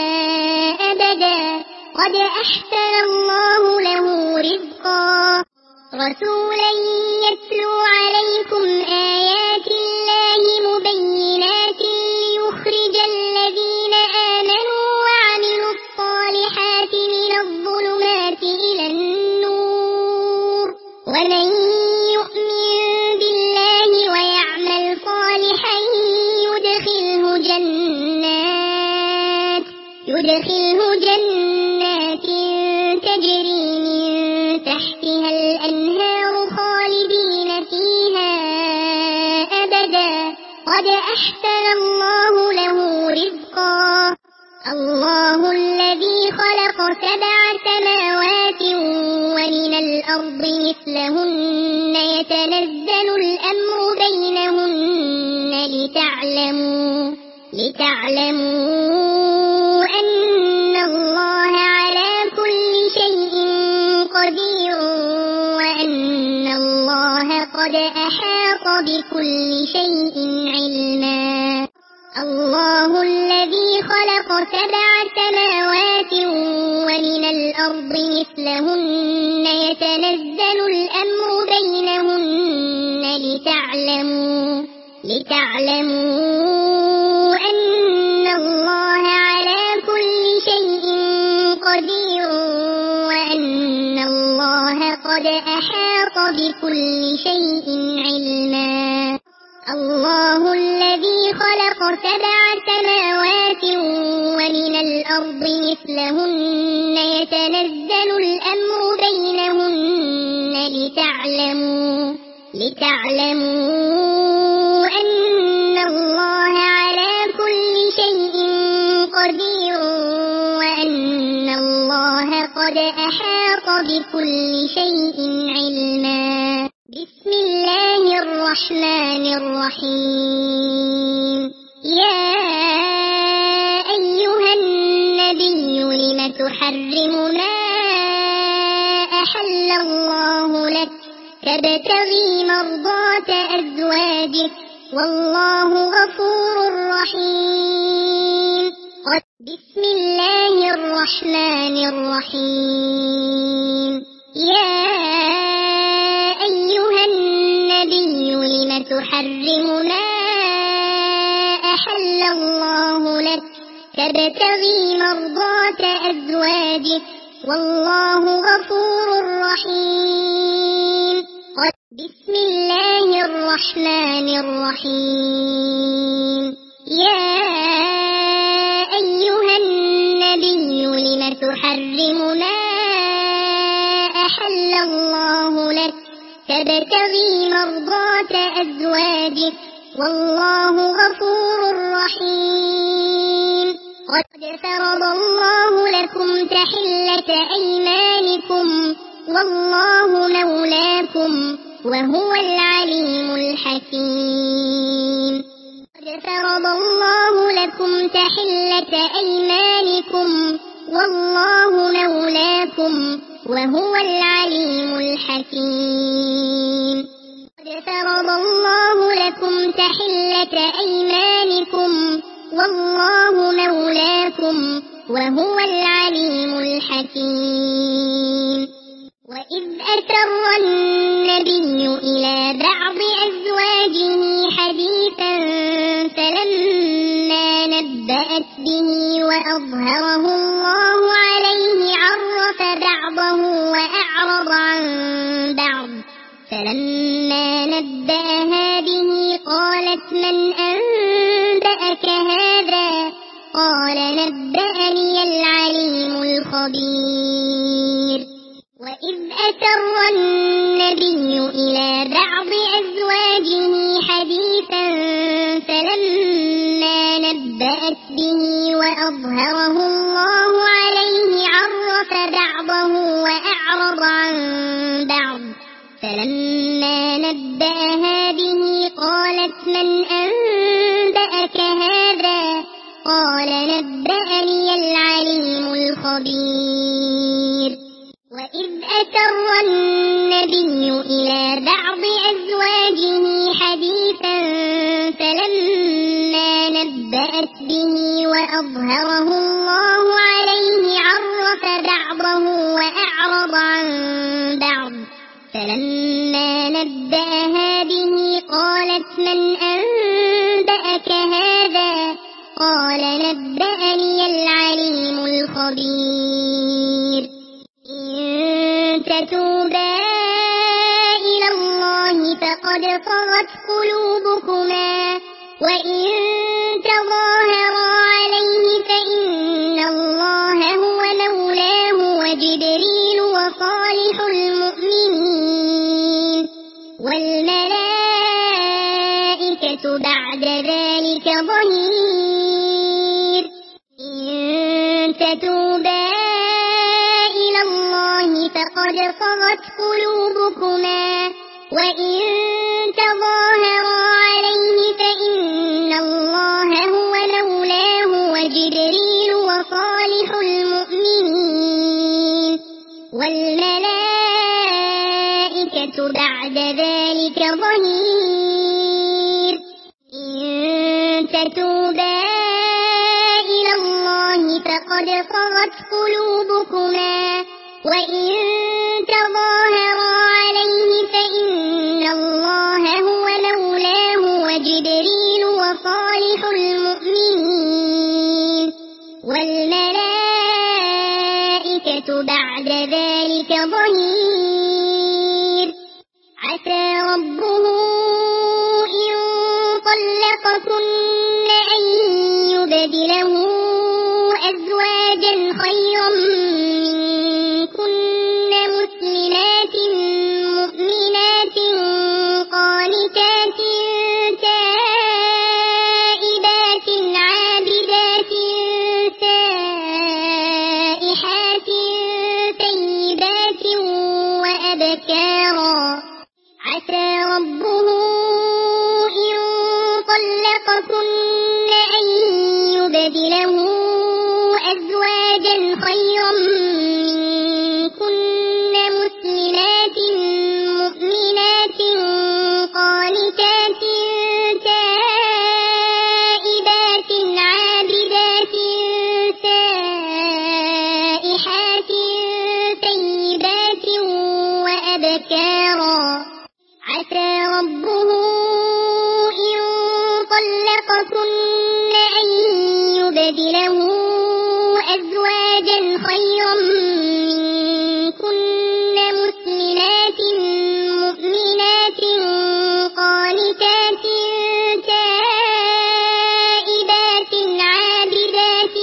أبدا قد أحسن الله له رزقا رسولا يتلو عليكم آيات الله مبينات ليخرج الذين آمنوا وعملوا الصالحات من الظلمات إلى النور ومن يؤمن بالله ويعمل صالحا يدخله جنات يدخله جنات تجري من تحتها الأنهار خالدين فيها أبدا قد أحسن الله له رزقا الله الذي خلق سبع سماوات ومن الأرض مثلهن يتنزل الأمر بينهن لتعلموا لتعلموا أن الله على كل شيء قدير وأن الله قد أحاط بكل شيء علما الله الذي خلق سبع سماوات ومن الأرض مثلهن يتنزل الأمر بينهن لتعلموا لتعلموا أن الله على كل شيء قدير وأن الله قد أحاط بكل شيء علما الله الذي خلق سبع سماوات ومن الأرض مثلهن يتنزل الأمر بينهن لتعلموا لتعلموا أن الله على كل شيء قدير وأن الله قد أحاط بكل شيء علما بسم الله الرحمن الرحيم يا أيها الناس تحرم ما أحل الله لك تبتغي مرضات أزواجك والله غفور رحيم. بسم الله الرحمن الرحيم. يا أيها النبي لم تحرم ما أحل الله لك تبتغي مرضات أزواجك والله غفور رحيم. بسم الله الرحمن الرحيم. يا أيها النبي لم تحرم ما أحل الله لك تبتغي مرضات أزواجك والله غفور رحيم. قد فرض الله لكم تحلة أيمانكم والله مولاكم وهو العليم الحكيم. قد فرض الله لكم تحلة أيمانكم والله مولاكم وهو العليم الحكيم. قد فرض الله لكم تحلة أيمانكم والله مولاكم وهو العليم الحكيم. وإذ أسر النبي إلى بعض أزواجه حديثا فلما نبأت به وأظهره الله عليه عرف بعضه وأعرض عن بعض فلما نبأها به قالت من أنبأك هذا قال نبأني العليم الخبير. وإذ أسر النبي إلى بعض أزواجه حديثا فلما نبأت به وأظهره الله عليه عرف بعضه وأعرض عن بعض فلما نبأها به قالت من أنبأك هذا قال نبأني العليم الخبير. وإذ أسر النبي إلى بعض أزواجه حديثا فلما نبأت به وأظهره الله عليه عرف بعضه وأعرض عن بعض فلما نبأها به قالت من أنبأك هذا قال نبأني العليم الخبير. إن تتوبا إلى الله فقد طغت قلوبكما وإن تظاهرا عليه فإن الله هو مولاه وجبريل وصالح المؤمنين والملائكة بعد ذلك ظهير. إن تتوبا إلى الله فقد طغت قلوبكما وإن تظاهرا عليه فإن الله هو مولاه وجبريل وصالح المؤمنين والملائكة بعد ذلك ظهير. إن تتوبا إلى الله فقد طغت قلوبكما وإن تظاهرا عليه فإن الله هو مولاه وجبريل وصالح المؤمنين والملائكة بعد ذلك ظهير. عسى ربه إن طلقكن أن يبدله أزواجا خيرا منكن مسلمات مؤمنات قانتات تائبات عابدات سائحات طيبات وأبكارا. عسى ربه إن طلقكن أن يبدله أزواجا خيرا منكن مسلمات مؤمنات قانتات تائبات عابدات سائحات طيبات وأبكارا عسى ربه إن طلقكن أن يبدله أزواجا خيرا منكن مسلمات مؤمنات قانتات تائبات عابدات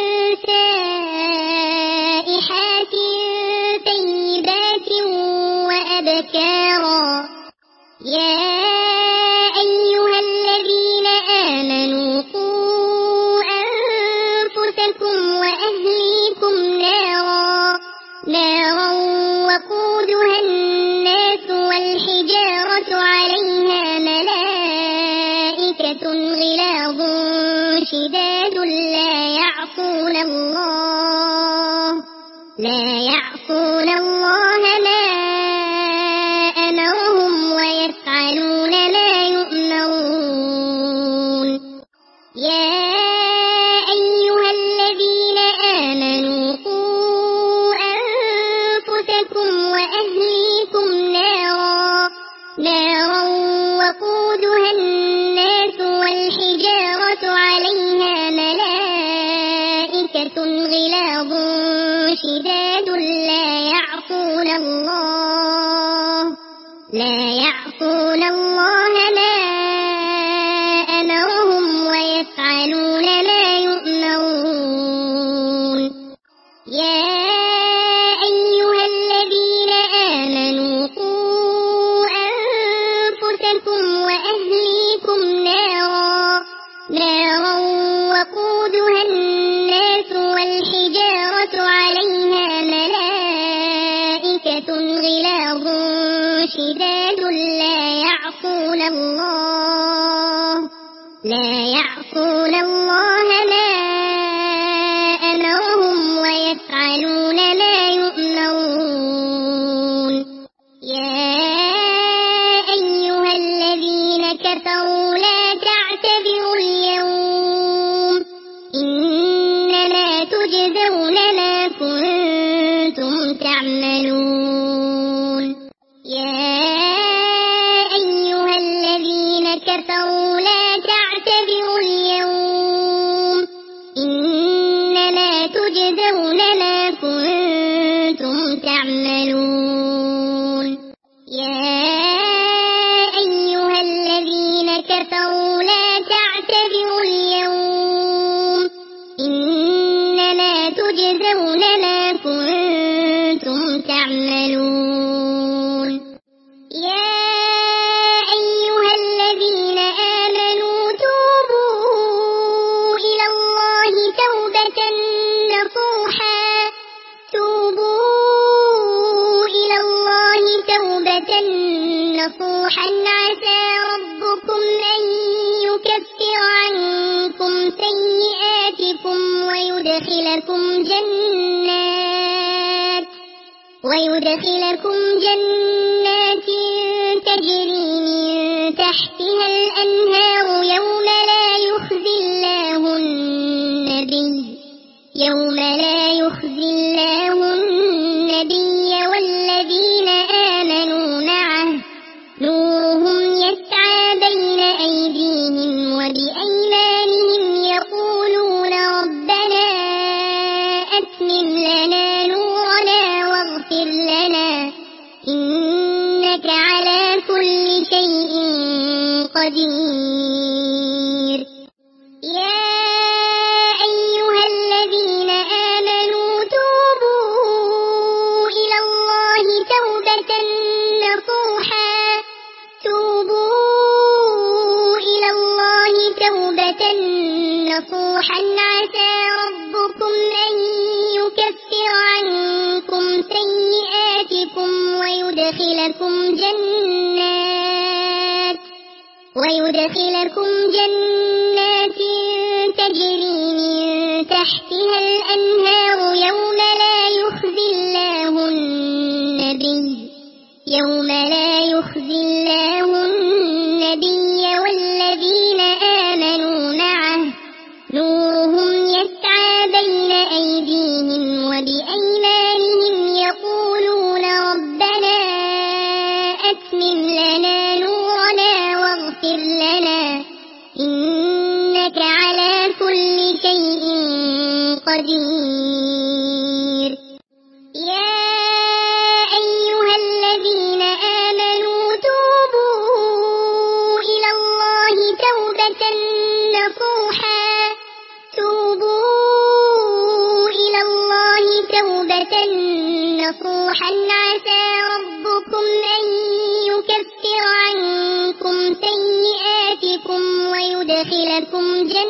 سائحات طيبات وأبكارا يا أيها الذين آمنوا قوا أنفسكم وأهليكم نارا نارا وقودها الناس والحجارة عليها ملائكة غلاظ شداد لا يعصون الله لا يعصون الله ما أمرهم ويفعلون ما يؤمرون يا أيها الذين آمنوا قوا أنفسكم وأهليكم نارا نارا وقودها الناس والحجارة عليها ملائكة غلاظ شداد لا يعصون الله لا يعصون الله ما أمرهم ويفعلون ما يؤمرون يا أيها الذين آمنوا قوا أنفسكم وأهليكم نارا نارا وقودها الناس والحجارة عليها ملائكة غلاظ شداد لا يعصون الله لا يعصون الله ما أمرهم ويفعلون ما يؤمرون يا أيها الذين كفروا لا تعتذروا اليوم إنما تجزون ما كنتم تعملون يا أيها الذين كفروا لا تعتذروا اليوم إنما تجزون ما كنتم تعملون يا أيها الذين كفروا لا تعتذروا اليوم إنما تجزون ما كنتم تعملون يا أيها الذين آمنوا توبوا إلى الله توبة نصوحا توبوا إلى الله توبة نصوحا عسى ربكم أن يكفر عنكم سيئاتكم ويدخلكم جنات ويدخلكم جنات تجري من تحتها الأنهار يوم لا يخزي الله النبي يوم لا يخزي الله النبي والذين آمنوا معه نورهم يسعى بين أيديهم وبأيمانهم يقولون ربنا أتمم لنا نورنا واغفر لنا إنك على كل شيء قدير يا أيها الذين آمنوا توبوا إلى الله توبة نصوحا توبوا إلى الله توبة نصوحا عسى ربكم أن يكفر عنكم سيئاتكم ويدخلكم جنات ويدخلكم جنات تجري من تحتها الأنهار يوم قدير. يا أيها الذين آمنوا توبوا إلى الله توبة نصوحا توبوا إلى الله توبة نصوحا عسى ربكم أن يكفر عنكم سيئاتكم ويدخلكم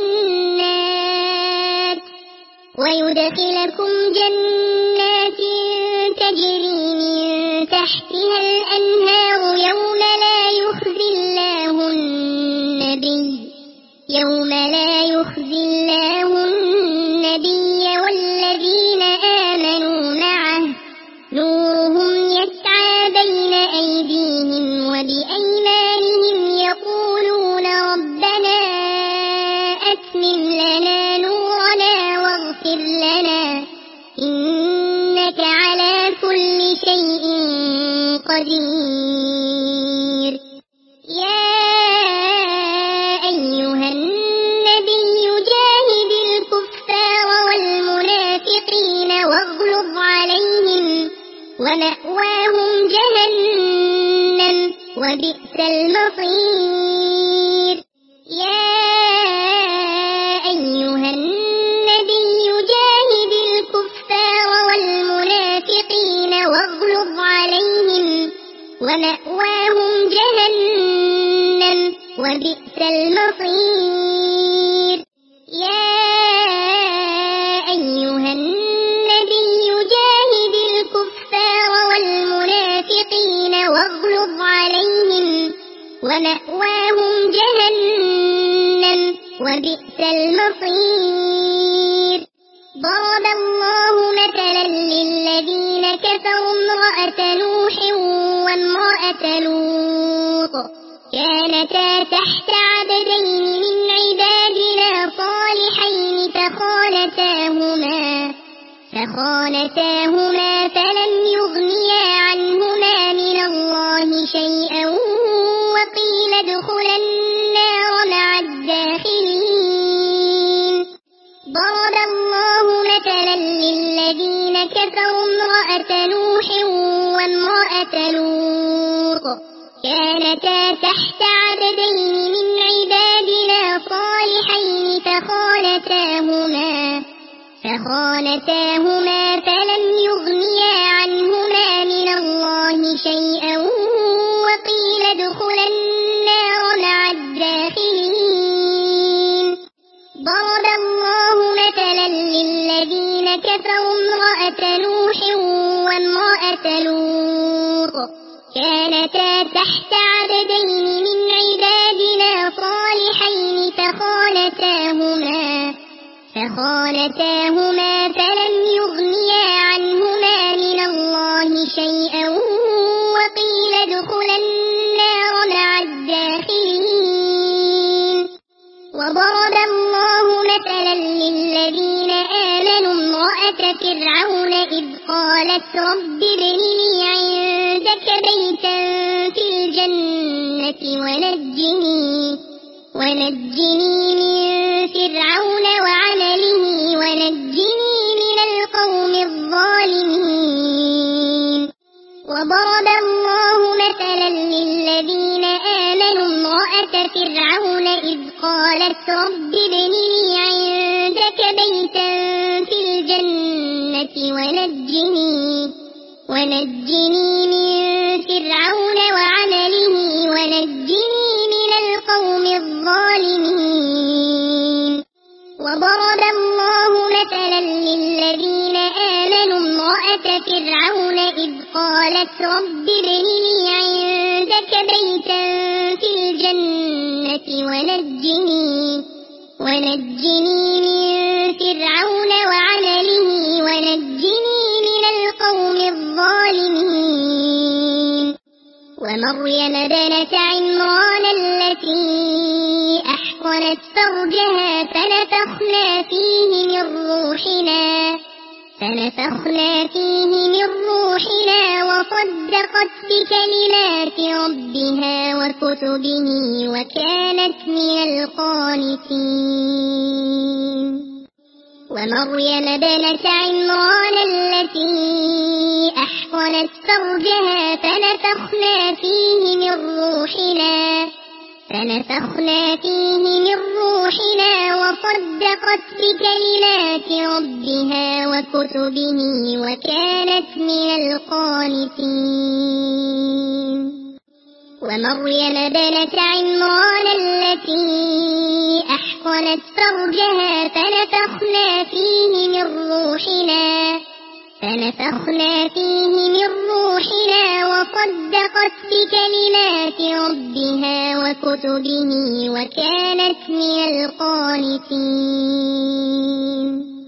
جنات ويدخلكم جنات تجري من تحتها الأنهار يوم لا يخزي الله النبي يوم لا يخزي الله النبي والذين آمنوا معه نورهم يسعى بين أيديهم وبأيمانهم يقولون ربنا أتمم لنا نورنا واغفر لنا إنك على كل شيء قدير. يا أيها النبي جاهد الكفار والمنافقين واغلظ عليهم ومأواهم جهنم وبئس المصير. يا أيها النبي جاهد الكفار والمنافقين واغلظ عليهم ومأواهم جهنم وبئس المصير. يا أيها النبي جاهد الكفار والمنافقين واغلظ عليهم ومأواهم جهنم وبئس المصير. ضرب الله مثلا للذين كفروا امرأة نوح وامرأة لوط كانتا تحت عبدين من عبادنا صالحين فخانتاهما فخانتاهما فلم يغنيا عنهما من الله شيئا وقيل ادخلا النار مع الداخلين. ضرب الله مثلا للذين كفروا امرأة نوح وامرأة لوط كانتا تحت عبدين من عبادنا صالحين فخانتاهما فخانتاهما فلم يغنيا عنهما من الله شيئا وقيل ادخلا النار مع الداخلين. ضرب الله مثلا للذين كفروا امرأة نوح وامرأة لوط كانتا تحت عبدين من عبادنا صالحين فخانتاهما فخانتاهما فلم يغنيا عنهما من الله شيئا وقيل ادخلا النار مع الداخلين. وضرب الله مثلا للذين آمنوا امرأة فرعون إذ قالت رب ابن لي عندك بيتا في الجنة ونجني ونجني من فرعون وعمله ونجني من القوم الظالمين. وضرب الله مثلا للذين آمنوا امرأة فرعون إذ قالت رب ابن لي عندك بيتا في الجنة ونجني ونجني من فرعون وعمله ونجني من القوم الظالمين. وضرب الله مثلا للذين آمنوا امرأة فرعون إذ قالت رب ابن لي عندك بيتا في الجنة ونجني ونجني من فرعون وعمله ونجني من القوم الظالمين. ومريم بنت عمران التي أحصنت فرجها فنفخنا فيه من روحنا فنفخنا فيه من روحنا وصدقت بكلمات ربها وكتبه وكانت من القانتين. ومريم بنت عمران التي أحصنت فرجها فنفخنا فيه من روحنا فنفخنا فيه من روحنا وصدقت بكلمات ربها وكتبه وكانت من القانتين. ومريم بنت عمران التي أحصنت فرجها فنفخنا فيه من روحنا فنفخنا فيه من روحنا وصدقت بكلمات ربها وكتبه وكانت من القانتين.